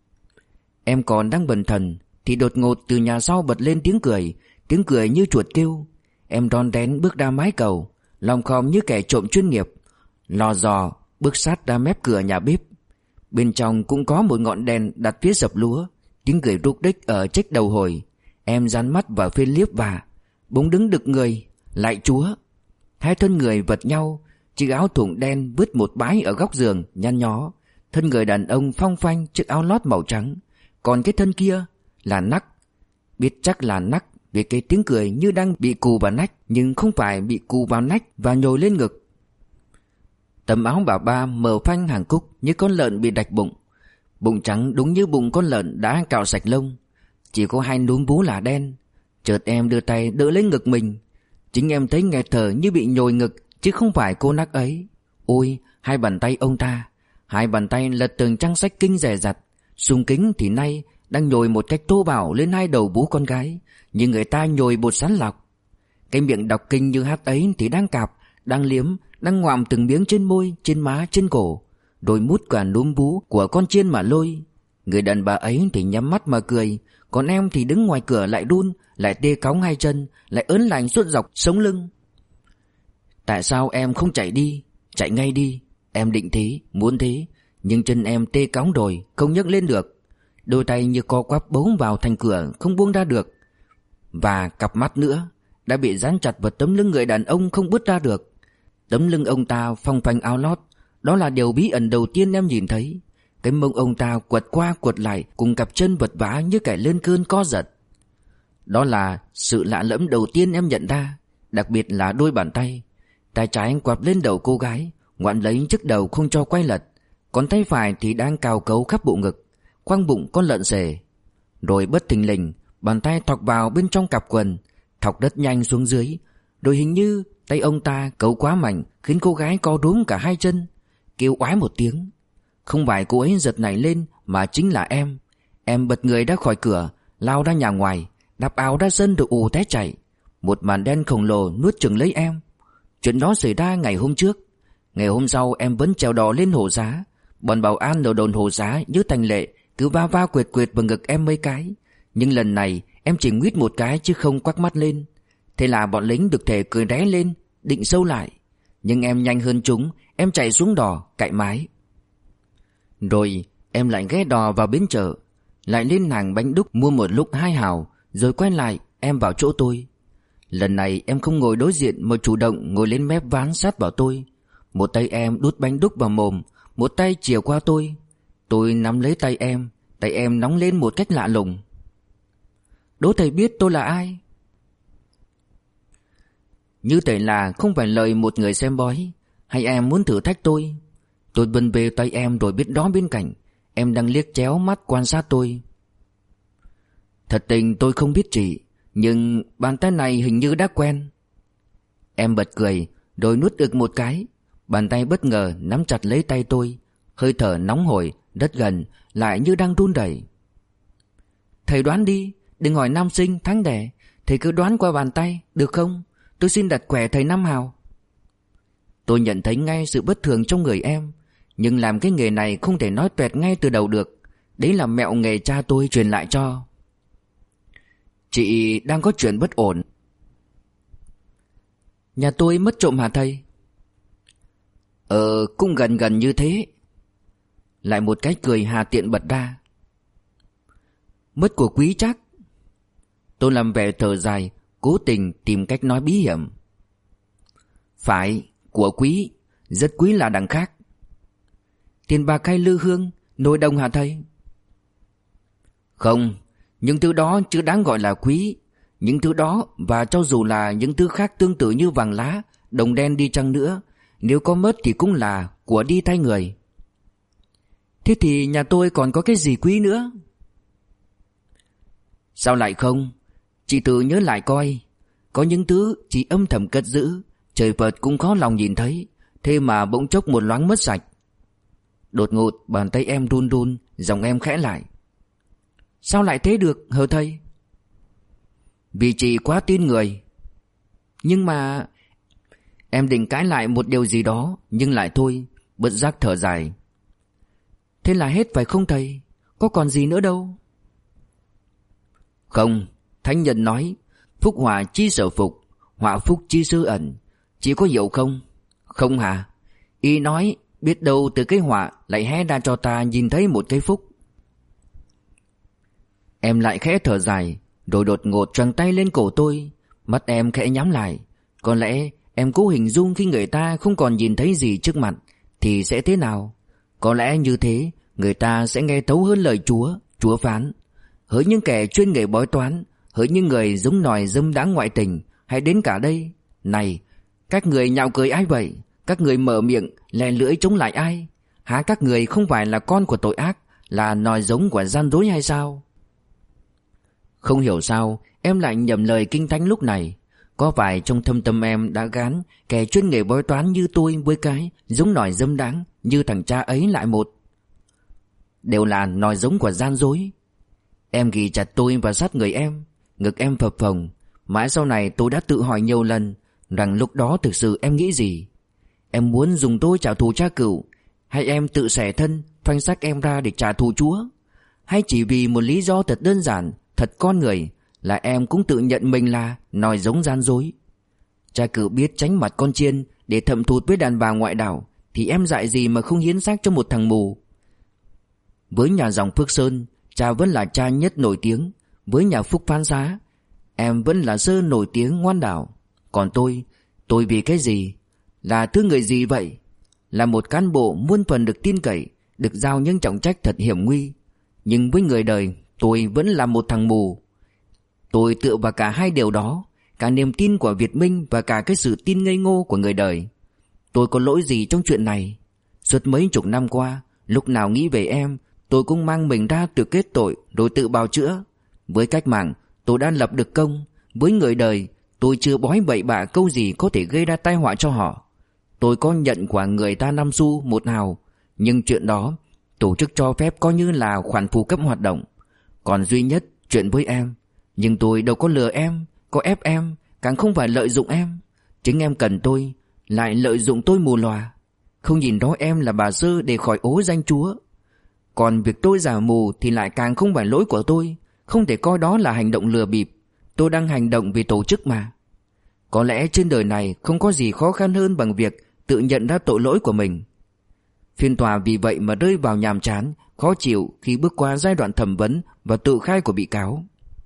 Em còn đang bần thần thì đột ngột từ nhà sau bật lên tiếng cười như chuột kêu. Em rón rén bước ra mái cầu, lòng khom như kẻ trộm chuyên nghiệp, lò dò bước sát ra mép cửa nhà bếp. Bên trong cũng có một ngọn đèn đặt phía sập lúa. Tiếng cười rúc rích ở trách đầu hồi. Em dán mắt vào phên liếp và bỗng đứng đực người. Lạy Chúa! Hai thân người vật nhau. Chiếc áo thụng đen vứt một bãi ở góc giường nhăn nhó. Thân người đàn ông phong phanh chiếc áo lót màu trắng. Còn cái thân kia là Nắc. Biết chắc là Nắc vì cái tiếng cười như đang bị cù vào nách, nhưng không phải bị cù vào nách và nhồi lên ngực. Tấm áo bà ba mờ phanh hàng cúc như con lợn bị đạch bụng. Bụng trắng đúng như bụng con lợn đã cạo sạch lông. Chỉ có 2 núm vú là đen. Chợt em đưa tay đỡ lấy ngực mình. Chính em thấy nghẹt thở như bị nhồi ngực, chứ không phải cô Nắc ấy. Ôi, 2 bàn tay ông ta. 2 bàn tay lật từng trang sách kinh dè dặt. Sung kính thì nay đang nhồi một cách thô bạo lên 2 đầu vú con gái, như người ta nhồi bột sắn lọc. Cái miệng đọc kinh như hát ấy thì đang cạp, đang liếm, đang ngoạm từng miếng trên môi, trên má, trên cổ, rồi mút cả núm vú của con chiên mà lôi. Người đàn bà ấy thì nhắm mắt mà cười, còn em thì đứng ngoài cửa lại run, lại tê cóng 2 chân, lại ớn lạnh suốt dọc sống lưng. Tại sao em không chạy đi, chạy ngay đi? Em định thế, muốn thế, nhưng chân em tê cóng rồi, không nhấc lên được. Đôi tay như co quắp bấu vào thành cửa, không buông ra được. Và cặp mắt nữa đã bị dán chặt vào tấm lưng người đàn ông không bứt ra được. Tấm lưng ông ta phong phanh áo lót. Đó là điều bí ẩn đầu tiên em nhìn thấy. Cái mông ông ta quật qua quật lại, cùng cặp chân vật vã như kẻ lên cơn co giật. Đó là sự lạ lẫm đầu tiên em nhận ra. Đặc biệt là đôi bàn tay. Tay trái anh quặp lên đầu cô gái, ngoặn lấy chiếc đầu không cho quay lật. Còn tay phải thì đang cào cấu khắp bộ ngực, khoang bụng con lợn xề. Rồi bất thình lình, bàn tay thọc vào bên trong cặp quần, thọc rất nhanh xuống dưới. Rồi hình như Tay ông ta cấu quá mạnh khiến cô gái co rúm cả hai chân, kêu oái một tiếng. Không phải cô ấy giật nảy lên mà chính là em. Em bật người ra khỏi cửa, lao ra nhà ngoài, đạp áo ra sân rồi ù té chạy. Một màn đen khổng lồ nuốt chửng lấy em. Chuyện đó xảy ra ngày hôm trước. Ngày hôm sau em vẫn trèo đò lên Hồ Giá. Bọn bảo an ở đồn Hồ Giá như thành lệ cứ va va quệt quệt vào ngực em mấy cái. Nhưng lần này em chỉ nguýt một cái chứ không quắc mắt lên. Thế là bọn lính được thể cười ré lên, định sâu lại. Nhưng em nhanh hơn chúng, em chạy xuống đò, cạy mái. Rồi em lại ghé đò vào bến chợ, lại lên hàng bánh đúc mua một lúc 2 hào, rồi quay lại em vào chỗ tôi. Lần này em không ngồi đối diện mà chủ động ngồi lên mép ván sát vào tôi. Một tay em đút bánh đúc vào mồm, một tay chìa qua tôi. Tôi nắm lấy tay em nóng lên một cách lạ lùng. Đố thầy biết tôi là ai? Như thể là không phải lời một người xem bói. Hay em muốn thử thách tôi? Tôi vân về tay em rồi biết đó bên cạnh em đang liếc chéo mắt quan sát tôi. Thật tình tôi không biết chị, nhưng bàn tay này hình như đã quen. Em bật cười rồi nuốt ực một cái. Bàn tay bất ngờ nắm chặt lấy tay tôi, hơi thở nóng hổi, rất gần, lại như đang run rẩy. Thầy đoán đi, đừng hỏi năm sinh tháng đẻ, thầy cứ đoán qua bàn tay, được không? Tôi xin đặt quẻ thầy 5 hào. Tôi nhận thấy ngay sự bất thường trong người em, nhưng làm cái nghề này không thể nói toẹt ngay từ đầu được. Đấy là mẹo nghề cha tôi truyền lại cho. Chị đang có chuyện bất ổn. Nhà tôi mất trộm hả thầy? Cũng gần như thế. Lại một cái cười hà tiện bật ra. Mất của quý chắc. Tôi làm vẻ thở dài, cố tình tìm cách nói bí hiểm. Phải, của quý, rất quý là đằng khác. Tiền bạc hay lư hương, nồi đồng hả thầy? Không, những thứ đó chứ đáng gọi là quý. Những thứ đó và cho dù là những thứ khác tương tự như vàng lá, đồng đen đi chăng nữa, nếu có mất thì cũng là của đi thay người. Thế thì nhà tôi còn có cái gì quý nữa? Sao lại không? Chị tự nhớ lại coi. Có những thứ chị âm thầm cất giữ, trời Phật cũng khó lòng nhìn thấy, thế mà bỗng chốc một loáng mất sạch. Đột ngột bàn tay em run run, giọng em khẽ lại. Sao lại thế được hờ thầy? Vì chị quá tin người. Nhưng mà... Em định cãi lại một điều gì đó, nhưng lại thôi, bất giác thở dài. Thế là hết phải không thầy? Có còn gì nữa đâu. Không, thánh nhân nói phúc họa chi sở phục, họa phúc chi sư ẩn. Chị có hiểu không? Không hả? Y nói biết đâu từ cái họa lại hé ra cho ta nhìn thấy một cái phúc. Em lại khẽ thở dài, rồi đột ngột choàng tay lên cổ tôi. Mắt em khẽ nhắm lại. Có lẽ em cố hình dung khi người ta không còn nhìn thấy gì trước mặt thì sẽ thế nào. Có lẽ như thế người ta sẽ nghe thấu hơn lời Chúa phán. Hỡi những kẻ chuyên nghề bói toán, hỡi những người giống nòi dâm đáng ngoại tình, hãy đến cả đây. Này, các người nhạo cười ai vậy? Các người mở miệng lè lưỡi chống lại ai? Hả, các người không phải là con của tội ác, là nòi giống của gian dối hay sao? Không hiểu sao em lại nhầm lời kinh thánh lúc này. Có phải trong thâm tâm em đã gán kẻ chuyên nghề bói toán như tôi với cái giống nòi dâm đáng như thằng cha ấy lại một? Đều là nòi giống của gian dối. Em ghì chặt tôi và sát người em, ngực em phập phồng. Mãi sau này tôi đã tự hỏi nhiều lần rằng lúc đó thực sự em nghĩ gì. Em muốn dùng tôi trả thù cha cựu, hay em tự xẻ thân phanh xác em ra để trả thù Chúa? Hay chỉ vì một lý do thật đơn giản, thật con người, là em cũng tự nhận mình là nòi giống gian dối? Cha cựu biết tránh mặt con chiên để thầm thụt với đàn bà ngoại đảo, thì em dại gì mà không hiến xác cho một thằng mù? Với nhà dòng Phước Sơn, cha vẫn là cha nhất nổi tiếng. Với nhà Phúc Phán Xá, em vẫn là sơ nổi tiếng ngoan đảo. Còn tôi vì cái gì? Là thứ người gì vậy? Là một cán bộ muôn phần được tin cậy, được giao những trọng trách thật hiểm nguy. Nhưng với người đời, tôi vẫn là một thằng mù. Tôi tựa vào cả hai điều đó, cả niềm tin của Việt Minh và cả cái sự tin ngây ngô của người đời. Tôi có lỗi gì trong chuyện này? Suốt mấy chục năm qua, lúc nào nghĩ về em, tôi cũng mang mình ra tự kết tội rồi tự bào chữa. Với cách mạng, tôi đã lập được công. Với người đời, Tôi chưa bói bậy bạ câu gì có thể gây ra tai họa cho họ. Tôi có nhận của người ta 5 xu 1 hào, nhưng chuyện đó tổ chức cho phép coi như là khoản phụ cấp hoạt động. Còn duy nhất chuyện với em, nhưng tôi đâu có lừa em, có ép em, càng không phải lợi dụng em. Chính em cần tôi, lại lợi dụng tôi mù lòa. Không nhìn đó em là bà Sơ để khỏi ố danh chúa. Còn việc tôi giả mù thì lại càng không phải lỗi của tôi. Không thể coi đó là hành động lừa bịp. Tôi đang hành động vì tổ chức mà. Có lẽ trên đời này không có gì khó khăn hơn bằng việc tự nhận ra tội lỗi của mình. Phiên tòa vì vậy mà rơi vào nhàm chán, khó chịu khi bước qua giai đoạn thẩm vấn và tự khai của bị cáo.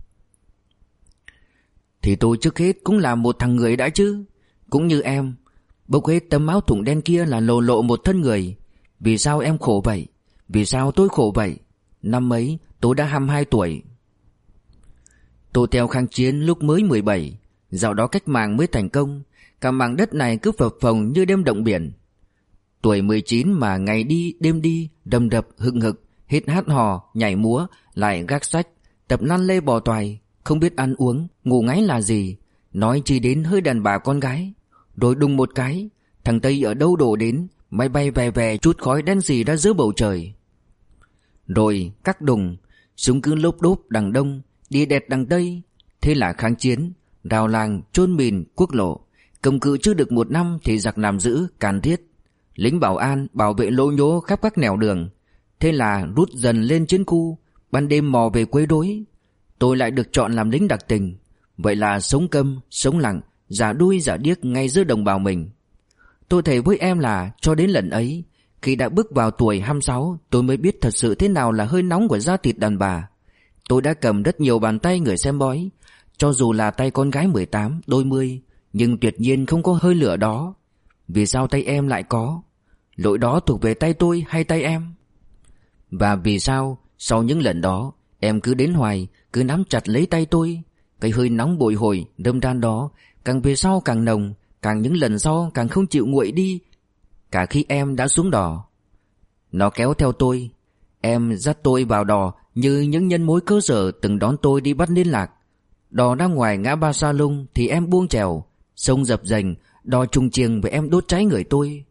Thì tôi trước hết cũng là một thằng người đã chứ. Cũng như em, bốc hết tấm áo thủng đen kia là lộ lộ một thân người. Vì sao em khổ vậy? Vì sao tôi khổ vậy? Năm ấy tôi đã 22 tuổi. Tôi theo kháng chiến lúc mới 17. Dạo đó cách mạng mới thành công. Cả mảng đất này cứ phập phồng như đêm động biển. Tuổi 19 mà ngày đi đêm đi, đầm đập hừng hực, hết hát hò, nhảy múa, lại gác sách, tập lăn lê bò toài, không biết ăn uống, ngủ ngáy là gì, nói chi đến hơi đàn bà con gái. Rồi đùng một cái, thằng Tây ở đâu đổ đến, máy bay về về chút khói đen xì ra giữa bầu trời. Rồi các đùng, súng cứ lốp đốp đằng đông, đi đẹt đằng tây. Thế là kháng chiến, rào làng, chôn mìn, quốc lộ. Cầm cự chưa được 1 năm thì giặc làm giữ, càn thiết. Lính bảo an bảo vệ lỗ nhố khắp các nẻo đường. Thế là rút dần lên chiến khu, ban đêm mò về quấy rối. Tôi lại được chọn làm lính đặc tình. Vậy là sống câm, sống lặng, giả đuôi giả điếc ngay giữa đồng bào mình. Tôi thề với em là cho đến lần ấy, khi đã bước vào tuổi 26, tôi mới biết thật sự thế nào là hơi nóng của da thịt đàn bà. Tôi đã cầm rất nhiều bàn tay người xem bói, cho dù là tay con gái 18, đôi mươi, nhưng tuyệt nhiên không có hơi lửa đó. Vì sao tay em lại có? Lỗi đó thuộc về tay tôi hay tay em? Và vì sao sau những lần đó em cứ đến hoài, cứ nắm chặt lấy tay tôi? Cái hơi nóng bồi hồi đâm ran đó càng về sau càng nồng, càng những lần sau càng không chịu nguội đi, cả khi em đã xuống đò. Nó kéo theo tôi. Em dắt tôi vào đò như những nhân mối cơ sở từng đón tôi đi bắt liên lạc. Đò đang ngoài ngã ba Sa Lung thì em buông chèo, sông dập dềnh, đò trùng chiêng với em đốt cháy người tôi.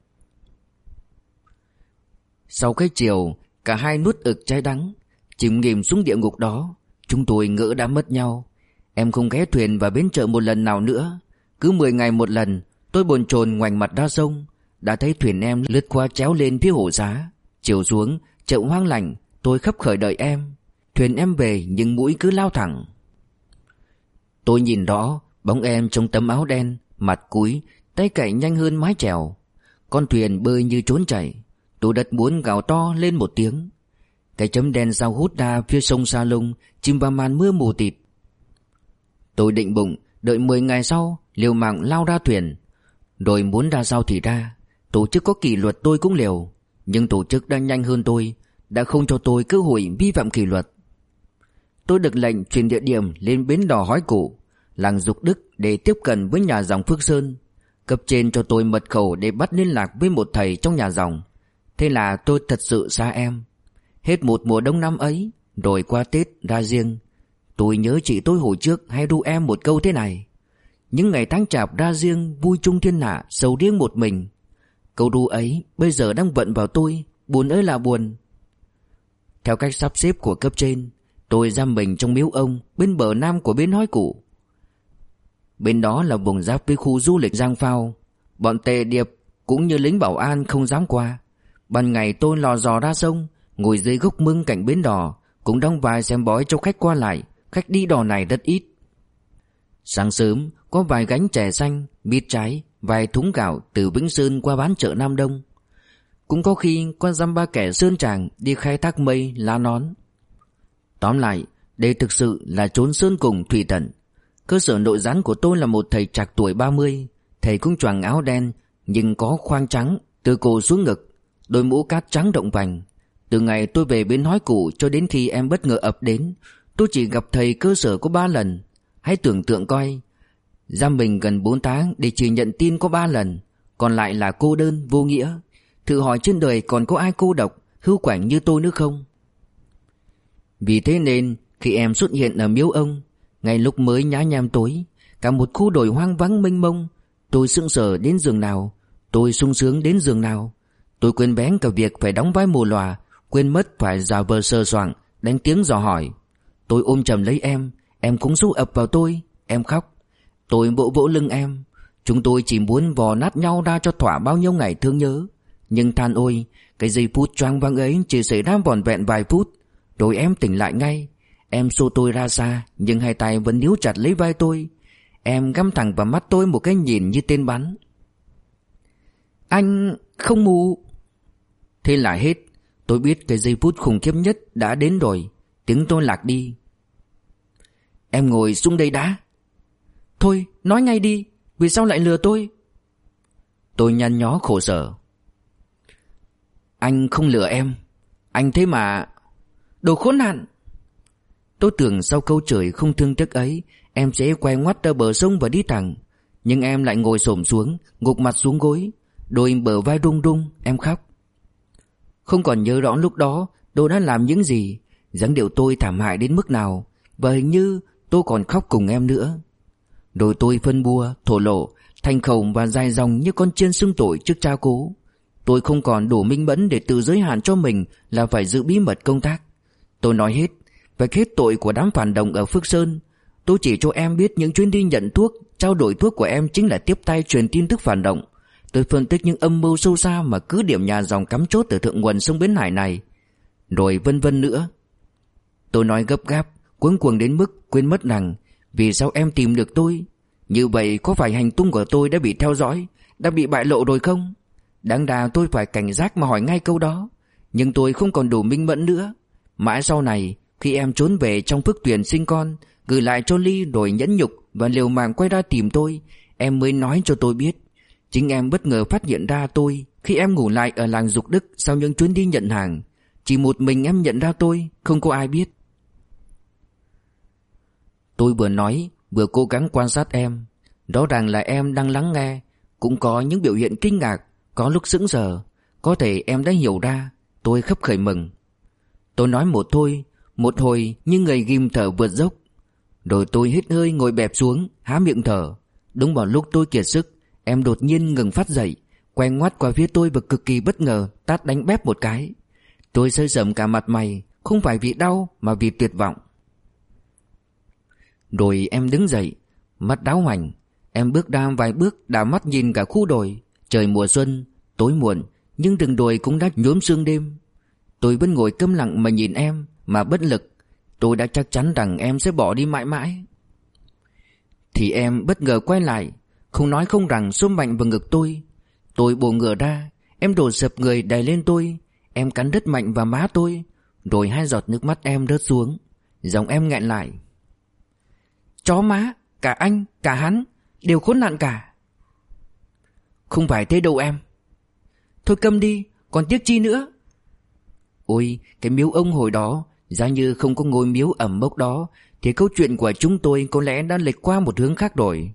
Sau cái chiều, cả hai nuốt ực trái đắng, chìm nghỉm xuống địa ngục đó. Chúng tôi ngỡ đã mất nhau. Em không ghé thuyền vào bến chợ một lần nào nữa. Cứ 10 ngày một lần, tôi bồn chồn ngoảnh mặt ra sông, đã thấy thuyền em lướt qua chéo lên phía Hồ Giá. Chiều xuống, chợ hoang lạnh, tôi khấp khởi đợi em. Thuyền em về nhưng mũi cứ lao thẳng. Tôi nhìn rõ bóng em trong tấm áo đen, mặt cúi, tay cậy nhanh hơn mái chèo. Con thuyền bơi như trốn chạy. Tôi rất muốn gào to lên một tiếng. Cái chấm đen sao hút ra phía sông Sa Lung, chìm vào màn mưa mù tịt. Tôi định bụng đợi 10 ngày sau liều mạng lao ra thuyền. Rồi muốn ra sao thì ra. Tổ chức có kỷ luật tôi cũng liều. Nhưng tổ chức đã nhanh hơn tôi, đã không cho tôi cơ hội vi phạm kỷ luật. Tôi được lệnh chuyển địa điểm lên bến đò Hói Củ, làng Dục Đức để tiếp cận với nhà dòng Phước Sơn. Cấp trên cho tôi mật khẩu để bắt liên lạc với một thầy trong nhà dòng. Thế là tôi thật sự xa em. Hết một mùa đông năm ấy, rồi qua Tết ra riêng. Tôi nhớ chị tôi hồi trước hay ru em một câu thế này: những ngày tháng chạp ra riêng, vui chung thiên hạ, sầu riêng một mình. Câu ru ấy bây giờ đang vận vào tôi, buồn ơi là buồn. Theo cách sắp xếp của cấp trên, tôi giam mình trong miếu ông bên bờ nam của bến Hói Củ. Bên đó là vùng giáp với khu du lịch Giang Phao. Bọn tề điệp cũng như lính bảo an không dám qua. Ban ngày tôi lò dò ra sông, ngồi dưới gốc mưng cạnh bến đò, cũng đóng vai xem bói cho khách qua lại. Khách đi đò này rất ít. Sáng sớm có vài gánh chè xanh, mít trái, vài thúng gạo từ Vĩnh Sơn qua bán chợ Nam Đông. Cũng có khi có dăm ba kẻ sơn tràng đi khai thác mây, lá nón. Tóm lại, đây thực sự là chốn sơn cùng thủy tận. Cơ sở nội gián của tôi là một thầy trạc tuổi 30. Thầy cũng choàng áo đen nhưng có khoang trắng từ cổ xuống ngực, đôi mũ cát trắng rộng vành. Từ ngày tôi về bến Hói Củ cho đến khi em bất ngờ ập đến, tôi chỉ gặp thầy cơ sở có 3 lần. Hãy tưởng tượng coi, giam mình gần 4 tháng để chỉ nhận tin có 3 lần, còn lại là cô đơn, vô nghĩa. Thử hỏi trên đời còn có ai cô độc, hưu quạnh như tôi nữa không? Vì thế nên khi em xuất hiện ở miếu ông, ngay lúc mới nhá nhem tối, Cả một khu đồi hoang vắng mênh mông. Tôi sững sờ đến giường nào, tôi sung sướng đến giường nào. Tôi quên bén cả việc phải đóng vai mù lòa, quên mất phải giả vờ sờ soạng đánh tiếng dò hỏi. Tôi ôm chầm lấy em cũng xúc ập vào tôi, em khóc. Tôi vỗ vỗ lưng em. Chúng tôi chỉ muốn vò nát nhau ra cho thỏa bao nhiêu ngày thương nhớ. Nhưng than ôi, cái giây phút choáng váng ấy chỉ xảy ra vỏn vẹn vài phút, rồi em tỉnh lại ngay. Em xô tôi ra xa, nhưng hai tay vẫn níu chặt lấy vai tôi. Em găm thẳng vào mắt tôi một cái nhìn như tên bắn. Anh không mù. Thế là hết. Tôi biết cái giây phút khủng khiếp nhất đã đến rồi. Tiếng tôi lạc đi. Em ngồi xuống đây đã. Thôi nói ngay đi, vì sao lại lừa tôi? Tôi nhăn nhó khổ sở. Anh không lừa em. Anh thế mà. Đồ khốn nạn. Tôi tưởng sau câu chửi không thương tiếc ấy, em sẽ quay ngoắt ra bờ sông và đi thẳng. Nhưng em lại ngồi xổm xuống, gục mặt xuống gối, đôi bờ vai rung rung. Em khóc. Không còn nhớ rõ lúc đó tôi đã làm những gì, dáng điệu tôi thảm hại đến mức nào, và hình như tôi còn khóc cùng em nữa. Rồi tôi phân bua, thổ lộ, thành khẩu và dài dòng như con chiên xưng tội trước cha cố. Tôi không còn đủ minh mẫn để tự giới hạn cho mình là phải giữ bí mật công tác. Tôi nói hết, vạch hết tội của đám phản động ở Phước Sơn. Tôi chỉ cho em biết những chuyến đi nhận thuốc, trao đổi thuốc của em chính là tiếp tay truyền tin tức phản động. Tôi phân tích những âm mưu sâu xa mà cứ điểm nhà dòng cắm chốt từ thượng nguồn sông Bến Hải này. Rồi vân vân nữa. Tôi nói gấp gáp, cuống cuồng đến mức quên mất rằng vì sao em tìm được tôi. Như vậy có phải hành tung của tôi đã bị theo dõi, đã bị bại lộ rồi không? Đáng ra tôi phải cảnh giác mà hỏi ngay câu đó. Nhưng tôi không còn đủ minh mẫn nữa. Mãi sau này, khi em trốn về trong Phước Tuyền sinh con, gửi lại cho Ly rồi nhẫn nhục và liều mạng quay ra tìm tôi, em mới nói cho tôi biết. Chính em bất ngờ phát hiện ra tôi khi em ngủ lại ở làng Dục Đức sau những chuyến đi nhận hàng. Chỉ một mình em nhận ra tôi, không có ai biết. Tôi vừa nói vừa cố gắng quan sát em. Rõ ràng là em đang lắng nghe, cũng có những biểu hiện kinh ngạc, có lúc sững sờ. Có thể em đã hiểu ra. Tôi khấp khởi mừng. Tôi nói một hồi như người ghim thở vượt dốc. Rồi tôi hít hơi ngồi bẹp xuống, há miệng thở. Đúng vào lúc tôi kiệt sức, em đột nhiên ngừng phát dậy, quay ngoắt qua phía tôi và cực kỳ bất ngờ tát đánh bép một cái. Tôi sơi sẩm cả mặt mày, không phải vì đau mà vì tuyệt vọng. Rồi em đứng dậy, mắt đáo hoành. Em bước ra vài bước, đảo mắt nhìn cả khu đồi. Trời mùa xuân, tối muộn, nhưng rừng đồi cũng đã nhuốm sương đêm. Tôi vẫn ngồi câm lặng mà nhìn em, mà bất lực. Tôi đã chắc chắn rằng em sẽ bỏ đi mãi mãi. Thì em bất ngờ quay lại, không nói không rằng xôm mạnh vào ngực tôi. Tôi bổ ngửa ra, em đổ sập người đè lên tôi. Em cắn rất mạnh vào má tôi. Rồi hai giọt nước mắt em rớt xuống. Giọng em nghẹn lại. Chó má, cả anh, cả hắn đều khốn nạn cả. Không phải thế đâu em. Thôi câm đi, còn tiếc chi nữa. Ôi, cái miếu ông hồi đó, giá như không có ngôi miếu ẩm mốc đó thì câu chuyện của chúng tôi có lẽ đã lệch qua một hướng khác rồi.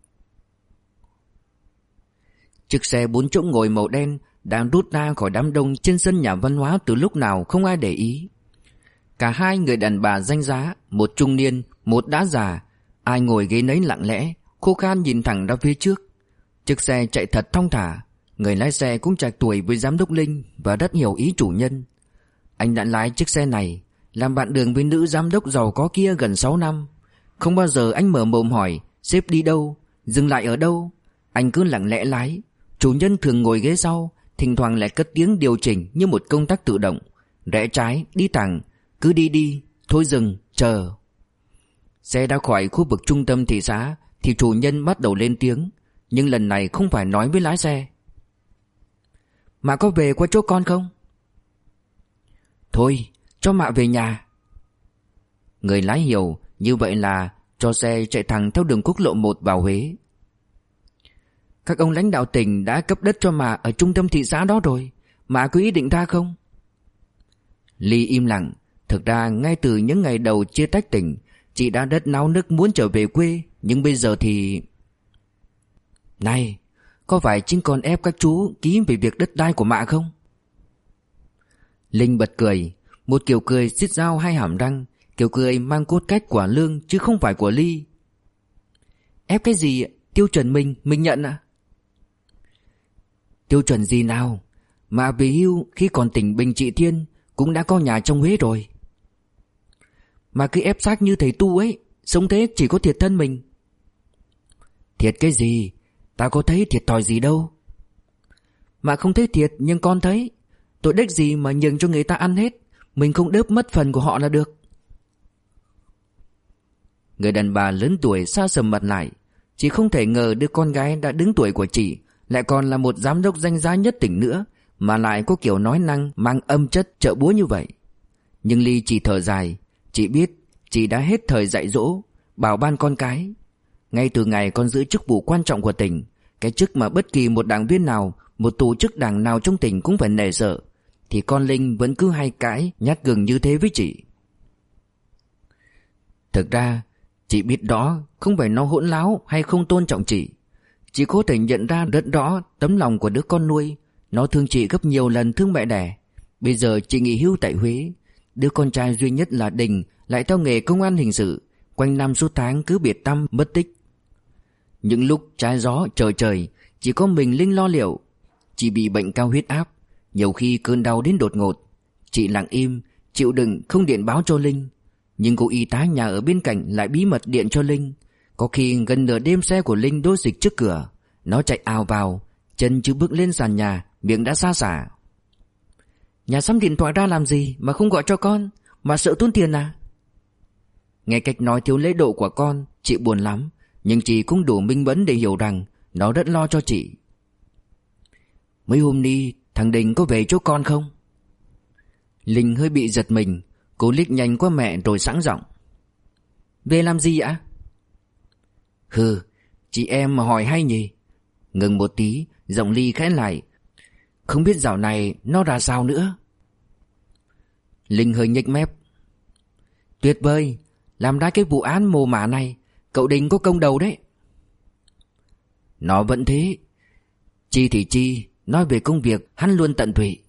Chiếc xe 4 chỗ ngồi màu đen đang rút ra khỏi đám đông trên sân nhà văn hóa từ lúc nào không ai để ý. Cả hai người đàn bà danh giá, một trung niên, một đã già, ai ngồi ghế nấy lặng lẽ, khô khan nhìn thẳng ra phía trước. Chiếc xe chạy thật thong thả, người lái xe cũng trạc tuổi với giám đốc Linh và rất hiểu ý chủ nhân. Anh đã lái chiếc xe này, làm bạn đường với nữ giám đốc giàu có kia gần 6 năm. Không bao giờ anh mở mồm hỏi sếp đi đâu, dừng lại ở đâu. Anh cứ lặng lẽ lái. Chủ nhân thường ngồi ghế sau, thỉnh thoảng lại cất tiếng điều chỉnh như một công tắc tự động. Rẽ trái, đi thẳng, cứ đi, thôi dừng, chờ. Xe đã khỏi khu vực trung tâm thị xã thì chủ nhân bắt đầu lên tiếng. Nhưng lần này không phải nói với lái xe. Mạ có về qua chỗ con không? Thôi, cho Mạ về nhà. Người lái hiểu, như vậy là cho xe chạy thẳng theo đường quốc lộ 1 vào Huế. Các ông lãnh đạo tỉnh đã cấp đất cho Mạ ở trung tâm thị xã đó rồi. Mạ có ý định ra không? Ly im lặng. Thực ra ngay từ những ngày đầu chia tách tỉnh, chị đã rất náo nức muốn trở về quê. Nhưng bây giờ thì... Này, có phải chính con ép các chú ký về việc đất đai của Mạ không? Linh bật cười, một kiểu cười xiết dao hai hàm răng, kiểu cười mang cốt cách của Lương chứ không phải của Ly. Ép cái gì? Tiêu chuẩn mình nhận ạ. Tiêu chuẩn gì nào? Mà về hưu khi còn tỉnh Bình Trị Thiên cũng đã có nhà trong Huế rồi. Mà cứ ép xác như thầy tu ấy, sống thế chỉ có thiệt thân mình. Thiệt cái gì? Tao có thấy thiệt thòi gì đâu. Mà không thấy thiệt nhưng con thấy. Tội đếch gì mà nhường cho người ta ăn hết. Mình không đớp mất phần của họ là được. Người đàn bà lớn tuổi xa sầm mặt lại. Chị không thể ngờ đứa con gái đã đứng tuổi của chị lại còn là một giám đốc danh giá nhất tỉnh nữa, mà lại có kiểu nói năng mang âm chất trợ búa như vậy. Nhưng Ly chỉ thở dài. Chị biết chị đã hết thời dạy dỗ bảo ban con cái. Ngay từ ngày con giữ chức vụ quan trọng của tỉnh, cái chức mà bất kỳ một đảng viên nào, một tổ chức đảng nào trong tỉnh cũng phải nể sợ, thì con Linh vẫn cứ hay cãi nhát gừng như thế với chị. Thực ra chị biết đó không phải nó hỗn láo hay không tôn trọng chị. Chị có thể nhận ra rất rõ tấm lòng của đứa con nuôi. Nó thương chị gấp nhiều lần thương mẹ đẻ. Bây giờ chị nghỉ hưu tại Huế. Đứa con trai duy nhất là Đình lại theo nghề công an hình sự, quanh năm suốt tháng cứ biệt tăm mất tích. Những lúc trái gió trời trời, chỉ có mình Linh lo liệu. Chị bị bệnh cao huyết áp, nhiều khi cơn đau đến đột ngột. Chị lặng im, chịu đựng không điện báo cho Linh. Nhưng cô y tá nhà ở bên cạnh lại bí mật điện cho Linh. Có khi gần nửa đêm xe của Linh đỗ dịch trước cửa. Nó chạy ào vào, chân chưa bước lên sàn nhà, miệng đã xa xả. Nhà sắm điện thoại ra làm gì mà không gọi cho con? Mà sợ tốn tiền à? Nghe cách nói thiếu lễ độ của con, chị buồn lắm. Nhưng chị cũng đủ minh mẫn để hiểu rằng nó rất lo cho chị. Mấy hôm nay thằng Đình có về chỗ con không? Linh hơi bị giật mình. Cô liếc nhanh qua mẹ rồi sẵn giọng. Về làm gì ạ? Hừ, chị em mà hỏi hay nhỉ? Ngừng một tí, giọng Ly khẽ lại. Không biết dạo này nó ra sao nữa. Linh hơi nhếch mép. Tuyệt vời, làm ra cái vụ án mồ mả này, cậu Đình có công đầu đấy. Nó vẫn thế. Chi thì chi, nói về công việc hắn luôn tận tụy.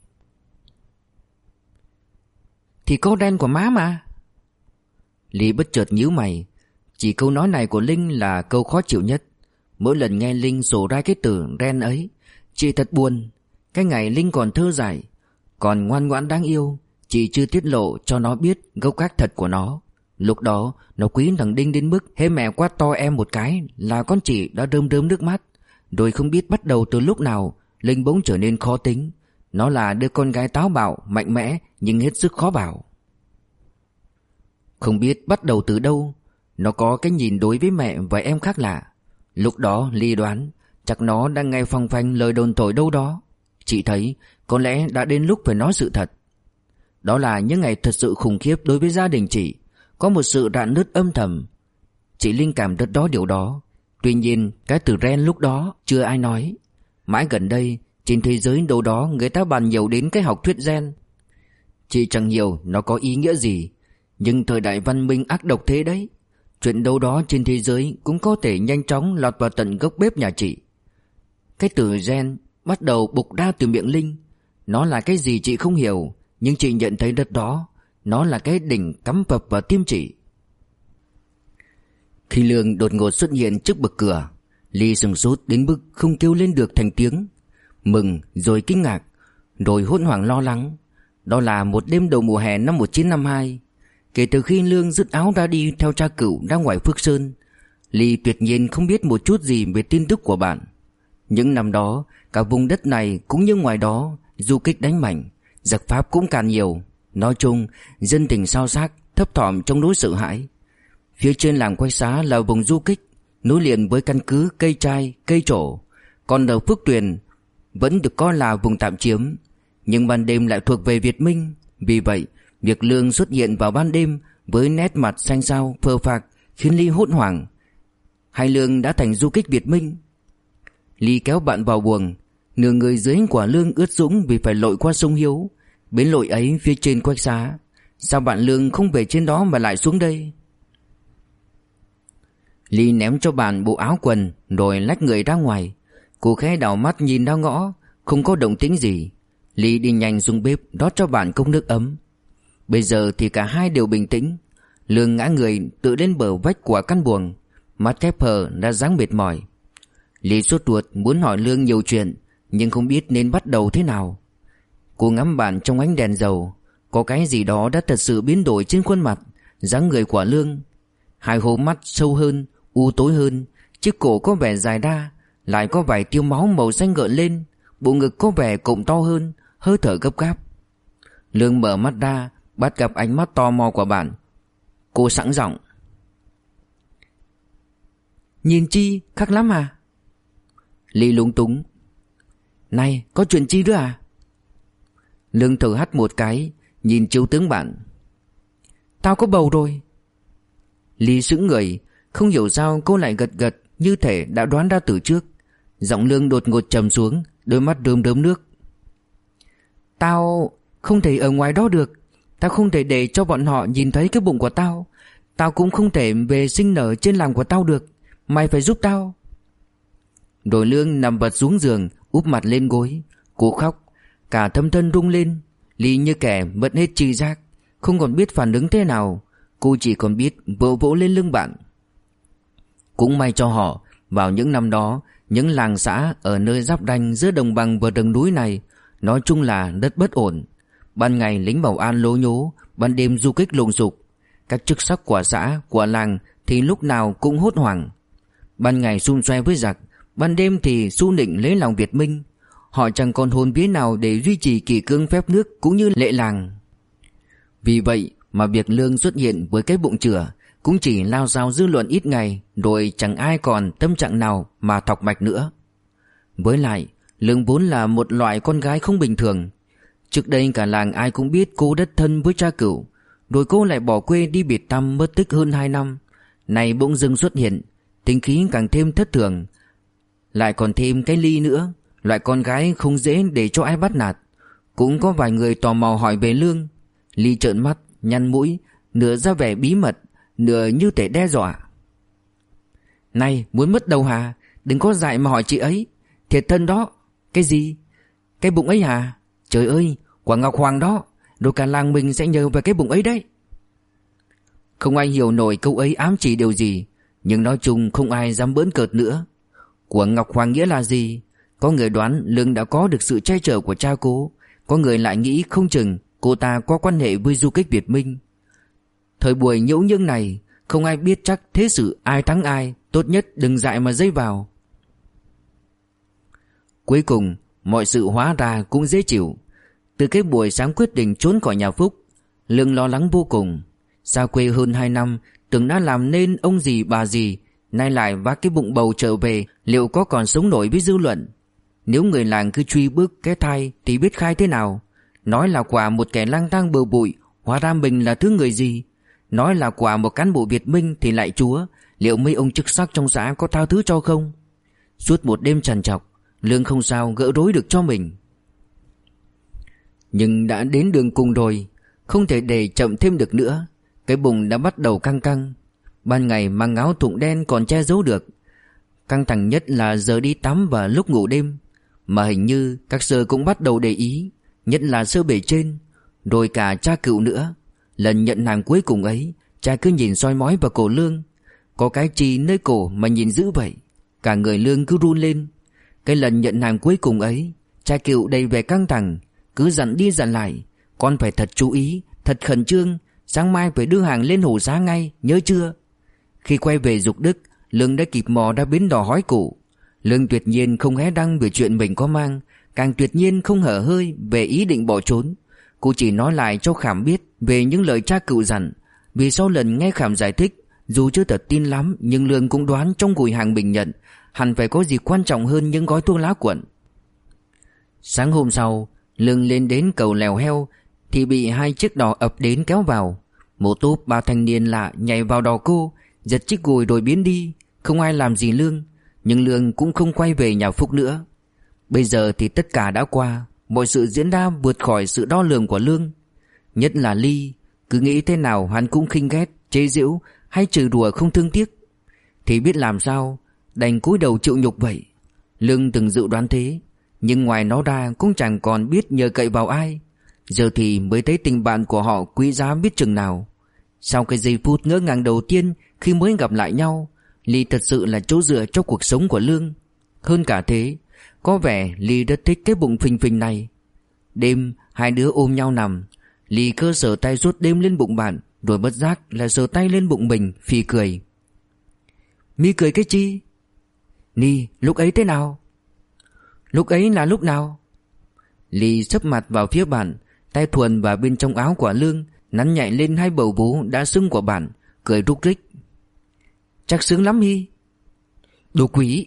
Thì có đen của má mà. Ly bất chợt nhíu mày. Chỉ câu nói này của Linh là câu khó chịu nhất. Mỗi lần nghe Linh sổ ra cái từ ren ấy, chị thật buồn. Cái ngày Linh còn thơ dại, còn ngoan ngoãn đáng yêu, chị chưa tiết lộ cho nó biết gốc gác thật của nó. Lúc đó nó quý thằng Đinh đến mức hễ mẹ quát to em một cái là con chị đã rơm rớm nước mắt. Rồi không biết bắt đầu từ lúc nào Linh bỗng trở nên khó tính. Nó là đứa con gái táo bạo, mạnh mẽ nhưng hết sức khó bảo. Không biết bắt đầu từ đâu, nó có cái nhìn đối với mẹ và em khác lạ. Lúc đó Ly đoán chắc nó đang nghe phăng phanh lời đồn thổi đâu đó. Chị thấy có lẽ đã đến lúc phải nói sự thật. Đó là những ngày thật sự khủng khiếp đối với gia đình chị. Có một sự rạn nứt âm thầm. Chị linh cảm rất rõ điều đó. Tuy nhiên cái từ ren lúc đó chưa ai nói. Mãi gần đây trên thế giới đâu đó người ta bàn nhiều đến cái học thuyết gen. Chị chẳng hiểu nó có ý nghĩa gì, nhưng thời đại văn minh ác độc thế đấy. Chuyện đâu đó trên thế giới cũng có thể nhanh chóng lọt vào tận gốc bếp nhà chị. Cái từ gen bắt đầu bục ra từ miệng Linh. Nó là cái gì chị không hiểu, nhưng chị nhận thấy rất đó. Nó là cái đỉnh cắm phập vào tim chị. Khi Lương đột ngột xuất hiện trước bậc cửa, Ly sửng sốt đến mức không kêu lên được thành tiếng. Mừng rồi kinh ngạc, rồi hốt hoảng lo lắng. Đó là một đêm đầu mùa hè năm 1952. Kể từ khi Lương dứt áo ra đi theo cha cửu ra ngoài Phước Sơn, Ly tuyệt nhiên không biết một chút gì về tin tức của bạn. Những năm đó, cả vùng đất này cũng như ngoài đó, du kích đánh mạnh, giặc Pháp cũng càng nhiều. Nói chung, dân tình xao xác, thấp thỏm trong nỗi sợ hãi. Phía trên làng Quách Xá là vùng du kích, nối liền với căn cứ Cây Trai, Cây Trổ. Còn ở Phước Tuyền vẫn được coi là vùng tạm chiếm, nhưng ban đêm lại thuộc về Việt Minh. Vì vậy, việc Lương xuất hiện vào ban đêm với nét mặt xanh xao, phờ phạc khiến Ly hốt hoảng. Hai Lương đã thành du kích Việt Minh. Ly kéo bạn vào buồng. Nửa người dưới của Lương ướt sũng vì phải lội qua sông Hiếu. Bến lội ấy phía trên Quách Xá. Sao bạn Lương không về trên đó mà lại xuống đây? Ly ném cho bạn bộ áo quần rồi lách người ra ngoài. Cô khẽ đảo mắt nhìn ra ngõ, không có động tĩnh gì. Ly đi nhanh xuống bếp rót cho bạn cốc nước ấm. Bây giờ thì cả hai đều bình tĩnh. Lương ngã người tựa lên bờ vách của căn buồng. mắt khép hờ đã dáng mệt mỏi. Lý sốt ruột muốn hỏi Lương nhiều chuyện, nhưng không biết nên bắt đầu thế nào. Cô ngắm bạn trong ánh đèn dầu, có cái gì đó đã thật sự biến đổi trên khuôn mặt, dáng người của Lương. Hai hố mắt sâu hơn, u tối hơn, chiếc cổ có vẻ dài đa, lại có vài tia máu màu xanh gợn lên, bộ ngực có vẻ cụm to hơn, hơi thở gấp gáp. Lương mở mắt ra, bắt gặp ánh mắt tò mò của bạn. Cô sẵn giọng: "Nhìn chi khác lắm à?" Ly lúng túng: "Này, có chuyện chi nữa à?" Lương thở hắt một cái, nhìn chiếu tướng bạn: "Tao có bầu rồi." Ly sững người, không hiểu sao cô lại gật gật như thể đã đoán ra từ trước. Giọng Lương đột ngột trầm xuống, đôi mắt rơm rớm nước. "Tao không thể ở ngoài đó được. Tao không thể để cho bọn họ nhìn thấy cái bụng của tao. Tao cũng không thể về sinh nở trên làng của tao được. Mày phải giúp tao." Rồi Lương nằm vật xuống giường, úp mặt lên gối. Cô khóc, cả thâm thân rung lên. Ly như kẻ mất hết tri giác, không còn biết phản ứng thế nào. Cô chỉ còn biết vỗ vỗ lên lưng bạn. Cũng may cho họ, vào những năm đó, những làng xã ở nơi giáp ranh giữa đồng bằng và rừng núi này nói chung là rất bất ổn. Ban ngày lính bảo an lố nhố, ban đêm du kích lùng sục. Các chức sắc của xã, của làng thì lúc nào cũng hốt hoảng. Ban ngày xung xoe với giặc, ban đêm thì su nịnh lấy lòng Việt Minh. Họ chẳng còn hồn vía nào để duy trì kỷ cương phép nước cũng như lệ làng. Vì vậy mà việc Lương xuất hiện với cái bụng chửa cũng chỉ lao sao dư luận ít ngày, rồi chẳng ai còn tâm trạng nào mà thọc mạch nữa. Với lại Lương vốn là một loại con gái không bình thường. Trước đây cả làng ai cũng biết cô rất thân với cha cửu, rồi cô lại bỏ quê đi biệt tăm mất tích hơn 2 năm. Này bỗng dưng xuất hiện, tính khí càng thêm thất thường. Lại còn thêm cái Ly nữa, loại con gái không dễ để cho ai bắt nạt. Cũng có vài người tò mò hỏi về Lương. Ly trợn mắt, nhăn mũi, nửa ra vẻ bí mật, nửa như thể đe dọa. "Này, muốn mất đầu hả? Đừng có dại mà hỏi chị ấy. Thiệt thân đó." "Cái gì? Cái bụng ấy hả? Trời ơi, quả ngọc hoàng đó. Rồi cả làng mình sẽ nhờ về cái bụng ấy đấy." Không ai hiểu nổi câu ấy ám chỉ điều gì, nhưng nói chung không ai dám bỡn cợt nữa. Của ngọc hoàng nghĩa là gì? Có người đoán Lương đã có được sự che chở của cha cô, có người lại nghĩ không chừng cô ta có quan hệ với du kích Việt Minh. Thời buổi nhễu nhương này, không ai biết chắc thế sự ai thắng ai, tốt nhất đừng dại mà dây vào. Cuối cùng mọi sự hóa ra cũng dễ chịu. Từ cái buổi sáng quyết định trốn khỏi nhà Phúc, Lương lo lắng vô cùng. Xa quê hơn 2 năm, tưởng đã làm nên ông gì bà gì, nay lại vác cái bụng bầu trở về, liệu có còn sống nổi với dư luận? Nếu người làng cứ truy bước cái thai thì biết khai thế nào? Nói là quả một kẻ lang thang bừa bụi, hóa ra mình là thứ người gì? Nói là quả một cán bộ Việt Minh thì lại chúa, liệu mấy ông chức sắc trong xã có tha thứ cho không? Suốt một đêm trằn trọc, Lương không sao gỡ rối được cho mình. Nhưng đã đến đường cùng rồi, không thể để chậm thêm được nữa. Cái bụng đã bắt đầu căng căng. Ban ngày mang áo thụng đen còn che giấu được. Căng thẳng nhất là giờ đi tắm và lúc ngủ đêm. Mà hình như các sơ cũng bắt đầu để ý, nhất là sơ bề trên, rồi cả cha cựu nữa. Lần nhận hàng cuối cùng ấy, cha cứ nhìn soi mói vào cổ Lương. Có cái chi nơi cổ mà nhìn dữ vậy? Cả người Lương cứ run lên. Cái lần nhận hàng cuối cùng ấy, cha cựu đầy vẻ căng thẳng, cứ dặn đi dặn lại: "Con phải thật chú ý, thật khẩn trương, sáng mai phải đưa hàng lên Hồ Giá ngay, nhớ chưa?" Khi quay về Dục Đức, Lương đã kịp mò ra bến đò hói củ. Lương tuyệt nhiên không hé răng về chuyện mình có mang, càng tuyệt nhiên không hở hơi về ý định bỏ trốn. Cô chỉ nói lại cho Khảm biết về những lời cha cựu dặn. Vì sau lần nghe Khảm giải thích, dù chưa thật tin lắm, nhưng Lương cũng đoán trong gùi hàng mình nhận hẳn phải có gì quan trọng hơn những gói thuốc lá cuộn. Sáng hôm sau, Lương lên đến cầu Lèo Heo thì bị 2 chiếc đò ập đến kéo vào. Một tốp 3 thanh niên lạ nhảy vào đò cô, giật chiếc gùi rồi biến đi. Không ai làm gì Lương, nhưng Lương cũng không quay về nhà Phúc nữa. Bây giờ thì tất cả đã qua, mọi sự diễn ra vượt khỏi sự đo lường của Lương. Nhất là Ly, cứ nghĩ thế nào hắn cũng khinh ghét, chế giễu hay trừ đùa không thương tiếc. Thì biết làm sao, đành cúi đầu chịu nhục vậy. Lương từng dự đoán thế, nhưng ngoài nó ra cũng chẳng còn biết nhờ cậy vào ai. Giờ thì mới thấy tình bạn của họ quý giá biết chừng nào. Sau cái giây phút ngỡ ngàng đầu tiên khi mới gặp lại nhau, Ly thật sự là chỗ dựa cho cuộc sống của Lương. Hơn cả thế, có vẻ Ly rất thích cái bụng phình phình này. Đêm hai đứa ôm nhau nằm, Ly cơ sờ tay suốt đêm lên bụng bạn, rồi bất giác là sờ tay lên bụng mình, phì cười. Mi cười cái chi? Ni, lúc ấy thế nào? Lúc ấy là lúc nào? Ly sấp mặt vào phía bạn, tay thuần vào bên trong áo của Lương, nắn nhẹ lên hai bầu vú đã sưng của bạn, cười rúc rích. Chắc sướng lắm Hi. Đồ quỷ.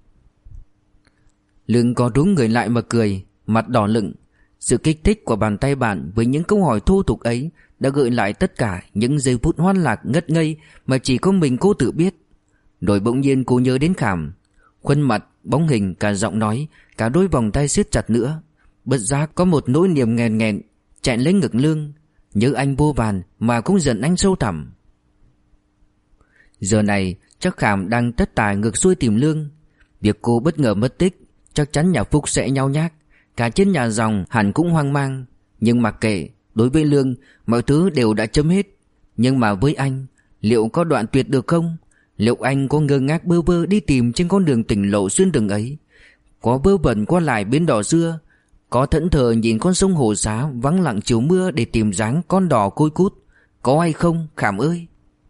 Lương có rúm người lại mà cười, mặt đỏ lựng. Sự kích thích của bàn tay bạn với những câu hỏi thô tục ấy đã gợi lại tất cả những giây phút hoan lạc ngất ngây mà chỉ có mình cô tự biết. Rồi bỗng nhiên cô nhớ đến Khảm. Khuôn mặt, bóng hình, cả giọng nói, cả đôi vòng tay siết chặt nữa. Bất giác có một nỗi niềm nghẹn nghẹn chạy lên ngực Lương. Nhớ anh vô vàn mà cũng giận anh sâu thẳm. Giờ này chắc Khảm đang tất tả ngược xuôi tìm Lương. Việc cô bất ngờ mất tích, chắc chắn nhà Phúc sẽ nhao nhác. Cả trên nhà dòng hẳn cũng hoang mang. Nhưng mặc kệ, đối với Lương mọi thứ đều đã chấm hết. Nhưng mà với anh, liệu có đoạn tuyệt được không? Liệu anh có ngơ ngác bơ vơ đi tìm trên con đường tỉnh lộ xuyên rừng ấy? Có vơ vẩn qua lại bến đò xưa? Có thẫn thờ nhìn con sông Hồ Xá vắng lặng chiều mưa để tìm dáng con đò côi cút? Có hay không Khảm ơi?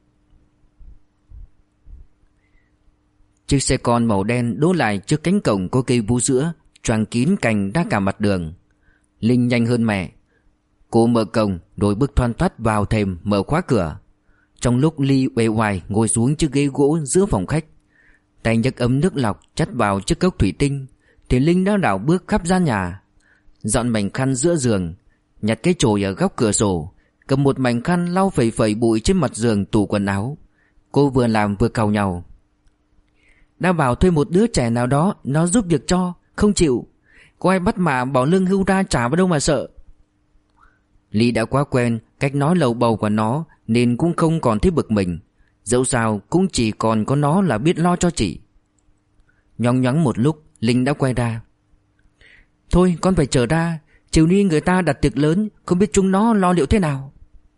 Chiếc xe con màu đen đỗ lại trước cánh cổng có cây vú sữa choàng kín cành ra cả mặt đường. Linh nhanh hơn mẹ. Cô mở cổng rồi bước thoăn thoắt vào thềm mở khóa cửa. Trong lúc Ly uể oải ngồi xuống chiếc ghế gỗ giữa phòng khách, tay nhấc ấm nước lọc chắt vào chiếc cốc thủy tinh, thì Linh đã đảo bước khắp gian nhà, dọn mảnh khăn giữa giường, nhặt cái chổi ở góc cửa sổ, cầm một mảnh khăn lau phẩy phẩy bụi trên mặt giường tủ quần áo. Cô vừa làm vừa càu nhàu. Đã bảo thuê một đứa trẻ nào đó nó giúp việc cho, không chịu. Có ai bắt mà bỏ lương hưu ra trả vào đâu mà sợ. Ly đã quá quen cách nói lầu bầu của nó nên cũng không còn thấy bực mình. Dẫu sao cũng chỉ còn có nó là biết lo cho chị. Nhoáng nhoáng một lúc, Linh đã quay ra. Thôi con phải trở ra, chiều nay người ta đặt tiệc lớn, không biết chúng nó lo liệu thế nào.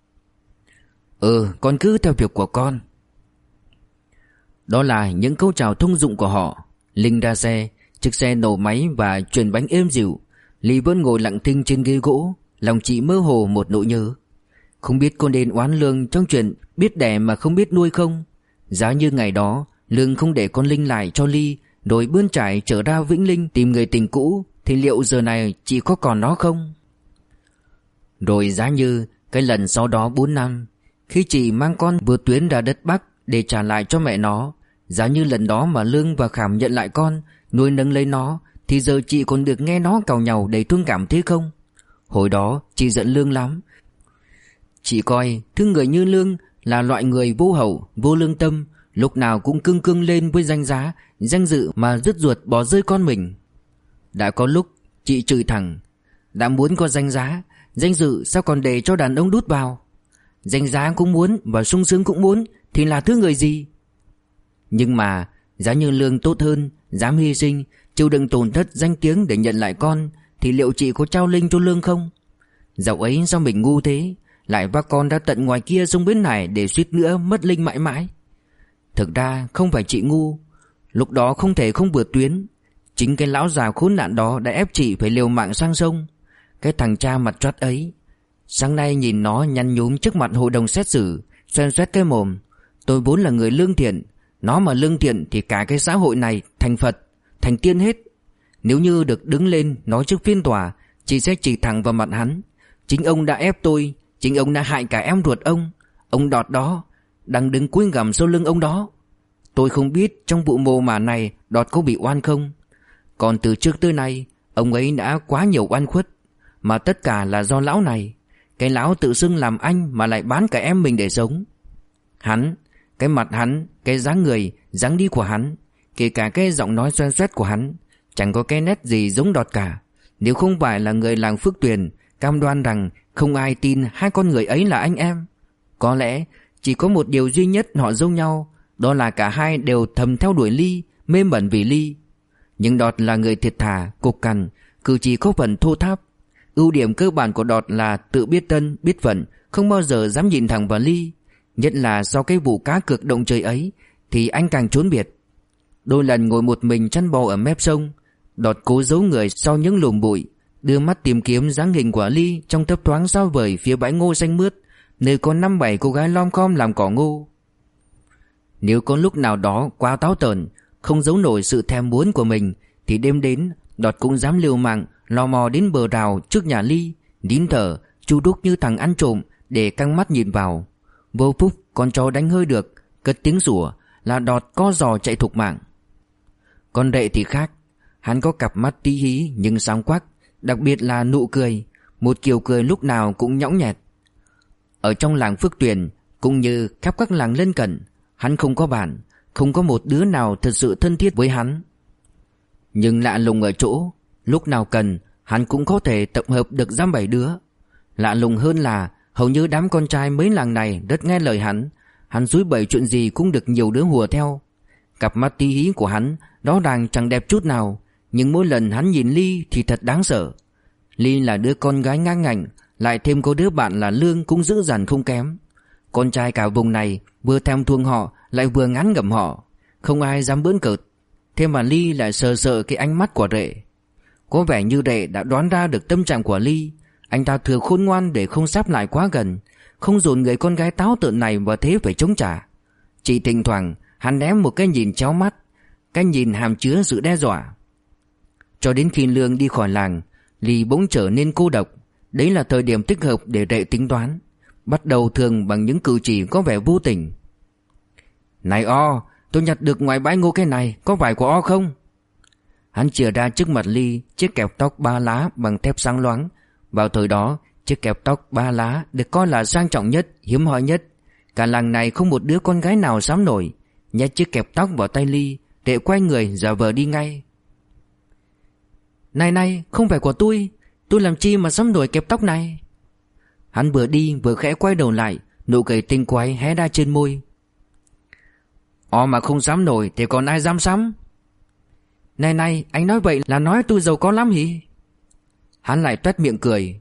Con cứ theo việc của con. Đó là những câu chào thông dụng của họ. Linh ra xe, chiếc xe nổ máy và chuyển bánh êm dịu. Ly vẫn ngồi lặng thinh trên ghế gỗ, lòng chị mơ hồ một nỗi nhớ. Không biết cô nên oán Lương trong chuyện biết đẻ mà không biết nuôi không. Giá như ngày đó Lương không để con Linh lại cho Ly, rồi bươn trải trở ra Vĩnh Linh tìm người tình cũ, thì liệu giờ này chị có còn nó không? Rồi giá như cái lần sau đó 4 năm, khi chị mang con vượt tuyến ra đất Bắc để trả lại cho mẹ nó, giá như lần đó mà Lương và Khảm nhận lại con, nuôi nấng lấy nó, thì giờ chị còn được nghe nó càu nhàu đầy thương cảm thế không? Hồi đó chị giận Lương lắm. Chị coi thứ người như Lương là loại người vô hậu, vô lương tâm, lúc nào cũng cưng cưng lên với danh giá, danh dự mà dứt ruột bỏ rơi con mình. Đã có lúc chị chửi thẳng, đã muốn có danh giá, danh dự sao còn để cho đàn ông đút vào? Danh giá cũng muốn và sung sướng cũng muốn, thì là thứ người gì? Nhưng mà giá như Lương tốt hơn, dám hy sinh, chịu đựng tổn thất danh tiếng để nhận lại con, thì liệu chị có trao Linh cho Lương không? Dạo ấy sao mình ngu thế, lại vác con ra tận ngoài kia sông Bến Hải để suýt nữa mất Linh mãi mãi. Thực ra không phải chị ngu, lúc đó không thể không vượt tuyến. Chính cái lão già khốn nạn đó đã ép chị phải liều mạng sang sông. Cái thằng cha mặt trót ấy, sáng nay nhìn nó nhăn nhúm trước mặt hội đồng xét xử, xoen xoét cái mồm. Tôi vốn là người lương thiện, nó mà lương thiện thì cả cái xã hội này thành Phật, thành tiên hết. Nếu như được đứng lên nói trước phiên tòa, chị sẽ chỉ thẳng vào mặt hắn. Chính ông đã ép tôi, chính ông đã hại cả em ruột ông Đọt đó, đang đứng cúi gằm sau lưng ông đó. Tôi không biết trong vụ mồ mả này Đọt có bị oan không. Còn từ trước tới nay ông ấy đã quá nhiều oan khuất, mà tất cả là do lão này. Cái lão tự xưng làm anh mà lại bán cả em mình để sống. Hắn, cái mặt hắn, cái dáng người, dáng đi của hắn, kể cả cái giọng nói xoen xoét của hắn, chẳng có cái nét gì giống Đọt cả. Nếu không phải là người làng Phước Tuyền, cam đoan rằng không ai tin hai con người ấy là anh em. Có lẽ chỉ có một điều duy nhất họ giống nhau, đó là cả hai đều thầm theo đuổi Ly, mê mẩn vì Ly. Nhưng Đọt là người thiệt thà, cục cằn, cử chỉ có phần thô tháp. Ưu điểm cơ bản của Đọt là tự biết tân, biết phận, không bao giờ dám nhìn thẳng vào Ly. Nhất là sau cái vụ cá cược động trời ấy, thì anh càng trốn biệt. Đôi lần ngồi một mình chăn bò ở mép sông, Đọt cố giấu người sau những lùm bụi, đưa mắt tìm kiếm dáng hình của Ly trong thấp thoáng sao vời phía bãi ngô xanh mướt, nơi có 5-7 cô gái lom khom làm cỏ ngô. Nếu có lúc nào đó quá táo tợn, không giấu nổi sự thèm muốn của mình, thì đêm đến Đọt cũng dám liều mạng lò mò đến bờ rào trước nhà Ly, nín thở chu đúc như thằng ăn trộm để căng mắt nhìn vào. Vô phúc con chó đánh hơi được, cất tiếng rủa là Đọt co giò chạy thục mạng. Con Rệ thì khác, hắn có cặp mắt tí hí nhưng sáng quắc, đặc biệt là nụ cười, một kiểu cười lúc nào cũng nhõng nhẹt. Ở trong làng Phước Tuyền cũng như khắp các làng lân cận, hắn không có bạn, không có một đứa nào thật sự thân thiết với hắn. Nhưng lạ lùng ở chỗ, lúc nào cần hắn cũng có thể tập hợp được 7 đứa. Lạ lùng hơn là hầu như đám con trai mấy làng này rất nghe lời hắn dúi bẩy chuyện gì cũng được nhiều đứa hùa theo. Cặp mắt tí hí của hắn rõ ràng chẳng đẹp chút nào, nhưng mỗi lần hắn nhìn Ly thì thật đáng sợ. Ly là đứa con gái ngang ngạnh, lại thêm có đứa bạn là Lương cũng dữ dằn không kém. Con trai cả vùng này vừa thèm thuồng họ lại vừa ngán ngẩm họ, không ai dám bỡn cợt. Thế mà Ly lại sợ cái ánh mắt của Rệ. Có vẻ như Rệ đã đoán ra được tâm trạng của Ly. Anh ta thừa khôn ngoan để không sáp lại quá gần, không dồn người con gái táo tợn này vào thế phải chống trả. Chỉ thỉnh thoảng hắn ném một cái nhìn chéo mắt, cái nhìn hàm chứa sự đe dọa. Cho đến khi Lương đi khỏi làng, Ly bỗng trở nên cô độc. Đấy là thời điểm thích hợp để Rệ tính toán, bắt đầu thường bằng những cử chỉ có vẻ vô tình. Này O, tôi nhặt được ngoài bãi ngô cái này, có phải của O không? Hắn chìa ra trước mặt Ly chiếc kẹp tóc 3 lá bằng thép sáng loáng. Vào thời đó, chiếc kẹp tóc 3 lá được coi là sang trọng nhất, hiếm hoi nhất. Cả làng này không một đứa con gái nào dám nổi. Nhét chiếc kẹp tóc vào tay Ly, để quay người giả vờ đi ngay. Này, không phải của tôi làm chi mà dám nổi kẹp tóc này? Hắn vừa đi vừa khẽ quay đầu lại, nụ cười tinh quái hé ra trên môi. O mà không dám nổi thì còn ai dám sắm? Này, anh nói vậy là nói tôi giàu có lắm hỉ? Hắn lại toét miệng cười.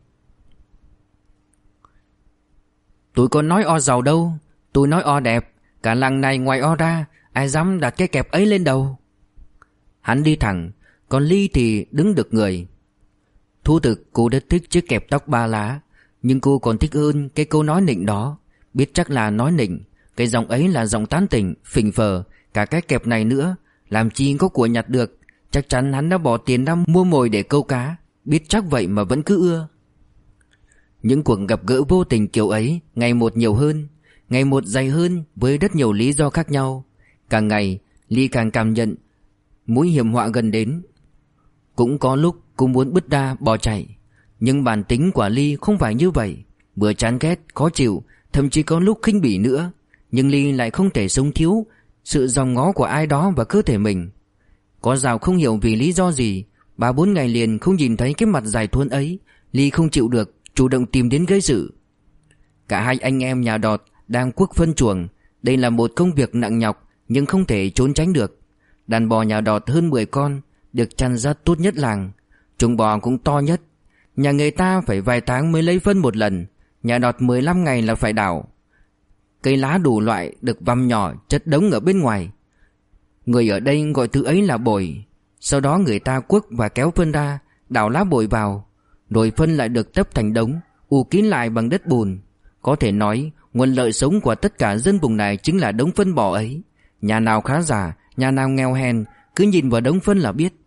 Tôi có nói O giàu đâu, tôi nói O đẹp. Cả làng này ngoài O ra, ai dám đặt cái kẹp ấy lên đầu? Hắn đi thẳng, còn Ly thì đứng được người. Thú thực cô rất thích chiếc kẹp tóc 3 lá, nhưng cô còn thích hơn cái câu nói nịnh đó. Biết chắc là nói nịnh, cái giọng ấy là giọng tán tỉnh, phỉnh phờ. Cả cái kẹp này nữa, làm chi có của nhặt được. Chắc chắn hắn đã bỏ tiền ra mua mồi để câu cá, biết chắc vậy mà vẫn cứ ưa. Những cuộc gặp gỡ vô tình kiểu ấy ngày một nhiều hơn, ngày một dày hơn, với rất nhiều lý do khác nhau. Càng ngày Ly càng cảm nhận mối hiểm họa gần đến. Cũng có lúc cô muốn bứt ra bỏ chạy, nhưng bản tính của Ly không phải như vậy. Vừa chán ghét, khó chịu, thậm chí có lúc khinh bỉ nữa. Nhưng Ly lại không thể sống thiếu sự dòm ngó của ai đó vào cơ thể mình. Có dạo không hiểu vì lý do gì, 3-4 ngày liền không nhìn thấy cái mặt dài thuôn ấy, Ly không chịu được, chủ động tìm đến gây sự. Cả hai anh em nhà Đọt đang cuốc phân chuồng. Đây là một công việc nặng nhọc nhưng không thể trốn tránh được. Đàn bò nhà Đọt hơn 10 con, được chăn dắt tốt nhất làng. Chuồng bò cũng to nhất. Nhà người ta phải vài tháng mới lấy phân một lần, nhà Đọt 15 ngày là phải đảo. Cây lá đủ loại được văm nhỏ chất đống ở bên ngoài. Người ở đây gọi thứ ấy là bồi. Sau đó người ta cuốc và kéo phân ra, đảo lá bồi vào, rồi phân lại được tấp thành đống, ù kín lại bằng đất bùn. Có thể nói nguồn lợi sống của tất cả dân vùng này chính là đống phân bò ấy. Nhà nào khá giả, nhà nào nghèo hèn, cứ nhìn vào đống phân là biết.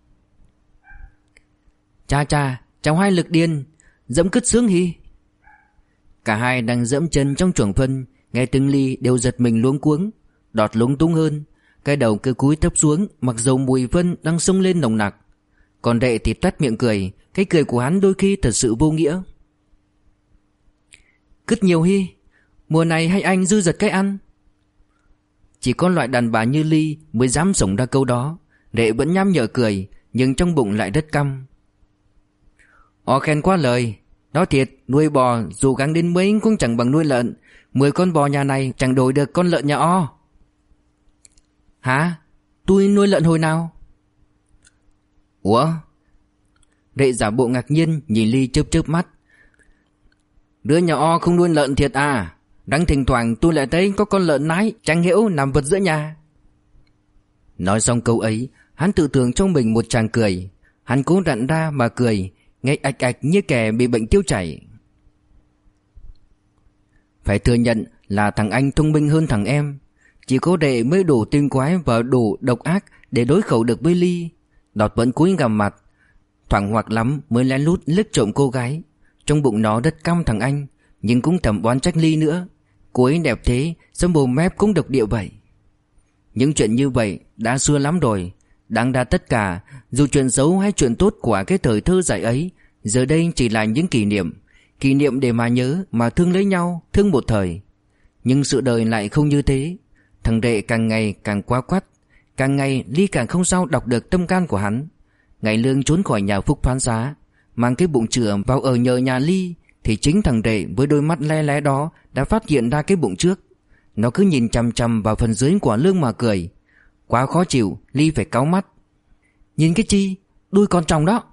Cha, cháu hai Lực Điên, dẫm cứt sướng hi. Cả hai đang dẫm chân trong chuồng phân, nghe từng ly đều giật mình luống cuống. Đọt lúng túng hơn, cái đầu cứ cúi thấp xuống, mặc dầu mùi phân đang xông lên nồng nặc. Còn Đệ thì toét miệng cười, cái cười của hắn đôi khi thật sự vô nghĩa. Cứt nhiều hi, mùa này hay anh dư dật cái ăn? Chỉ có loại đàn bà như Ly mới dám sổng ra câu đó. Đệ vẫn nham nhở cười, nhưng trong bụng lại rất căm. O khen quá lời. Nói thiệt, nuôi bò dù gắng đến mấy cũng chẳng bằng nuôi lợn. 10 con bò nhà này chẳng đổi được con lợn nhà O. Hả? Tôi nuôi lợn hồi nào? Ủa? Đệ giả bộ ngạc nhiên nhìn Ly chớp chớp mắt. Đứa nhà O không nuôi lợn thiệt à? Đang thỉnh thoảng tôi lại thấy có con lợn nái trắng hễu nằm vật giữa nhà. Nói xong câu ấy, hắn tự tưởng trong mình một tràng cười. Hắn cố rặn ra mà cười, nghe ạch ạch như kẻ bị bệnh tiêu chảy. Phải thừa nhận là thằng anh thông minh hơn thằng em. Chỉ có đệ mới đủ tinh quái và đủ độc ác để đối khẩu được với Ly. Đọt vẫn cúi gằm mặt, thoảng hoặc lắm mới lén lút liếc trộm cô gái. Trong bụng nó rất căm thằng anh, nhưng cũng thầm oán trách Ly nữa. Cô ấy đẹp thế, sao mồm mép cũng độc địa vậy. Những chuyện như vậy đã xưa lắm rồi. Đáng ra tất cả, dù chuyện xấu hay chuyện tốt của cái thời thơ dại ấy, giờ đây chỉ là những kỷ niệm. Kỷ niệm để mà nhớ, mà thương lấy nhau, thương một thời. Nhưng sự đời lại không như thế. Thằng Đệ càng ngày càng quá quắt. Càng ngày Ly càng không sao đọc được tâm can của hắn. Ngày Lương trốn khỏi nhà Phúc phán xá, mang cái bụng chửa vào ở nhờ nhà Ly, thì chính thằng Đệ với đôi mắt le lé đó đã phát hiện ra cái bụng trước. Nó cứ nhìn chằm chằm vào phần dưới của Lương mà cười. Quá khó chịu, Ly phải cáu mắt. Nhìn cái chi, đuôi con tròng đó.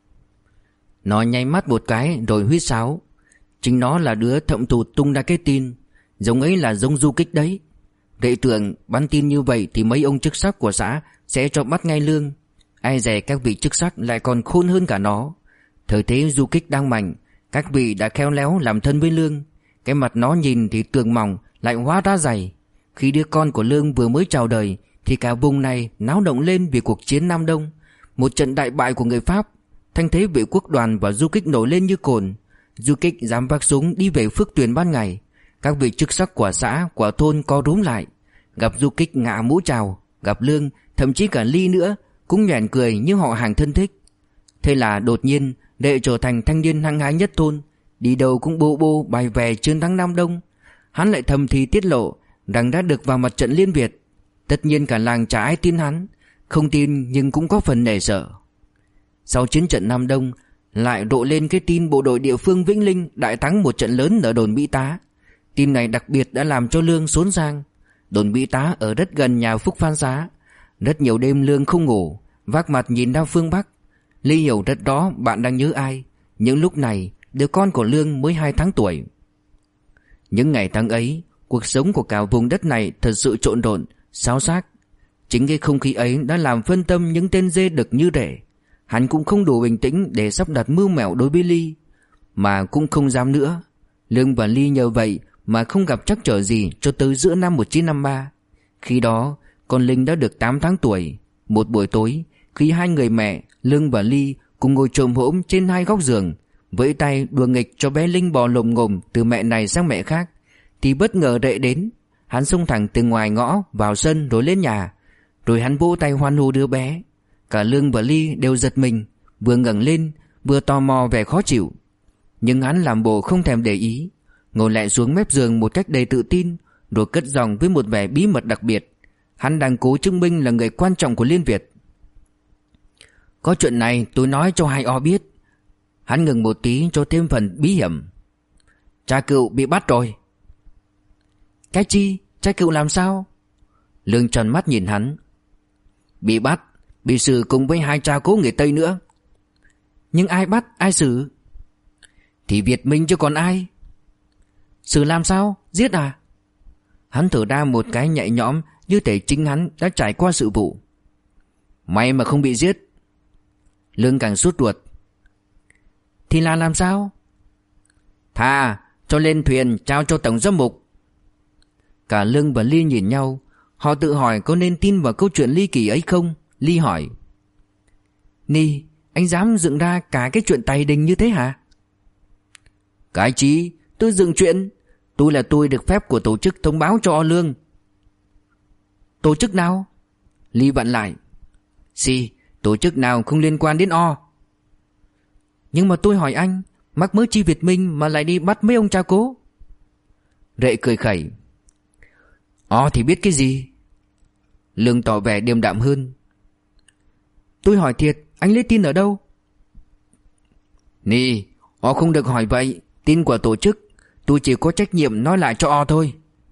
Nó nháy mắt một cái rồi huýt sáo. Chính nó là đứa thậm thụt tung ra cái tin. Giống ấy là giống du kích đấy. Đệ tưởng bắn tin như vậy thì mấy ông chức sắc của xã sẽ cho bắt ngay Lương. Ai dè các vị chức sắc lại còn khôn hơn cả nó. Thời thế du kích đang mạnh, các vị đã khéo léo làm thân với Lương. Cái mặt nó nhìn thì tường mỏng lại hóa ra dày. Khi đứa con của Lương vừa mới chào đời thì cả vùng này náo động lên vì cuộc chiến Nam Đông, một trận đại bại của người Pháp. Thanh thế vệ quốc đoàn và du kích nổi lên như cồn. Du kích dám vác súng đi về Phước Tuyền ban ngày. Các vị chức sắc của xã, của thôn co rúm lại. Gặp du kích ngả mũ chào, gặp Lương, thậm chí cả Ly nữa, cũng nhoẻn cười như họ hàng thân thích. Thế là đột nhiên Đệ trở thành thanh niên hăng hái nhất thôn, đi đâu cũng bô bô bài về chiến thắng Nam Đông. Hắn lại thầm thì tiết lộ rằng đã được vào mặt trận Liên Việt. Tất nhiên cả làng chả ai tin hắn, không tin nhưng cũng có phần nể sợ. Sau chiến trận Nam Đông lại rộ lên cái tin bộ đội địa phương Vĩnh Linh đại thắng một trận lớn ở đồn Mỹ Tá. Tin này đặc biệt đã làm cho Lương xốn sang. Đồn Mỹ Tá ở rất gần nhà Phúc Phan Xá. Rất nhiều đêm Lương không ngủ, vác mặt nhìn ra phương Bắc. Ly hiểu rất rõ bạn đang nhớ ai. Những lúc này đứa con của Lương mới 2 tháng tuổi. Những ngày tháng ấy, cuộc sống của cả vùng đất này thật sự trộn rộn, xáo xác. Chính cái không khí ấy đã làm phân tâm những tên dê đực như Rể. Hắn cũng không đủ bình tĩnh để sắp đặt mưu mẹo đối với Ly, mà cũng không dám nữa. Lương và Ly nhờ vậy mà không gặp trắc trở gì cho tới giữa năm 1953. Khi đó con Linh đã được 8 tháng tuổi. Một buổi tối, khi hai người mẹ Lương và Ly cùng ngồi chồm hổm trên hai góc giường, vẫy tay đùa nghịch cho bé Linh bò lồm ngồm từ mẹ này sang mẹ khác, thì bất ngờ Rệ đến. Hắn xông thẳng từ ngoài ngõ vào sân rồi lên nhà, rồi hắn vỗ tay hoan hô đứa bé. Cả Lương và Ly đều giật mình, vừa ngẩng lên vừa tò mò vẻ khó chịu. Nhưng hắn làm bộ không thèm để ý, ngồi lại xuống mép giường một cách đầy tự tin, rồi cất giọng với một vẻ bí mật đặc biệt. Hắn đang cố chứng minh là người quan trọng của Liên Việt. Có chuyện này tôi nói cho hai o biết. Hắn ngừng một tí cho thêm phần bí hiểm. Cha cựu bị bắt rồi. Cái chi? Cha cựu làm sao? Lương tròn mắt nhìn hắn. Bị bắt, bị xử cùng với 2 cha cố người Tây nữa. Nhưng ai bắt, ai xử? Thì Việt Minh chứ còn ai. Xử làm sao? Giết à? Hắn thở ra một cái nhẹ nhõm, như thể chính hắn đã trải qua sự vụ. May mà không bị giết. Lương càng sốt ruột. Thì là làm sao? Thà cho lên thuyền trao cho tổng giám mục. Cả Lương và Ly nhìn nhau. Họ tự hỏi có nên tin vào câu chuyện ly kỳ ấy không. Ly hỏi. Ni, anh dám dựng ra cả cái chuyện tài đình như thế hả? Cái chí, tôi dựng chuyện. Tôi là tôi được phép của tổ chức thông báo cho Lương. Tổ chức nào? Ly vặn lại. Tổ chức nào không liên quan đến O. Nhưng mà tôi hỏi anh, mắc mớ chi Việt Minh mà lại đi bắt mấy ông cha cố? Rệ cười khẩy. O thì biết cái gì? Lương tỏ vẻ điềm đạm hơn. Tôi hỏi thiệt, anh lấy tin ở đâu? Nì, O không được hỏi vậy. Tin của tổ chức, tôi chỉ có trách nhiệm nói lại cho O thôi.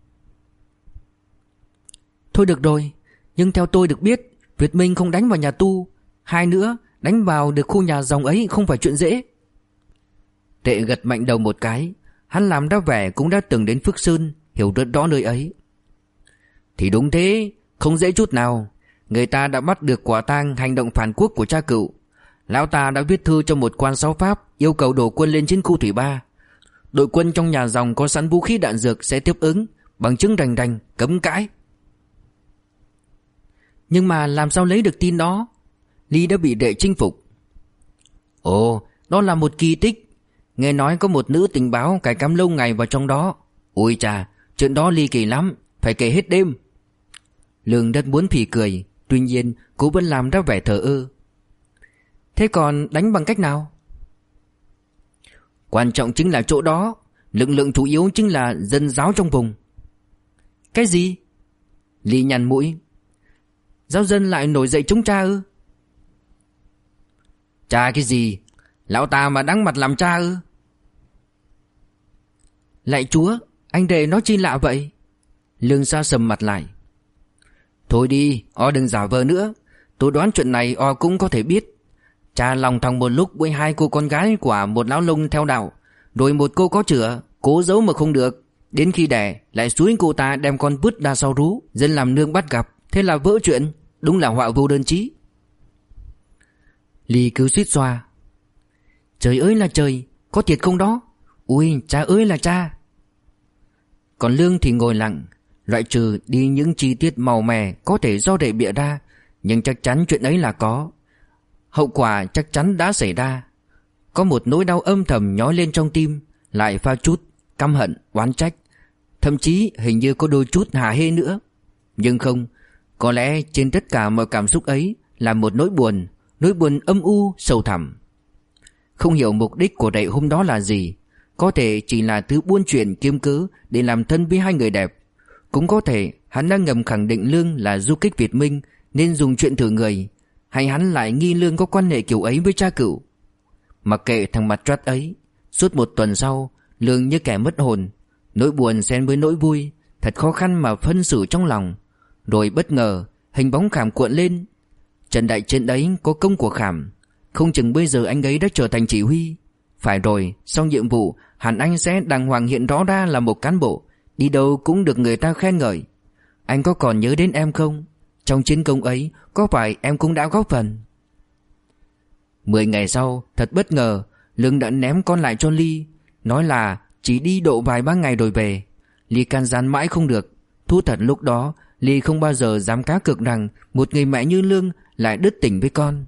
Thôi được rồi, nhưng theo tôi được biết, Việt Minh không đánh vào nhà tu. Hai nữa, đánh vào được khu nhà dòng ấy không phải chuyện dễ. Tệ gật mạnh đầu một cái. Hắn làm ra vẻ cũng đã từng đến Phước Sơn, hiểu rất rõ nơi ấy. Thì đúng thế, không dễ chút nào. Người ta đã bắt được quả tang hành động phản quốc của cha cựu. Lão ta đã viết thư cho một quan sáu Pháp yêu cầu đổ quân lên chiến khu thủy ba. Đội quân trong nhà dòng có sẵn vũ khí đạn dược sẽ tiếp ứng, bằng chứng rành rành, cấm cãi. Nhưng mà làm sao lấy được tin đó? Ly đã bị đệ chinh phục. Ồ, đó là một kỳ tích. Nghe nói có một nữ tình báo cài cắm lâu ngày vào trong đó. Ôi chà, chuyện đó ly kỳ lắm, phải kể hết đêm. Lương rất muốn phì cười, tuy nhiên cô vẫn làm ra vẻ thờ ơ. Thế còn đánh bằng cách nào? Quan trọng chính là chỗ đó. Lực lượng chủ yếu chính là dân giáo trong vùng. Cái gì? Ly nhăn mũi. Giáo dân lại nổi dậy chống cha ư? Cha cái gì? Lão ta mà đáng mặt làm cha ư? Lạy Chúa, anh đệ nói chi lạ vậy? Lương Sa sầm mặt lại. Thôi đi, o đừng giả vờ nữa. Tôi đoán chuyện này o cũng có thể biết. Cha lòng thòng một lúc với hai cô con gái của một lão lông theo đạo, rồi một cô có chữa, cố giấu mà không được. Đến khi đẻ lại xúi cô ta đem con vứt ra sau rú. Dân làm nương bắt gặp, thế là vỡ chuyện. Đúng là họa vô đơn chí. Ly cứ suýt xoa. Trời ơi là trời, có thiệt không đó? Ui, cha ơi là cha. Còn Lương thì ngồi lặng, loại trừ đi những chi tiết màu mè có thể do đệ bịa ra, nhưng chắc chắn chuyện ấy là có. Hậu quả chắc chắn đã xảy ra. Có một nỗi đau âm thầm nhói lên trong tim, lại pha chút căm hận, oán trách, thậm chí hình như có đôi chút hả hê nữa. Nhưng không, có lẽ trên tất cả mọi cảm xúc ấy là một nỗi buồn âm u sâu thẳm. Không hiểu mục đích của đệ hôm đó là gì. Có thể chỉ là thứ buôn chuyện kiếm cớ để làm thân với hai người đẹp. Cũng có thể hắn đang ngầm khẳng định Lương là du kích Việt Minh nên dùng chuyện thử người. Hay hắn lại nghi Lương có quan hệ kiểu ấy với cha cựu. Mặc kệ thằng mặt troát ấy, suốt một tuần sau, Lương như kẻ mất hồn. Nỗi buồn xen với nỗi vui, thật khó khăn mà phân xử trong lòng. Rồi bất ngờ hình bóng Khảm cuộn lên. Trận đại chiến đấy có công của Khảm. Không chừng bây giờ anh ấy đã trở thành chỉ huy. Phải rồi, sau nhiệm vụ hẳn anh sẽ đàng hoàng hiện rõ ra là một cán bộ, đi đâu cũng được người ta khen ngợi. Anh có còn nhớ đến em không? Trong chiến công ấy có phải em cũng đã góp phần? 10 ngày sau, thật bất ngờ, Lương đã ném con lại cho Ly, nói là chỉ đi độ vài ba ngày rồi về. Ly can gián mãi không được. Thú thật lúc đó Ly không bao giờ dám cá cược rằng một người mẹ như Lương lại đứt tình với con.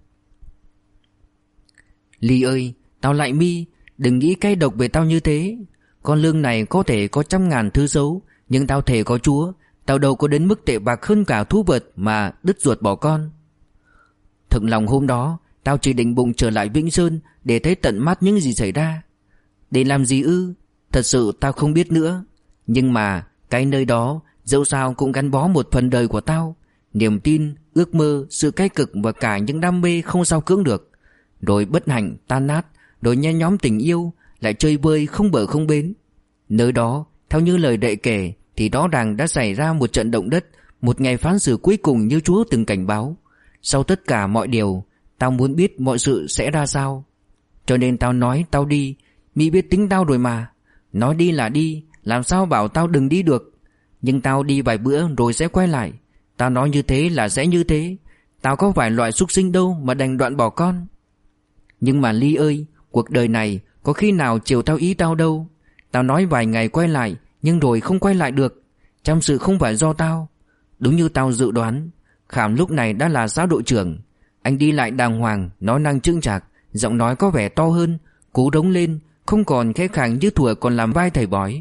Ly ơi, tao lại mi, đừng nghĩ cay độc về tao như thế. Con Lương này có thể có trăm ngàn thứ xấu, nhưng tao thề có Chúa, tao đâu có đến mức tệ bạc hơn cả thú vật mà đứt ruột bỏ con. Thực lòng hôm đó tao chỉ định bụng trở lại Vĩnh Sơn để thấy tận mắt những gì xảy ra. Để làm gì ư? Thật sự tao không biết nữa. Nhưng mà cái nơi đó dẫu sao cũng gắn bó một phần đời của tao. Niềm tin, ước mơ, sự cay cực và cả những đam mê không sao cưỡng được. Rồi bất hạnh tan nát, rồi nhen nhóm tình yêu, lại chơi vơi không bờ không bến. Nơi đó, theo như lời đệ kể, thì rõ ràng đã xảy ra một trận động đất, một ngày phán xử cuối cùng như Chúa từng cảnh báo. Sau tất cả mọi điều, tao muốn biết mọi sự sẽ ra sao. Cho nên tao nói tao đi. Mi biết tính tao rồi mà. Nói đi là đi, làm sao bảo tao đừng đi được. Nhưng tao đi vài bữa rồi sẽ quay lại. Tao nói như thế là sẽ như thế. Tao có phải loại súc sinh đâu mà đành đoạn bỏ con. Nhưng mà Ly ơi, cuộc đời này có khi nào chiều tao ý tao đâu. Tao nói vài ngày quay lại, nhưng rồi không quay lại được. Trăm sự không phải do tao. Đúng như tao dự đoán, Khảm lúc này đã là giáo đội trưởng. Anh đi lại đàng hoàng, nói năng chững chạc, giọng nói có vẻ to hơn, cố rống lên, không còn khẽ khàng như thuở còn làm vai thầy bói.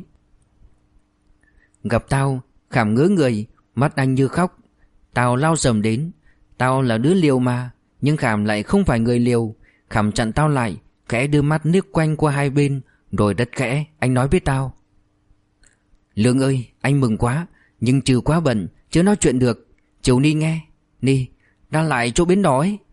Gặp tao, Khảm ngớ người, mắt anh như khóc. Tao lao dầm đến. Tao là đứa liều mà. Nhưng Khảm lại không phải người liều. Khảm chặn tao lại, khẽ đưa mắt liếc quanh qua hai bên, rồi rất khẽ anh nói với tao: Lương ơi, anh mừng quá, nhưng trừ quá bận, chưa nói chuyện được. Chiều Ni nghe. Ni, ra lại chỗ bến đỏ ấy.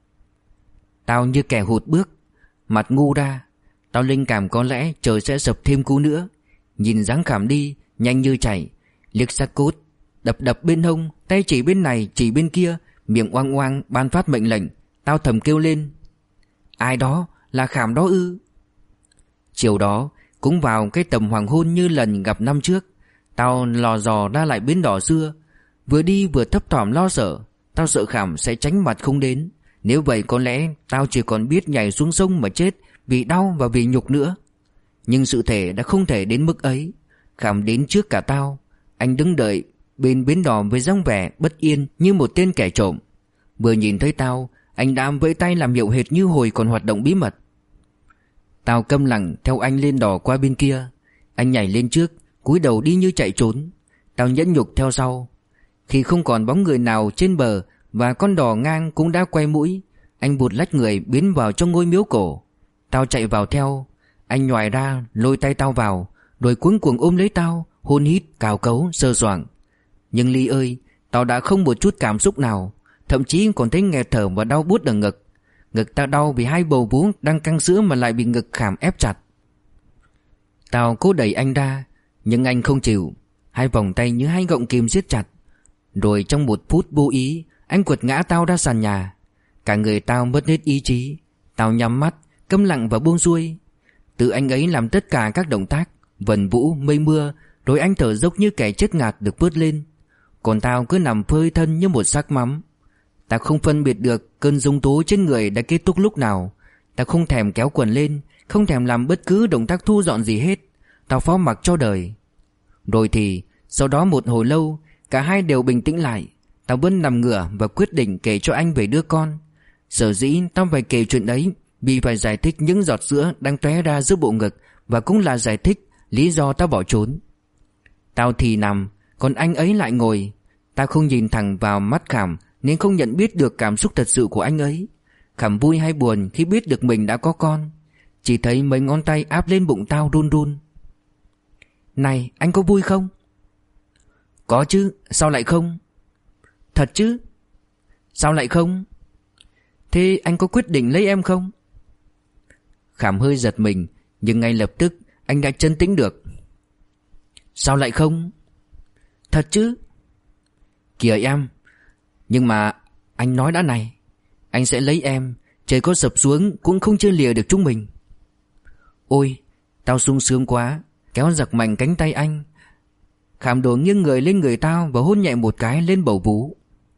Tao như kẻ hụt bước, mặt ngu ra. Tao linh cảm có lẽ trời sẽ sập thêm cú nữa. Nhìn dáng Khảm đi, nhanh như chạy, liếc xác cốt, đập đập bên hông, tay chỉ bên này chỉ bên kia, miệng oang oang ban phát mệnh lệnh. Tao thầm kêu lên: Ai đó, là Khảm đó ư? Chiều đó, cũng vào cái tầm hoàng hôn như lần gặp năm trước, tao lò dò ra lại bến đỏ xưa, vừa đi vừa thấp thỏm lo sợ. Tao sợ Khảm sẽ tránh mặt không đến. Nếu vậy có lẽ tao chỉ còn biết nhảy xuống sông mà chết, vì đau và vì nhục nữa. Nhưng sự thể đã không thể đến mức ấy. Khảm đến trước cả tao. Anh đứng đợi bên bến đò với dáng vẻ bất yên như một tên kẻ trộm. Vừa nhìn thấy tao, anh đã vẫy tay làm hiệu hệt như hồi còn hoạt động bí mật. Tao câm lặng theo anh lên đò qua bên kia. Anh nhảy lên trước, cúi đầu đi như chạy trốn. Tao nhẫn nhục theo sau. Khi không còn bóng người nào trên bờ và con đò ngang cũng đã quay mũi, anh vụt lách người biến vào trong ngôi miếu cổ. Tao chạy vào theo. Anh nhoài ra lôi tay tao vào, rồi cuống cuồng ôm lấy tao, hôn hít, cào cấu, sờ soạng. Nhưng Ly ơi, tao đã không một chút cảm xúc nào, thậm chí còn thấy nghẹt thở và đau buốt ở ngực. Ngực tao đau vì hai bầu vú đang căng sữa mà lại bị ngực Khảm ép chặt. Tao cố đẩy anh ra, nhưng anh không chịu. Hai vòng tay như hai gọng kìm siết chặt. Rồi trong một phút vô ý, anh quật ngã tao ra sàn nhà. Cả người tao mất hết ý chí. Tao nhắm mắt, câm lặng và buông xuôi. Tự anh ấy làm tất cả các động tác vần vũ mây mưa. Rồi anh thở dốc như kẻ chết ngạt được vớt lên. Còn tao cứ nằm phơi thân như một xác mắm. Tao không phân biệt được cơn giông tố trên người đã kết thúc lúc nào. Tao không thèm kéo quần lên, không thèm làm bất cứ động tác thu dọn gì hết. Tao phó mặc cho đời. Rồi thì sau đó một hồi lâu, cả hai đều bình tĩnh lại. Tao vẫn nằm ngửa và quyết định kể cho anh về đứa con. Sở dĩ tao phải kể chuyện ấy vì phải giải thích những giọt sữa đang tóe ra giữa bộ ngực, và cũng là giải thích lý do tao bỏ trốn. Tao thì nằm, còn anh ấy lại ngồi. Tao không nhìn thẳng vào mắt Khảm nên không nhận biết được cảm xúc thật sự của anh ấy. Khảm vui hay buồn khi biết được mình đã có con. Chỉ thấy mấy ngón tay áp lên bụng tao run run. Này, anh có vui không? Có chứ, sao lại không? Thật chứ? Sao lại không? Thế anh có quyết định lấy em không? Khảm hơi giật mình, nhưng ngay lập tức anh đã trấn tĩnh được. Sao lại không? Thật chứ? Kìa em, nhưng mà anh nói đã này, anh sẽ lấy em, trời có sập xuống cũng không chia lìa được chúng mình. Ôi, tao sung sướng quá, kéo giật mạnh cánh tay anh. Khảm đổ nghiêng người lên người tao và hôn nhẹ một cái lên bầu vú.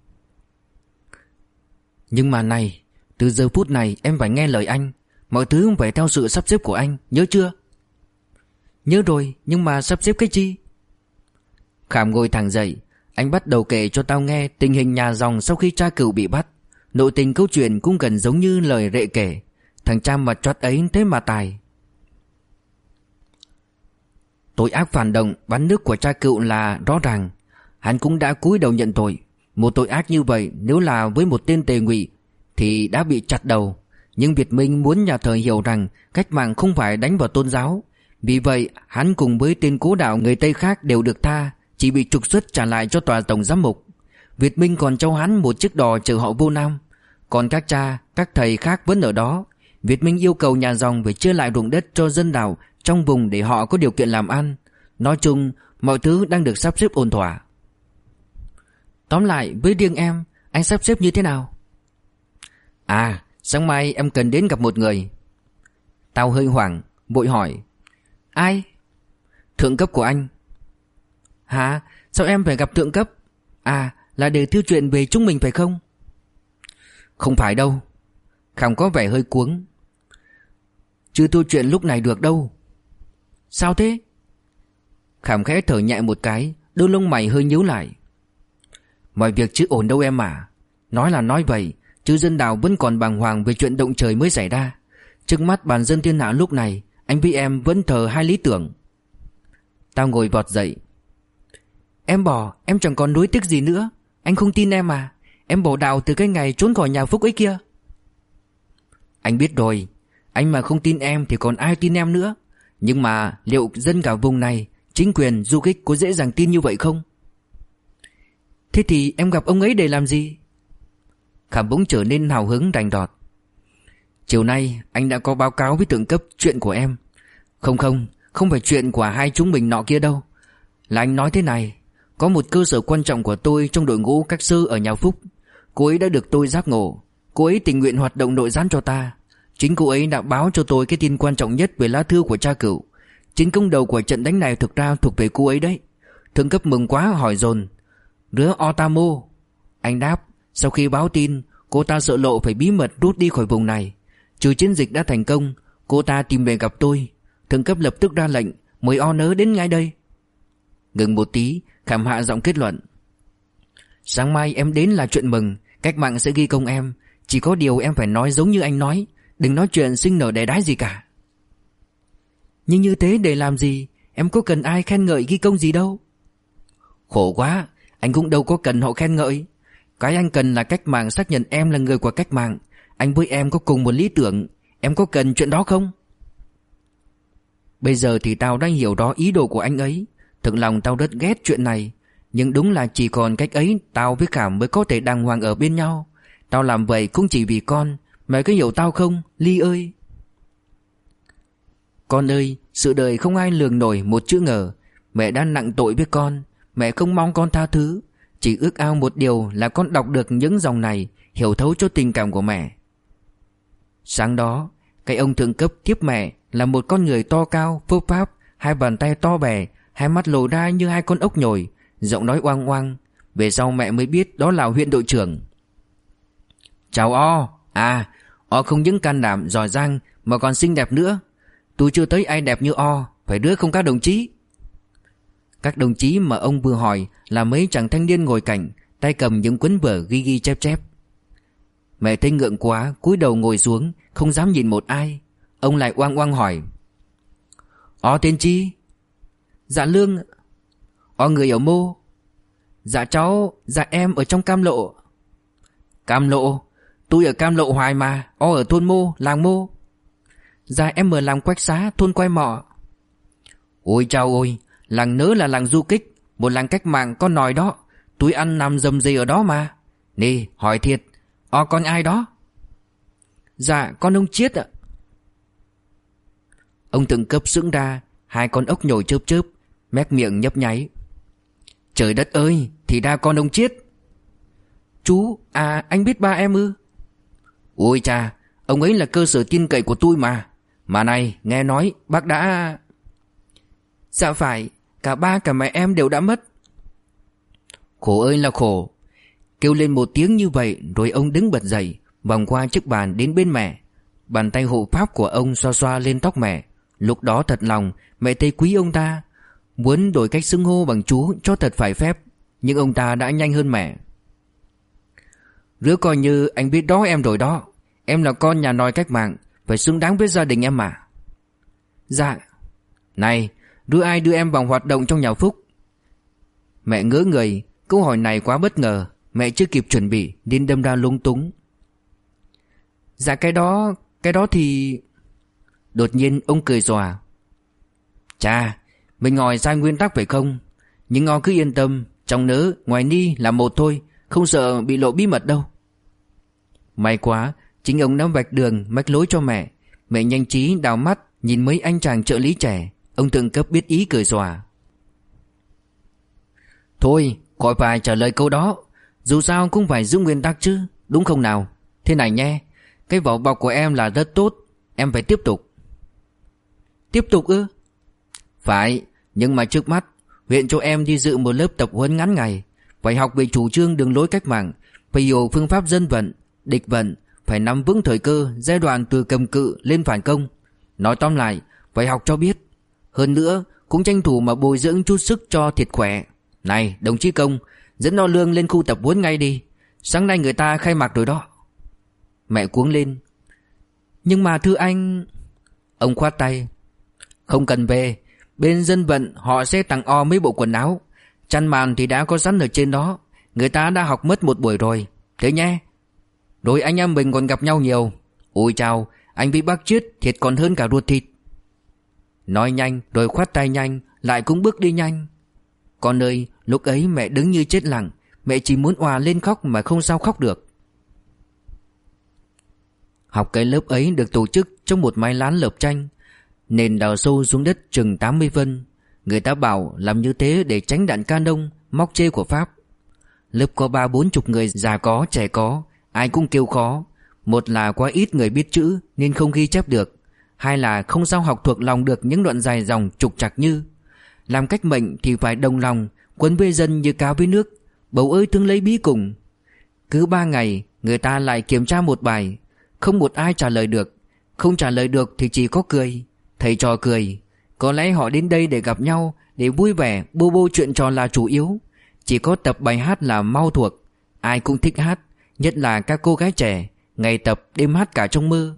Nhưng mà này, từ giờ phút này em phải nghe lời anh. Mọi thứ phải theo sự sắp xếp của anh, nhớ chưa? Nhớ rồi, nhưng mà sắp xếp cái chi? Khảm ngồi thẳng dậy. Anh bắt đầu kể cho tao nghe tình hình nhà dòng sau khi cha cựu bị bắt. Nội tình câu chuyện cũng gần giống như lời Rệ kể. Thằng cha mặt chót ấy thế mà tài. Tội ác phản động bán nước của cha cựu là rõ ràng. Hắn cũng đã cúi đầu nhận tội. Một tội ác như vậy nếu là với một tên tề ngụy thì đã bị chặt đầu. Nhưng Việt Minh muốn nhà Thời hiểu rằng cách mạng không phải đánh vào tôn giáo. Vì vậy hắn cùng với tên cố đạo người Tây khác đều được tha, chỉ bị trục xuất trả lại cho tòa tổng giám mục. Việt Minh còn cho hắn một chiếc đò chở họ vô Nam. Còn các cha, các thầy khác vẫn ở đó. Việt Minh yêu cầu nhà dòng phải chia lại ruộng đất cho dân đảo trong vùng để họ có điều kiện làm ăn. Nói chung mọi thứ đang được sắp xếp ổn thỏa. Tóm lại với riêng em, anh sắp xếp như thế nào? À, sáng mai em cần đến gặp một người. Tao hơi hoảng, vội hỏi. Ai? Thượng cấp của anh. Hả? Sao em phải gặp thượng cấp? À, là để thư chuyện về chúng mình phải không? Không phải đâu. Khảm có vẻ hơi cuống. Chưa thư chuyện lúc này được đâu. Sao thế? Khảm khẽ thở nhẹ một cái, đôi lông mày hơi nhíu lại. Mọi việc chưa ổn đâu em à. Nói là nói vậy, chứ dân đảo vẫn còn bàng hoàng về chuyện động trời mới xảy ra. Trước mắt bàn dân thiên hạ lúc này, anh với em vẫn thờ hai lý tưởng. Tao ngồi vọt dậy. Em bỏ, em chẳng còn nuối tiếc gì nữa. Anh không tin em à? Em bỏ đạo từ cái ngày trốn khỏi nhà Phúc ấy kia. Anh biết rồi. Anh mà không tin em thì còn ai tin em nữa. Nhưng mà liệu dân cả vùng này, chính quyền, du kích có dễ dàng tin như vậy không? Thế thì em gặp ông ấy để làm gì? Khảm bỗng trở nên hào hứng rành rọt. Chiều nay anh đã có báo cáo với thượng cấp chuyện của em. Không phải chuyện của hai chúng mình nọ kia đâu. Là anh nói thế này. Có một cơ sở quan trọng của tôi trong đội ngũ các sư ở nhà Phúc. Cô ấy đã được tôi giác ngộ. Cô ấy tình nguyện hoạt động nội gián cho ta. Chính cô ấy đã báo cho tôi cái tin quan trọng nhất về lá thư của cha cựu. Chính công đầu của trận đánh này thực ra thuộc về cô ấy đấy. Thượng cấp mừng quá hỏi dồn. Rứa Otamo. Anh đáp. Sau khi báo tin, cô ta sợ lộ phải bí mật rút đi khỏi vùng này. Trừ chiến dịch đã thành công, cô ta tìm về gặp tôi. Thượng cấp lập tức ra lệnh mời O nớ đến ngay đây. Ngừng một tí, Khảm hạ giọng kết luận. Sáng mai em đến là chuyện mừng. Cách mạng sẽ ghi công em. Chỉ có điều em phải nói giống như anh nói. Đừng nói chuyện sinh nở đẻ đái gì cả. Nhưng như thế để làm gì? Em có cần ai khen ngợi ghi công gì đâu. Khổ quá, anh cũng đâu có cần họ khen ngợi. Cái anh cần là cách mạng xác nhận em là người của cách mạng. Anh với em có cùng một lý tưởng. Em có cần chuyện đó không? Bây giờ thì tao đã hiểu rõ ý đồ của anh ấy. Thực lòng tao rất ghét chuyện này. Nhưng đúng là chỉ còn cách ấy tao với Khảm mới có thể đàng hoàng ở bên nhau. Tao làm vậy cũng chỉ vì con. Mẹ có hiểu tao không, Ly ơi? Con ơi, sự đời không ai lường nổi một chữ ngờ. Mẹ đã nặng tội với con. Mẹ không mong con tha thứ. Chỉ ước ao một điều là con đọc được những dòng này, hiểu thấu cho tình cảm của mẹ. Sáng đó, cái ông thượng cấp tiếp mẹ là một con người to cao, phốp pháp, hai bàn tay to bè, hai mắt lộ ra như hai con ốc nhồi, giọng nói oang oang. Về sau mẹ mới biết đó là huyện đội trưởng. Chào O. À, O không những can đảm giỏi giang mà còn xinh đẹp nữa. Tôi chưa thấy ai đẹp như O. Phải đứa không các đồng chí? Các đồng chí mà ông vừa hỏi là mấy chàng thanh niên ngồi cạnh, tay cầm những cuốn vở ghi ghi chép chép. Mẹ thấy ngượng quá, cúi đầu ngồi xuống, không dám nhìn một ai. Ông lại oang oang hỏi. O tên chi? Dạ Lương. O người ở Mô? Dạ cháu, dạ em ở trong Cam Lộ. Cam Lộ? Tôi ở Cam Lộ hoài mà. O ở thôn Mô, làng Mô. Dạ em ở làng Quách Xá, thôn Quai Mọ. Ôi chao ôi, làng nớ là làng du kích, một làng cách mạng con nòi đó. Tôi ăn nằm dầm gì ở đó mà. Nè, hỏi thiệt, O con ai đó? Dạ con ông Chiết ạ. Ông thượng cấp sững ra, hai con ốc nhồi chớp chớp, mép miệng nhấp nháy. Trời đất ơi, thì ra con ông Chiết. Chú, à anh biết ba em ư? Ôi cha, ông ấy là cơ sở tin cậy của tôi mà. Mà này, nghe nói bác đã... Dạ phải, cả ba cả mẹ em đều đã mất. Khổ ơi là khổ. Kêu lên một tiếng như vậy rồi ông đứng bật dậy, vòng qua chiếc bàn đến bên mẹ. Bàn tay hộ pháp của ông xoa xoa lên tóc mẹ. Lúc đó thật lòng mẹ thấy quý ông ta. Muốn đổi cách xưng hô bằng chú cho thật phải phép, nhưng ông ta đã nhanh hơn mẹ. Rứa coi như anh biết đó em rồi đó. Em là con nhà nòi cách mạng, phải xứng đáng với gia đình em mà. Dạ. Này, đưa ai đưa em vào hoạt động trong nhà Phúc? Mẹ ngỡ người, câu hỏi này quá bất ngờ. Mẹ chưa kịp chuẩn bị nên đâm ra lung túng. Dạ cái đó thì... Đột nhiên ông cười xòa. Chà, mình ngồi sai nguyên tắc phải không? Nhưng ngò cứ yên tâm, trong nớ ngoài ni là một thôi, không sợ bị lộ bí mật đâu. May quá, chính ông đã vạch đường mách lối cho mẹ. Mẹ nhanh trí đào mắt nhìn mấy anh chàng trợ lý trẻ. Ông thượng cấp biết ý cười xòa. Thôi, khỏi phải trả lời câu đó. Dù sao cũng phải giữ nguyên tắc chứ, đúng không nào? Thế này nhé, cái vỏ bọc của em là rất tốt, em phải tiếp tục. Tiếp tục ư? Phải, nhưng mà trước mắt huyện cho em đi dự một lớp tập huấn ngắn ngày. Phải học về chủ trương đường lối cách mạng, phải hiểu phương pháp dân vận, địch vận, phải nắm vững thời cơ giai đoạn từ cầm cự lên phản công. Nói tóm lại, phải học cho biết. Hơn nữa, cũng tranh thủ mà bồi dưỡng chút sức cho thiệt khỏe. Này, đồng chí Công, dẫn O Lương lên khu tập huấn ngay đi. Sáng nay người ta khai mạc rồi đó. Mẹ cuống lên. Nhưng mà thưa anh... Ông khoát tay. Không cần về. Bên dân vận họ sẽ tặng O mấy bộ quần áo. Chăn màn thì đã có sẵn ở trên đó. Người ta đã học mất một buổi rồi. Thế nhé. Rồi anh em mình còn gặp nhau nhiều. Ôi chào, anh bị bác Chiết thiệt còn hơn cả ruột thịt. Nói nhanh rồi khoát tay nhanh, lại cũng bước đi nhanh. Con ơi, lúc ấy mẹ đứng như chết lặng. Mẹ chỉ muốn òa lên khóc mà không sao khóc được. Học cái lớp ấy được tổ chức trong một mái lán lợp tranh. Nền đào sâu xuống đất chừng 80 phân. Người ta bảo làm như thế để tránh đạn canon, móc chê của Pháp. Lớp có 30-40 người, già có, trẻ có. Ai cũng kêu khó. Một là quá ít người biết chữ nên không ghi chép được. Hai là không sao học thuộc lòng được những đoạn dài dòng trục trặc như: làm cách mệnh thì phải đồng lòng, quân với dân như cá với nước, bầu ơi thương lấy bí cùng. Cứ 3 ngày người ta lại kiểm tra một bài, không một ai trả lời được. Không trả lời được thì chỉ có cười. Thầy trò cười. Có lẽ họ đến đây để gặp nhau, để vui vẻ, bô bô chuyện trò là chủ yếu. Chỉ có tập bài hát là mau thuộc. Ai cũng thích hát, nhất là các cô gái trẻ, ngày tập đêm hát cả trong mơ.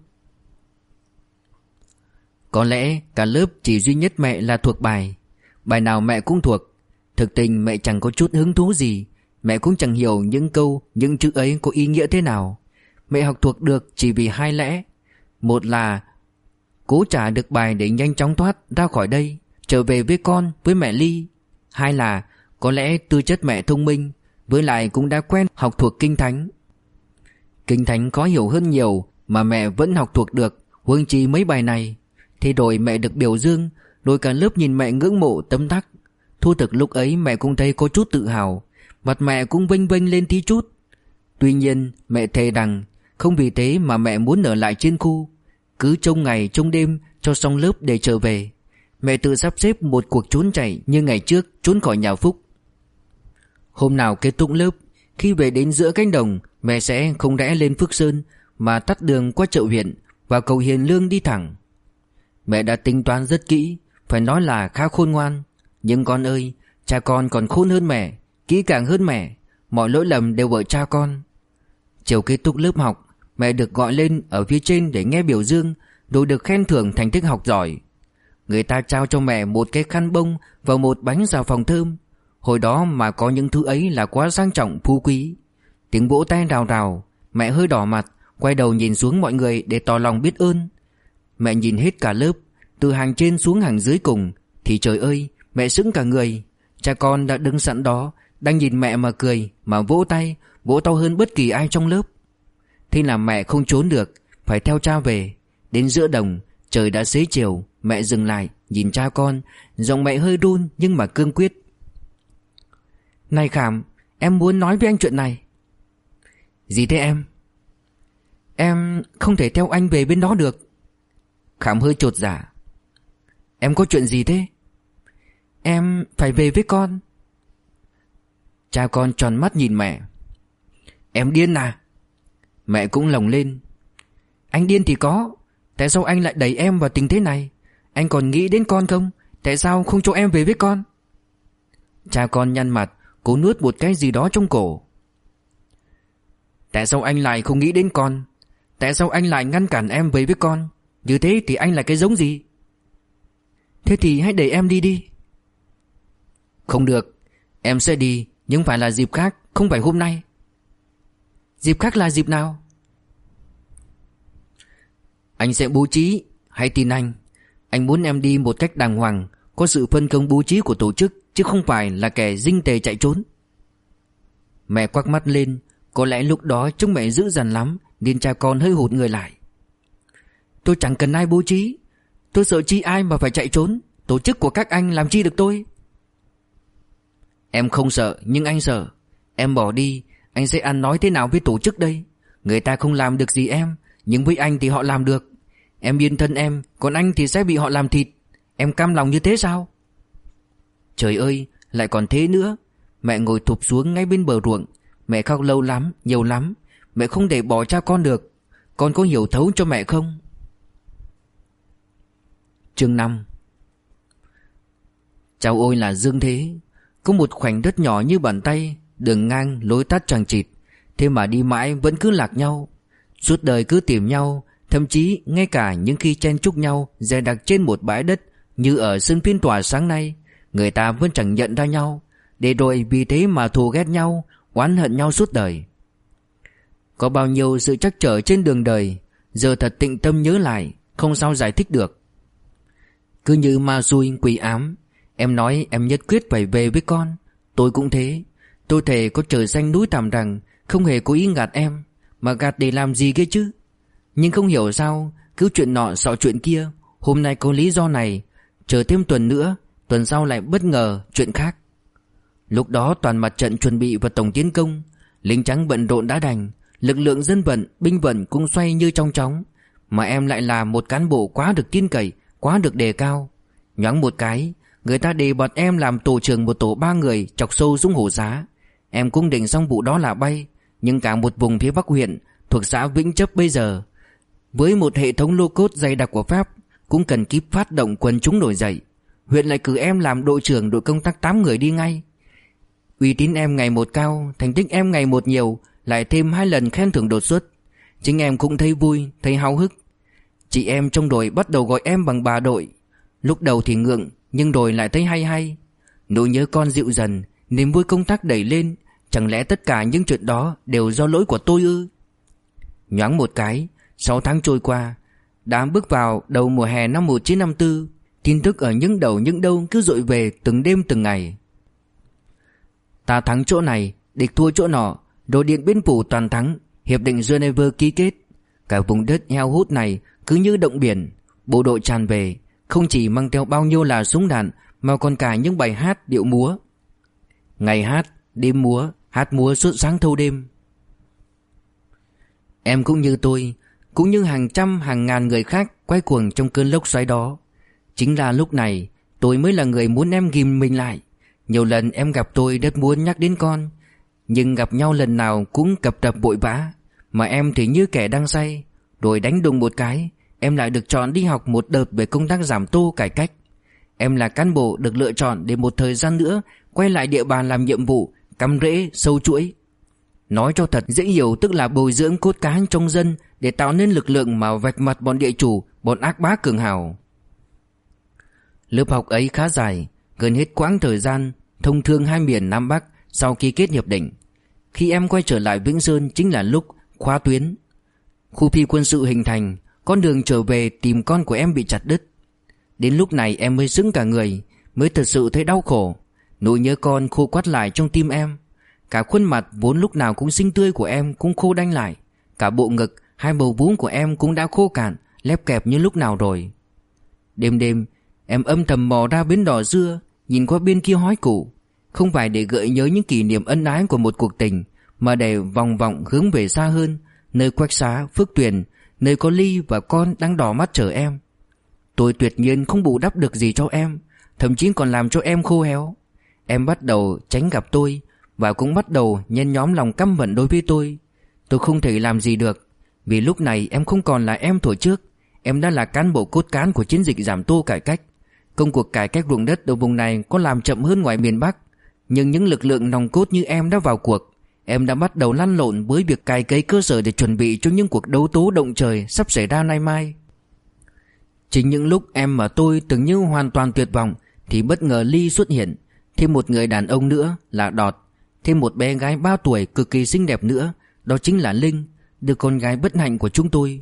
Có lẽ cả lớp chỉ duy nhất mẹ là thuộc bài. Bài nào mẹ cũng thuộc. Thực tình mẹ chẳng có chút hứng thú gì. Mẹ cũng chẳng hiểu những câu, những chữ ấy có ý nghĩa thế nào. Mẹ học thuộc được chỉ vì 2 lẽ. Một là cố trả được bài để nhanh chóng thoát ra khỏi đây, trở về với con, với mẹ Ly. 2 là có lẽ tư chất mẹ thông minh, với lại cũng đã quen học thuộc kinh thánh. Kinh thánh khó hiểu hơn nhiều mà mẹ vẫn học thuộc được, huống chi mấy bài này. Thế rồi mẹ được biểu dương, rồi cả lớp nhìn mẹ ngưỡng mộ tấm tắc. Thu thực lúc ấy mẹ cũng thấy có chút tự hào, mặt mẹ cũng vênh vênh lên tí chút. Tuy nhiên mẹ thề rằng không vì thế mà mẹ muốn ở lại trên khu, cứ trông ngày trông đêm cho xong lớp để trở về. Mẹ tự sắp xếp một cuộc trốn chạy như ngày trước trốn khỏi nhà Phúc. Hôm nào kết thúc lớp, khi về đến giữa cánh đồng, mẹ sẽ không rẽ lên Phước Sơn mà tắt đường qua chợ huyện và cầu Hiền Lương đi thẳng. Mẹ đã tính toán rất kỹ, phải nói là khá khôn ngoan. Nhưng con ơi, cha con còn khôn hơn mẹ, kỹ càng hơn mẹ. Mọi lỗi lầm đều ở cha con. Chiều kết thúc lớp học, mẹ được gọi lên ở phía trên để nghe biểu dương, rồi được khen thưởng thành tích học giỏi. Người ta trao cho mẹ một cái khăn bông và một bánh xà phòng thơm. Hồi đó mà có những thứ ấy là quá sang trọng phú quý. Tiếng vỗ tay rào rào. Mẹ hơi đỏ mặt, quay đầu nhìn xuống mọi người để tỏ lòng biết ơn. Mẹ nhìn hết cả lớp, từ hàng trên xuống hàng dưới cùng, thì trời ơi, mẹ sững cả người. Cha con đã đứng sẵn đó, đang nhìn mẹ mà cười, mà vỗ tay, vỗ to hơn bất kỳ ai trong lớp. Thế là mẹ không trốn được, phải theo cha về. Đến giữa đồng, trời đã xế chiều. Mẹ dừng lại, nhìn cha con, giọng mẹ hơi run nhưng mà cương quyết. Này Khảm, em muốn nói với anh chuyện này. Gì thế em? Em không thể theo anh về bên đó được. Khảm hơi chột dạ. Em có chuyện gì thế? Em phải về với con. Cha con tròn mắt nhìn mẹ. Em điên à? Mẹ cũng lồng lên. Anh điên thì có. Tại sao anh lại đẩy em vào tình thế này? Anh còn nghĩ đến con không? Tại sao không cho em về với con? Cha con nhăn mặt, cố nuốt một cái gì đó trong cổ. Tại sao anh lại không nghĩ đến con? Tại sao anh lại ngăn cản em về với con? Như thế thì anh là cái giống gì? Thế thì hãy để em đi đi. Không được. Em sẽ đi, nhưng phải là dịp khác, không phải hôm nay. Dịp khác là dịp nào? Anh sẽ bố trí. Hãy tin anh. Anh muốn em đi một cách đàng hoàng, có sự phân công bố trí của tổ chức, chứ không phải là kẻ dinh tề chạy trốn. Mẹ quắc mắt lên. Có lẽ lúc đó trông mẹ dữ dằn lắm, nên cha con hơi hụt người lại. Tôi chẳng cần ai bố trí. Tôi sợ chi ai mà phải chạy trốn. Tổ chức của các anh làm chi được tôi? Em không sợ, nhưng anh sợ. Em bỏ đi, anh sẽ ăn nói thế nào với tổ chức đây? Người ta không làm được gì em, nhưng với anh thì họ làm được. Em yên thân em, còn anh thì sẽ bị họ làm thịt. Em cam lòng như thế sao? Trời ơi, lại còn thế nữa. Mẹ ngồi thụp xuống ngay bên bờ ruộng. Mẹ khóc lâu lắm, nhiều lắm. Mẹ không để bỏ cha con được. Con có hiểu thấu cho mẹ không? Chương 5. Cháu ôi là dương thế. Có một khoảnh đất nhỏ như bàn tay, đường ngang lối tắt chằng chịt. Thế mà đi mãi vẫn cứ lạc nhau. Suốt đời cứ tìm nhau. Thậm chí ngay cả những khi chen chúc nhau dè đặc trên một bãi đất, như ở sân phiên tòa sáng nay, người ta vẫn chẳng nhận ra nhau, để rồi vì thế mà thù ghét nhau, oán hận nhau suốt đời. Có bao nhiêu sự trắc trở trên đường đời, giờ thật tĩnh tâm nhớ lại, không sao giải thích được. Cứ như ma xui quỷ ám. Em nói em nhất quyết phải về với con. Tôi cũng thế. Tôi thề có trời xanh núi thẳm rằng không hề cố ý gạt em. Mà gạt để làm gì kia chứ? Nhưng không hiểu sao cứ chuyện nọ xọ chuyện kia. Hôm nay có lý do này, chờ thêm tuần nữa, tuần sau lại bất ngờ chuyện khác. Lúc đó toàn mặt trận chuẩn bị vào tổng tiến công. Lính trắng bận rộn đã đành, lực lượng dân vận, binh vận cũng xoay như trong chóng. Mà em lại là một cán bộ quá được tin cậy, quá được đề cao. Nhoáng một cái, người ta đề bạt em làm tổ trưởng một tổ 3 người chọc sâu xuống Hổ Xá. Em cũng định xong vụ đó là bay. nhưng cả một vùng phía Bắc huyện thuộc xã Vĩnh Chấp bây giờ, với một hệ thống lô cốt dày đặc của Pháp, cũng cần kíp phát động quần chúng nổi dậy. Huyện lại cử em làm đội trưởng đội công tác 8 người đi ngay. Uy tín em ngày một cao, thành tích em ngày một nhiều, lại thêm 2 lần khen thưởng đột xuất. Chính em cũng thấy vui, thấy háo hức. Chị em trong đội bắt đầu gọi em bằng bà đội. Lúc đầu thì ngượng, nhưng rồi lại thấy hay hay. Nỗi nhớ con dịu dần, niềm vui công tác đẩy lên. Chẳng lẽ tất cả những chuyện đó đều do lỗi của tôi ư? Nhoáng một cái, 6 tháng trôi qua, đã bước vào đầu mùa hè năm 1954. Tin tức ở những đầu những đâu cứ dội về từng đêm từng ngày. Ta thắng chỗ này, địch thua chỗ nọ, rồi Điện Biên Phủ toàn thắng, hiệp định Geneva ký kết. Cả vùng đất heo hút này cứ như động biển. Bộ đội tràn về, không chỉ mang theo bao nhiêu là súng đạn, mà còn cả những bài hát điệu múa. Ngày hát, đêm múa, hát múa suốt sáng thâu đêm. Em cũng như tôi, cũng như hàng trăm hàng ngàn người khác quay cuồng trong cơn lốc xoáy đó. Chính là lúc này tôi mới là người muốn em ghìm mình lại. Nhiều lần em gặp tôi rất muốn nhắc đến con, nhưng gặp nhau lần nào cũng cập rập vội vã. Mà em thì như kẻ đang say. Rồi đánh đùng một cái, em lại được chọn đi học một đợt về công tác giảm tô cải cách. Em là cán bộ được lựa chọn để một thời gian nữa quay lại địa bàn làm nhiệm vụ cắm rễ sâu chuỗi. Nói cho thật dễ hiểu, tức là bồi dưỡng cốt cán trong dân để tạo nên lực lượng mà vạch mặt bọn địa chủ, bọn ác bá cường hào. Lớp học ấy khá dài, gần hết quãng thời gian thông thương hai miền Nam Bắc sau ký kết hiệp định. Khi em quay trở lại Vĩnh Sơn chính là lúc khóa tuyến, khu phi quân sự hình thành, con đường trở về tìm con của em bị chặt đứt. Đến lúc này em mới sững cả người, mới thật sự thấy đau khổ. Nỗi nhớ con khô quắt lại trong tim em. Cả khuôn mặt vốn lúc nào cũng xinh tươi của em cũng khô đanh lại. Cả bộ ngực, hai bầu vú của em cũng đã khô cạn, lép kẹp như lúc nào rồi. Đêm đêm em âm thầm mò ra bến đò dưa, nhìn qua bên kia hói củ. Không phải để gợi nhớ những kỷ niệm ân ái của một cuộc tình, mà để vòng vọng hướng về xa hơn, nơi Quách Xá, Phước Tuyền, nơi có Ly và con đang đỏ mắt chờ em. Tôi tuyệt nhiên không bù đắp được gì cho em, thậm chí còn làm cho em khô héo. Em bắt đầu tránh gặp tôi, và cũng bắt đầu nhen nhóm lòng căm hận đối với tôi. Tôi không thể làm gì được, vì lúc này em không còn là em thuở trước. Em đã là cán bộ cốt cán của chiến dịch giảm tô cải cách. Công cuộc cải cách ruộng đất ở vùng này có làm chậm hơn ngoài miền Bắc, nhưng những lực lượng nòng cốt như em đã vào cuộc. Em đã bắt đầu lăn lộn với việc cày cấy cơ sở để chuẩn bị cho những cuộc đấu tố động trời sắp xảy ra nay mai. Chính những lúc em và tôi tưởng như hoàn toàn tuyệt vọng thì bất ngờ Ly xuất hiện, thêm một người đàn ông nữa là Đọt, thêm một bé gái 3 tuổi cực kỳ xinh đẹp nữa, đó chính là Linh, đứa con gái bất hạnh của chúng tôi.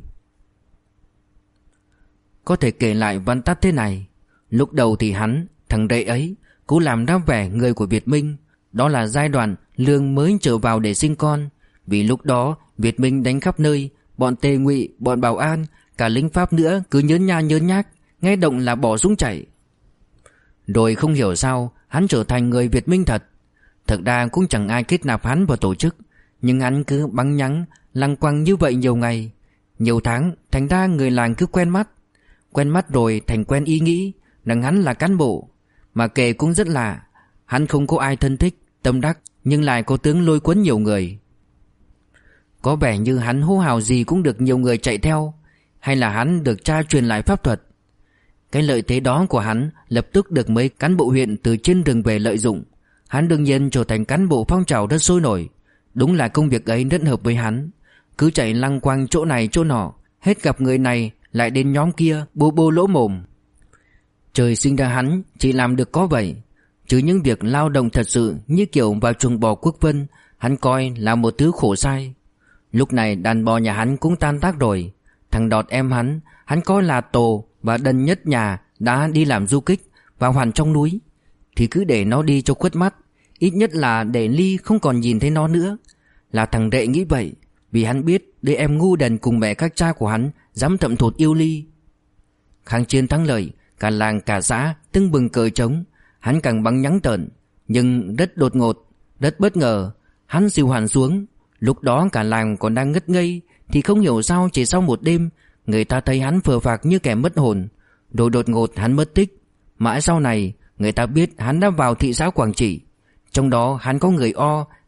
Có thể kể lại văn tắt thế này. Lúc đầu thì hắn, thằng Rệ ấy, cố làm ra vẻ người của Việt Minh. Đó là giai đoạn Lương mới trở vào để sinh con. Vì lúc đó Việt Minh đánh khắp nơi, bọn Tề Ngụy, bọn Bảo An, cả lính Pháp nữa cứ nhớn nha nhớn nhác, nghe động là bỏ súng chạy. Rồi không hiểu sao hắn trở thành người Việt Minh thật. Thực ra cũng chẳng ai kết nạp hắn vào tổ chức, nhưng hắn cứ bắn nhắng lăng quăng như vậy nhiều ngày, nhiều tháng, thành ra người làng cứ quen mắt. Quen mắt rồi thành quen ý nghĩ rằng hắn là cán bộ. Mà kể cũng rất lạ, hắn không có ai thân thích, tâm đắc, nhưng lại có tướng lôi cuốn nhiều người. Có vẻ như hắn hô hào gì cũng được nhiều người chạy theo, hay là hắn được cha truyền lại pháp thuật. Cái lợi thế đó của hắn lập tức được mấy cán bộ huyện từ trên rừng về lợi dụng. Hắn đương nhiên trở thành cán bộ phong trào rất sôi nổi. Đúng là công việc ấy rất hợp với hắn. Cứ chạy lăng quăng chỗ này chỗ nọ, hết gặp người này lại đến nhóm kia bô bô lỗ mồm. Trời sinh ra hắn chỉ làm được có vậy. Chứ những việc lao động thật sự như kiểu vào chuồng bò Quốc Vân, hắn coi là một thứ khổ sai. Lúc này đàn bò nhà hắn cũng tan tác rồi. Thằng Đọt em hắn coi là tổ và đần nhất nhà đã đi làm du kích vào hoàn trong núi, thì cứ để nó đi cho khuất mắt, ít nhất là để Ly không còn nhìn thấy nó nữa. Là thằng Rệ nghĩ vậy, vì hắn biết đứa em ngu đần cùng mẹ các cha của hắn dám thậm thụt yêu Ly. Kháng chiến thắng lợi, cả làng cả xã tưng bừng cờ trống. Hắn càng bắn nhắng tợn, nhưng rất đột ngột, rất bất ngờ, hắn dìu hẳn xuống. Lúc đó cả làng còn đang ngất ngây, thì không hiểu sao chỉ sau một đêm người ta thấy hắn phờ phạc như kẻ mất hồn. Rồi đột ngột hắn mất tích. Mãi sau này người ta biết hắn đã vào thị xã Quảng Trị. Trong đó hắn có người O,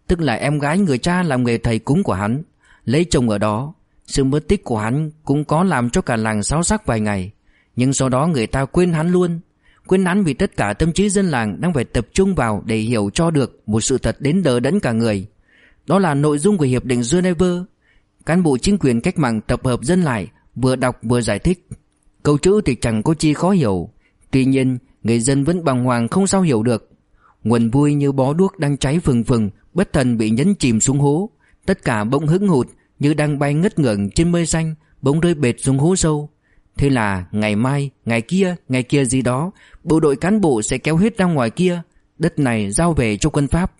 tức là em gái người cha làm nghề thầy cúng của hắn, lấy chồng ở đó. Sự mất tích của hắn cũng có làm cho cả làng xáo sắc vài ngày, nhưng sau đó người ta quên hắn luôn. Quên hắn vì tất cả tâm trí dân làng đang phải tập trung vào để hiểu cho được một sự thật đến đờ đẫn cả người. Đó là nội dung của Hiệp định Geneva. Cán bộ chính quyền cách mạng tập hợp dân lại, vừa đọc vừa giải thích. Câu chữ thì chẳng có chi khó hiểu, tuy nhiên người dân vẫn bàng hoàng không sao hiểu được. Nguồn vui như bó đuốc đang cháy phừng phừng bất thần bị nhấn chìm xuống hố. Tất cả bỗng hững hụt như đang bay ngất ngưởng trên mây xanh, bỗng rơi bệt xuống hố sâu. Thế là ngày mai, ngày kia gì đó, bộ đội cán bộ sẽ kéo hết ra ngoài kia, đất này giao về cho quân Pháp.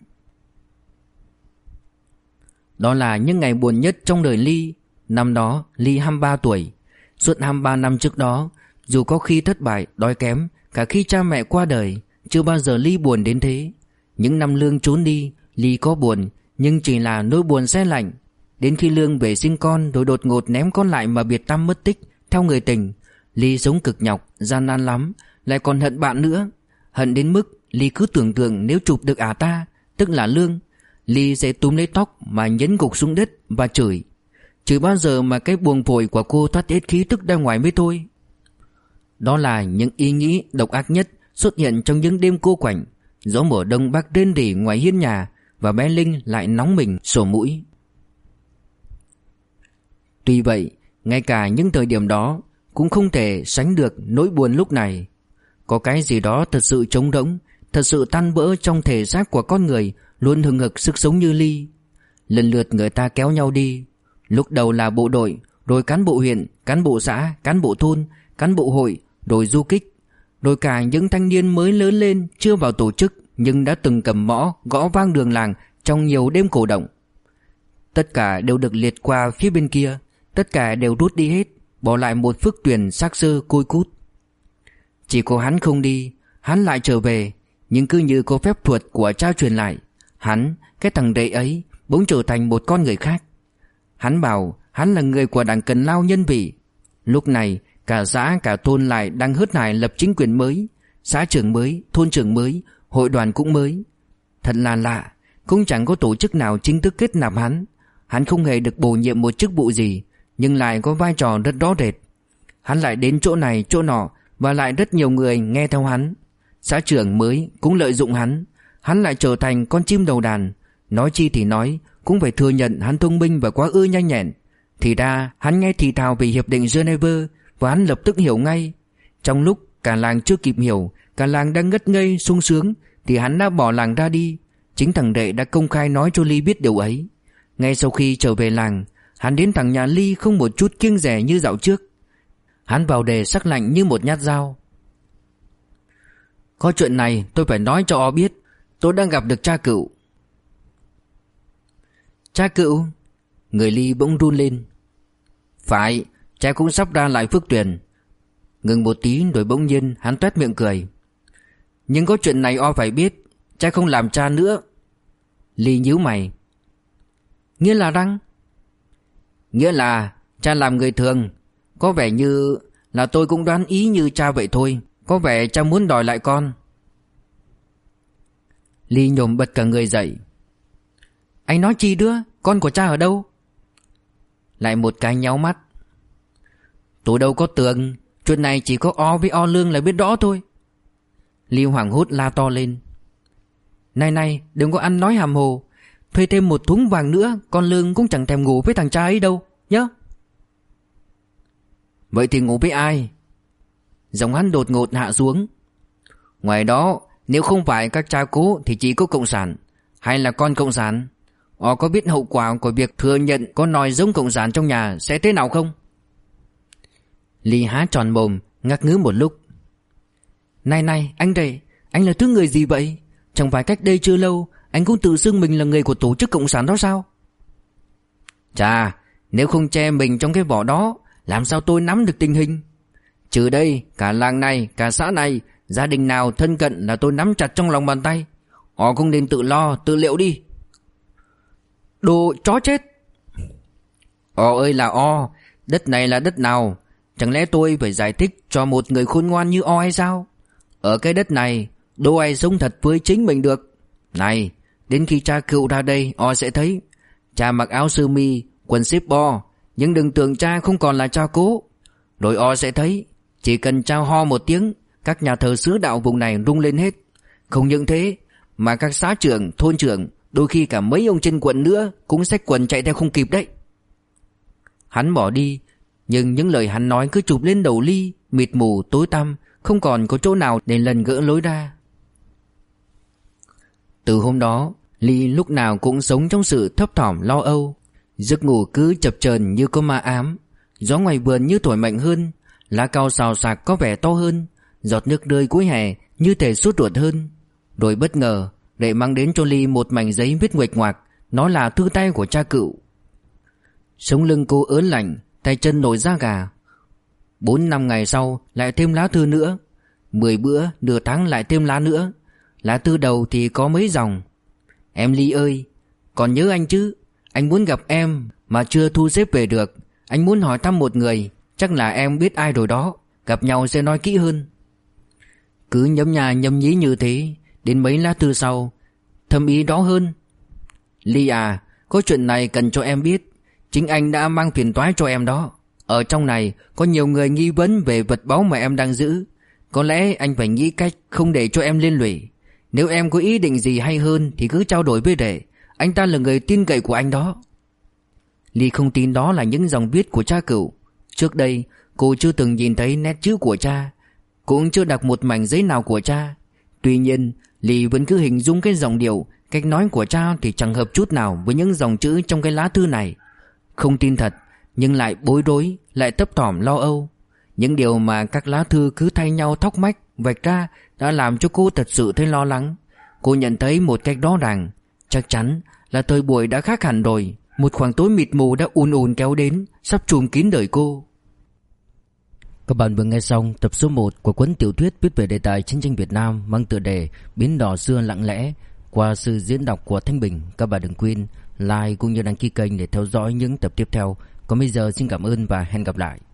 Đó là những ngày buồn nhất trong đời Ly. Năm đó Ly 23 tuổi. Suốt 23 năm trước đó, dù có khi thất bại, đói kém, cả khi cha mẹ qua đời, chưa bao giờ Ly buồn đến thế. Những năm lương trốn đi, Ly có buồn, nhưng chỉ là nỗi buồn se lạnh. Đến khi lương về sinh con rồi đột ngột ném con lại mà biệt tăm mất tích theo người tình, Ly sống cực nhọc, gian nan lắm, lại còn hận bạn nữa. Hận đến mức Ly cứ tưởng tượng nếu chụp được ta, tức là Lương, Ly sẽ túm lấy tóc mà nhấn gục xuống đất và chửi. Chửi bao giờ mà cái buồng phổi của cô thoát hết khí tức ra ngoài mới thôi. Đó là những ý nghĩ độc ác nhất xuất hiện trong những đêm cô quạnh. Gió mùa đông bắc rên rỉ ngoài hiên nhà, và bé Linh lại nóng mình sổ mũi. Tuy vậy, ngay cả những thời điểm đó cũng không thể sánh được nỗi buồn lúc này. Có cái gì đó thật sự trống rỗng, thật sự tan vỡ trong thể xác của con người luôn hừng hực sức sống như Ly. Lần lượt người ta kéo nhau đi. Lúc đầu là bộ đội, rồi cán bộ huyện, cán bộ xã, cán bộ thôn, cán bộ hội, rồi du kích, rồi cả những thanh niên mới lớn lên chưa vào tổ chức nhưng đã từng cầm mõ gõ vang đường làng trong nhiều đêm cổ động. Tất cả đều được liệt qua phía bên kia, tất cả đều rút đi hết, bỏ lại một Phước Tuyền xác xơ côi cút. Chỉ có hắn không đi, hắn lại trở về, nhưng cứ như có phép thuật của cha truyền lại, hắn, cái thằng đệ ấy, bỗng trở thành một con người khác. Hắn bảo hắn là người của đảng Cần Lao Nhân Vị. Lúc này cả xã cả thôn lại đang hớt hải lập chính quyền mới, xã trưởng mới, thôn trưởng mới, hội đoàn cũng mới. Thật là lạ, cũng chẳng có tổ chức nào chính thức kết nạp hắn. Hắn không hề được bổ nhiệm một chức vụ gì, nhưng lại có vai trò rất rõ rệt. Hắn lại đến chỗ này chỗ nọ, và lại rất nhiều người nghe theo hắn. Xã trưởng mới cũng lợi dụng hắn, hắn lại trở thành con chim đầu đàn. Nói chi thì nói, cũng phải thừa nhận hắn thông minh và quá ư nhanh nhẹn. Thì ra hắn nghe thì thào về Hiệp định Geneva, và hắn lập tức hiểu ngay. Trong lúc cả làng chưa kịp hiểu, cả làng đang ngất ngây sung sướng, thì hắn đã bỏ làng ra đi. Chính thằng đệ đã công khai nói cho Ly biết điều ấy. Ngay sau khi trở về làng, hắn đến thẳng nhà Ly không một chút kiêng dè như dạo trước. Hắn vào đề sắc lạnh như một nhát dao. Có chuyện này tôi phải nói cho O biết. Tôi đang gặp được cha cựu. Cha cựu? Người Ly bỗng run lên. Phải, cha cũng sắp ra lại Phước Tuyền. Ngừng một tí rồi bỗng nhiên hắn toét miệng cười. Nhưng có chuyện này O phải biết. Cha không làm cha nữa. Ly nhíu mày. Nghĩa là răng? Nghĩa là cha làm người thường. Có vẻ như là tôi cũng đoán ý như cha vậy thôi. Có vẻ cha muốn đòi lại con. Ly nhổm bật cả người dậy. Anh nói chi nữa? Con của cha ở đâu? Lại một cái nháu mắt. Tôi đâu có tưởng. Chuyện này chỉ có O với O Lương là biết rõ thôi. Ly hoảng hốt la to lên. Này đừng có ăn nói hàm hồ. Thuê thêm một thúng vàng nữa, con Lương cũng chẳng thèm ngủ với thằng cha ấy đâu nhớ. Vậy thì ngủ với ai? Giọng hắn đột ngột hạ xuống. Ngoài đó, nếu không phải các cha cố thì chỉ có cộng sản. Hay là con cộng sản? O có biết hậu quả của việc thừa nhận có nòi giống cộng sản trong nhà sẽ thế nào không? Ly há tròn mồm, ngắc ngứ một lúc. Này anh đây, anh là thứ người gì vậy? Chẳng phải cách đây chưa lâu anh cũng tự xưng mình là người của tổ chức cộng sản đó sao? Chà, nếu không che mình trong cái vỏ đó, làm sao tôi nắm được tình hình? Trừ đây, cả làng này, cả xã này, gia đình nào thân cận là tôi nắm chặt trong lòng bàn tay. Họ cũng nên tự lo, tự liệu đi. Đồ chó chết! O ơi là O, đất này là đất nào? Chẳng lẽ tôi phải giải thích cho một người khôn ngoan như O hay sao? Ở cái đất này, đâu ai sống thật với chính mình được. Này, Đến khi cha Cựu ra đây o sẽ thấy. Cha mặc áo sơ mi, quần xếp bo, nhưng đừng tưởng cha không còn là cha Cố. Rồi o sẽ thấy, chỉ cần cha ho một tiếng, các nhà thờ xứ đạo vùng này rung lên hết. Không những thế, mà các xã trưởng, thôn trưởng, đôi khi cả mấy ông trên quận nữa cũng xách quần chạy theo không kịp đấy. Hắn bỏ đi, nhưng những lời hắn nói cứ chụp lên đầu Ly, mịt mù tối tăm, không còn có chỗ nào để lần gỡ lối ra. Từ hôm đó, Ly lúc nào cũng sống trong sự thấp thỏm lo âu. Giấc ngủ cứ chập chờn như có ma ám. Gió ngoài vườn như thổi mạnh hơn, lá cau xào xạc có vẻ to hơn, giọt nước rơi cuối hè như thể sốt ruột hơn. Rồi bất ngờ Đệ mang đến cho Ly một mảnh giấy viết nguệch ngoạc, nó là thư tay của cha Cựu. Sống lưng cô ớn lạnh, tay chân nổi da gà. 4-5 ngày sau lại thêm lá thư nữa, 10 bữa nửa tháng lại thêm lá nữa. Lá thư đầu thì có mấy dòng: Em Ly ơi, còn nhớ anh chứ? Anh muốn gặp em mà chưa thu xếp về được. Anh muốn hỏi thăm một người, chắc là em biết ai rồi đó. Gặp nhau sẽ nói kỹ hơn. Cứ nhấm nhà nhấm nhí như thế. Đến mấy lá thư sau, thâm ý đó hơn: Ly à, có chuyện này cần cho em biết. Chính anh đã mang phiền toái cho em đó. Ở trong này có nhiều người nghi vấn về vật báu mà em đang giữ. Có lẽ anh phải nghĩ cách không để cho em liên lụy. Nếu em có ý định gì hay hơn thì cứ trao đổi với Đệ. Anh ta là người tin cậy của anh đó. Ly không tin đó là những dòng viết của cha Cựu. Trước đây cô chưa từng nhìn thấy nét chữ của cha, cũng chưa đọc một mảnh giấy nào của cha. Tuy nhiên Ly vẫn cứ hình dung cái giọng điệu, cách nói của cha thì chẳng hợp chút nào với những dòng chữ trong cái lá thư này. Không tin thật, nhưng lại bối rối, lại thấp thỏm lo âu. Những điều mà các lá thư cứ thay nhau thóc mách vạch ra đã làm cho cô thật sự thấy lo lắng. Cô nhận thấy một cách rõ ràng, chắc chắn là thời buổi đã khác hẳn rồi. Một khoảng tối mịt mù đã ùn ùn kéo đến, sắp trùm kín đời cô. Các bạn vừa nghe xong tập số 1 của cuốn tiểu thuyết viết về đề tài chiến tranh Việt Nam mang tựa đề Bến đỏ xưa lặng lẽ, qua sự diễn đọc của Thanh Bình. Các bạn đừng quên like cũng như đăng ký kênh để theo dõi những tập tiếp theo. Còn bây giờ xin cảm ơn và hẹn gặp lại.